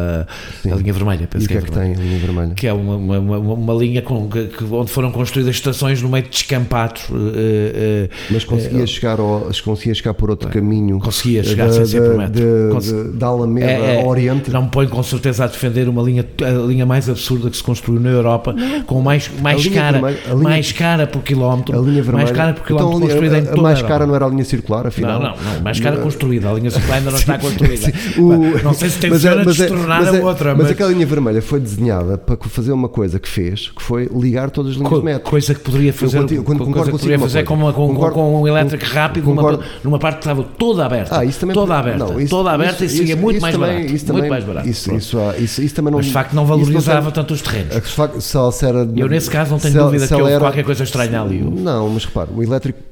S2: a, a linha vermelha, penso
S1: e que é que, é que tem a linha vermelha?
S2: Que é uma, uma, uma uma linha com, que, onde foram construídas estações no meio de descampados. Uh, uh,
S1: Mas conseguia, uh, chegar ao, conseguia chegar por outro uh, caminho.
S2: Conseguia chegar sem ser por metro.
S1: Da Alameda
S2: é, é,
S1: ao Oriente.
S2: Não me ponho com certeza a defender uma linha, a linha mais absurda que se construiu na Europa, não, com mais, mais cara vermelha, linha, mais cara por quilómetro.
S1: A linha vermelha,
S2: mais cara por quilómetro
S1: então,
S2: construída
S1: a,
S2: em toda
S1: a mais
S2: a
S1: cara não era a linha circular, afinal?
S2: Não, não, não mais cara construída. A linha circular ainda não está construída.
S1: Sim, o,
S2: não sei se tem cena de se tornar
S1: mas,
S2: a outra.
S1: Mas, mas aquela linha vermelha foi desenhada para fazer uma coisa que fez, que foi ligar todas as linhas
S2: Co-
S1: de metro.
S2: Coisa que poderia fazer,
S1: contigo, quando,
S2: coisa que poderia fazer com, uma, com, concordo, com um elétrico rápido numa, numa parte que estava toda aberta.
S1: Ah, isso também,
S2: toda aberta. Não, isso, toda aberta isso, e seria muito, mais
S1: também,
S2: barato,
S1: isso também,
S2: muito mais barato.
S1: Isso, isso, isso, isso também não,
S2: mas de facto não valorizava
S1: não
S2: tanto os terrenos.
S1: Se ela, se era,
S2: eu nesse caso não tenho
S1: se
S2: dúvida
S1: se
S2: que houve
S1: era,
S2: qualquer coisa estranha ali.
S1: Não, mas repara, o elétrico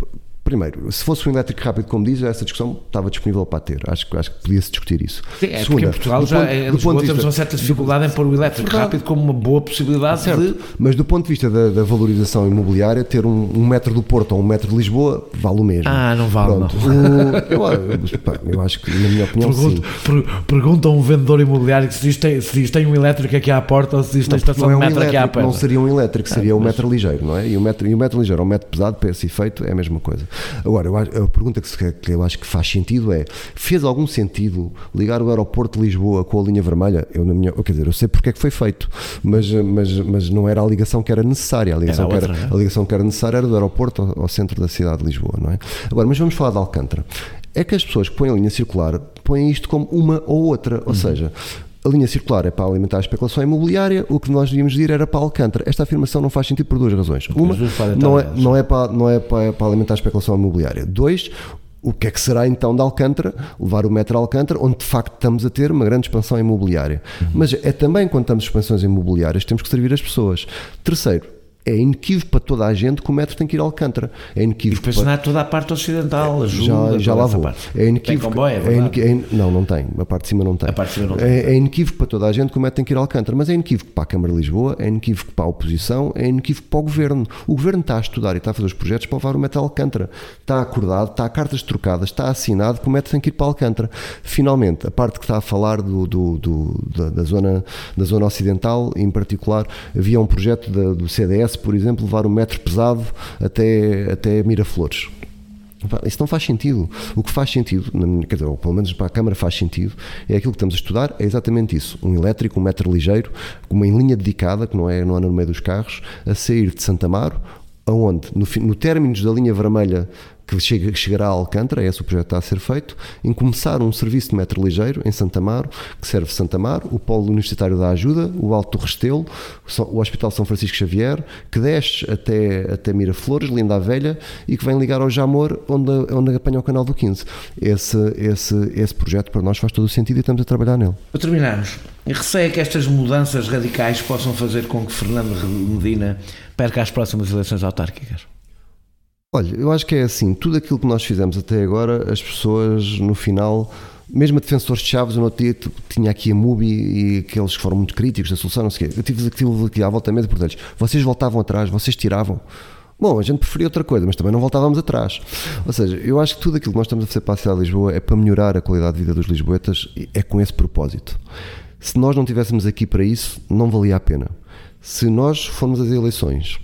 S1: Primeiro, se fosse um elétrico rápido, como diz, essa discussão estava disponível para ter. Acho, acho que podia-se discutir isso.
S2: Sim, é Segunda, porque em Portugal já, ponto, em Lisboa, temos vista, uma certa dificuldade em pôr o elétrico verdade. rápido como uma boa possibilidade certo. de...
S1: Mas do ponto de vista da, da valorização imobiliária, ter um, um metro do Porto ou um metro de Lisboa vale o mesmo.
S2: Ah, não vale
S1: Pronto,
S2: não.
S1: O, eu, eu, pá, eu acho que, na minha opinião,
S2: Pergunta,
S1: sim.
S2: Per, pergunta a um vendedor imobiliário que se diz, tem, se diz tem um elétrico aqui à porta ou se diz tem estação de
S1: é um
S2: metro aqui à porta.
S1: Não seria um elétrico, seria
S2: ah,
S1: um
S2: mas...
S1: metro ligeiro, não é? E o metro, e o metro ligeiro ou um metro pesado, para esse efeito, é a mesma coisa. Agora, eu acho, a pergunta que, se, que eu acho que faz sentido é: fez algum sentido ligar o aeroporto de Lisboa com a linha vermelha? Eu, na minha, quer dizer, eu sei porque é que foi feito, mas, mas, mas não era a ligação que era necessária. A ligação, era que, outra, era, a ligação que era necessária era do aeroporto ao, ao centro da cidade de Lisboa, não é? Agora, mas vamos falar de Alcântara. É que as pessoas que põem a linha circular põem isto como uma ou outra, ou uhum. seja, a linha circular é para alimentar a especulação imobiliária, o que nós devíamos dizer era para Alcântara. Esta afirmação não faz sentido por duas razões. Uma, não é, não é, para, não é para, para alimentar a especulação imobiliária. Dois, o que é que será então de Alcântara, levar o metro a Alcântara, onde de facto estamos a ter uma grande expansão imobiliária. Uhum. Mas é também quando estamos em expansões imobiliárias, temos que servir as pessoas. Terceiro, é inequívoco para toda a gente que o metro tem que ir a Alcântara. É inequívoco.
S2: E depois para... não é toda a parte ocidental, ajuda,
S1: já, já lá vou. É inequívoco.
S2: Tem comboio, é
S1: é inequ... é... Não, não tem. A parte de cima não tem.
S2: A parte de cima não tem.
S1: É, é inequívoco para toda a gente que o metro tem que ir a Alcântara, mas é inequívoco para a Câmara de Lisboa, é inequívoco para a oposição, é inequívoco para o Governo. O Governo está a estudar e está a fazer os projetos para levar o metro a Alcântara. Está acordado, está a cartas trocadas, está assinado que o metro tem que ir para Alcântara. Finalmente, a parte que está a falar do, do, do, da, da, zona, da zona ocidental, em particular, havia um projeto da, do C D S, por exemplo, levar o metro pesado até, até Miraflores. Isso não faz sentido. O que faz sentido, quer dizer, ou pelo menos para a Câmara faz sentido, é aquilo que estamos a estudar, é exatamente isso. Um elétrico, um metro ligeiro, uma em linha dedicada, que não é, não é no meio dos carros, a sair de Santa Amaro, aonde, no, no término da linha vermelha que chega, chegará a Alcântara, é esse o projeto que está a ser feito, em começar um serviço de metro ligeiro em Santa Amaro, que serve Santa Amaro, o Polo Universitário da Ajuda, o Alto do Restelo, o Hospital São Francisco Xavier, que desce até, até Miraflores, Linda a Velha, e que vem ligar ao Jamor, onde, onde apanha o canal do quinze. Esse, esse, esse projeto para nós faz todo o sentido e estamos a trabalhar nele.
S2: Para terminarmos, receio que estas mudanças radicais possam fazer com que Fernando Medina perca as próximas eleições autárquicas?
S1: Olha, eu acho que é assim, tudo aquilo que nós fizemos até agora, as pessoas no final, mesmo a defensores de Chaves, eu no outro dia tinha aqui a Mubi e aqueles que foram muito críticos da solução, não sei o quê, eu tive aquilo aqui à volta da mesa por eles, vocês voltavam atrás, vocês tiravam. Bom, a gente preferia outra coisa, mas também não voltávamos atrás. Ou seja, eu acho que tudo aquilo que nós estamos a fazer para a cidade de Lisboa é para melhorar a qualidade de vida dos lisboetas, é com esse propósito. Se nós não estivéssemos aqui para isso, não valia a pena. Se nós formos às eleições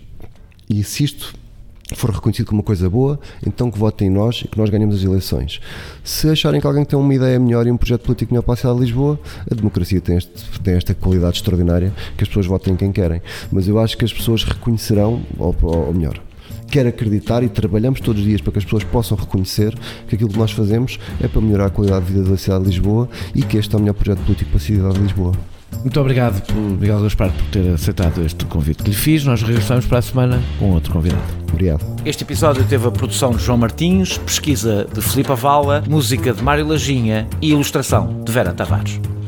S1: e se isto for reconhecido como uma coisa boa, então que votem em nós e que nós ganhemos as eleições. Se acharem que alguém tem uma ideia melhor e um projeto político melhor para a cidade de Lisboa, a democracia tem, este, tem esta qualidade extraordinária que as pessoas votem em quem querem. Mas eu acho que as pessoas reconhecerão, ou, ou melhor, quero acreditar e trabalhamos todos os dias para que as pessoas possam reconhecer que aquilo que nós fazemos é para melhorar a qualidade de vida da cidade de Lisboa e que este é o melhor projeto político para a cidade de Lisboa.
S2: Muito obrigado, Miguel Gaspar, por ter aceitado este convite que lhe fiz. Nós regressamos para a semana com outro convidado.
S1: Obrigado.
S2: Este episódio teve a produção de João Martins, pesquisa de Filipe Avala, música de Mário Lajinha e ilustração de Vera Tavares.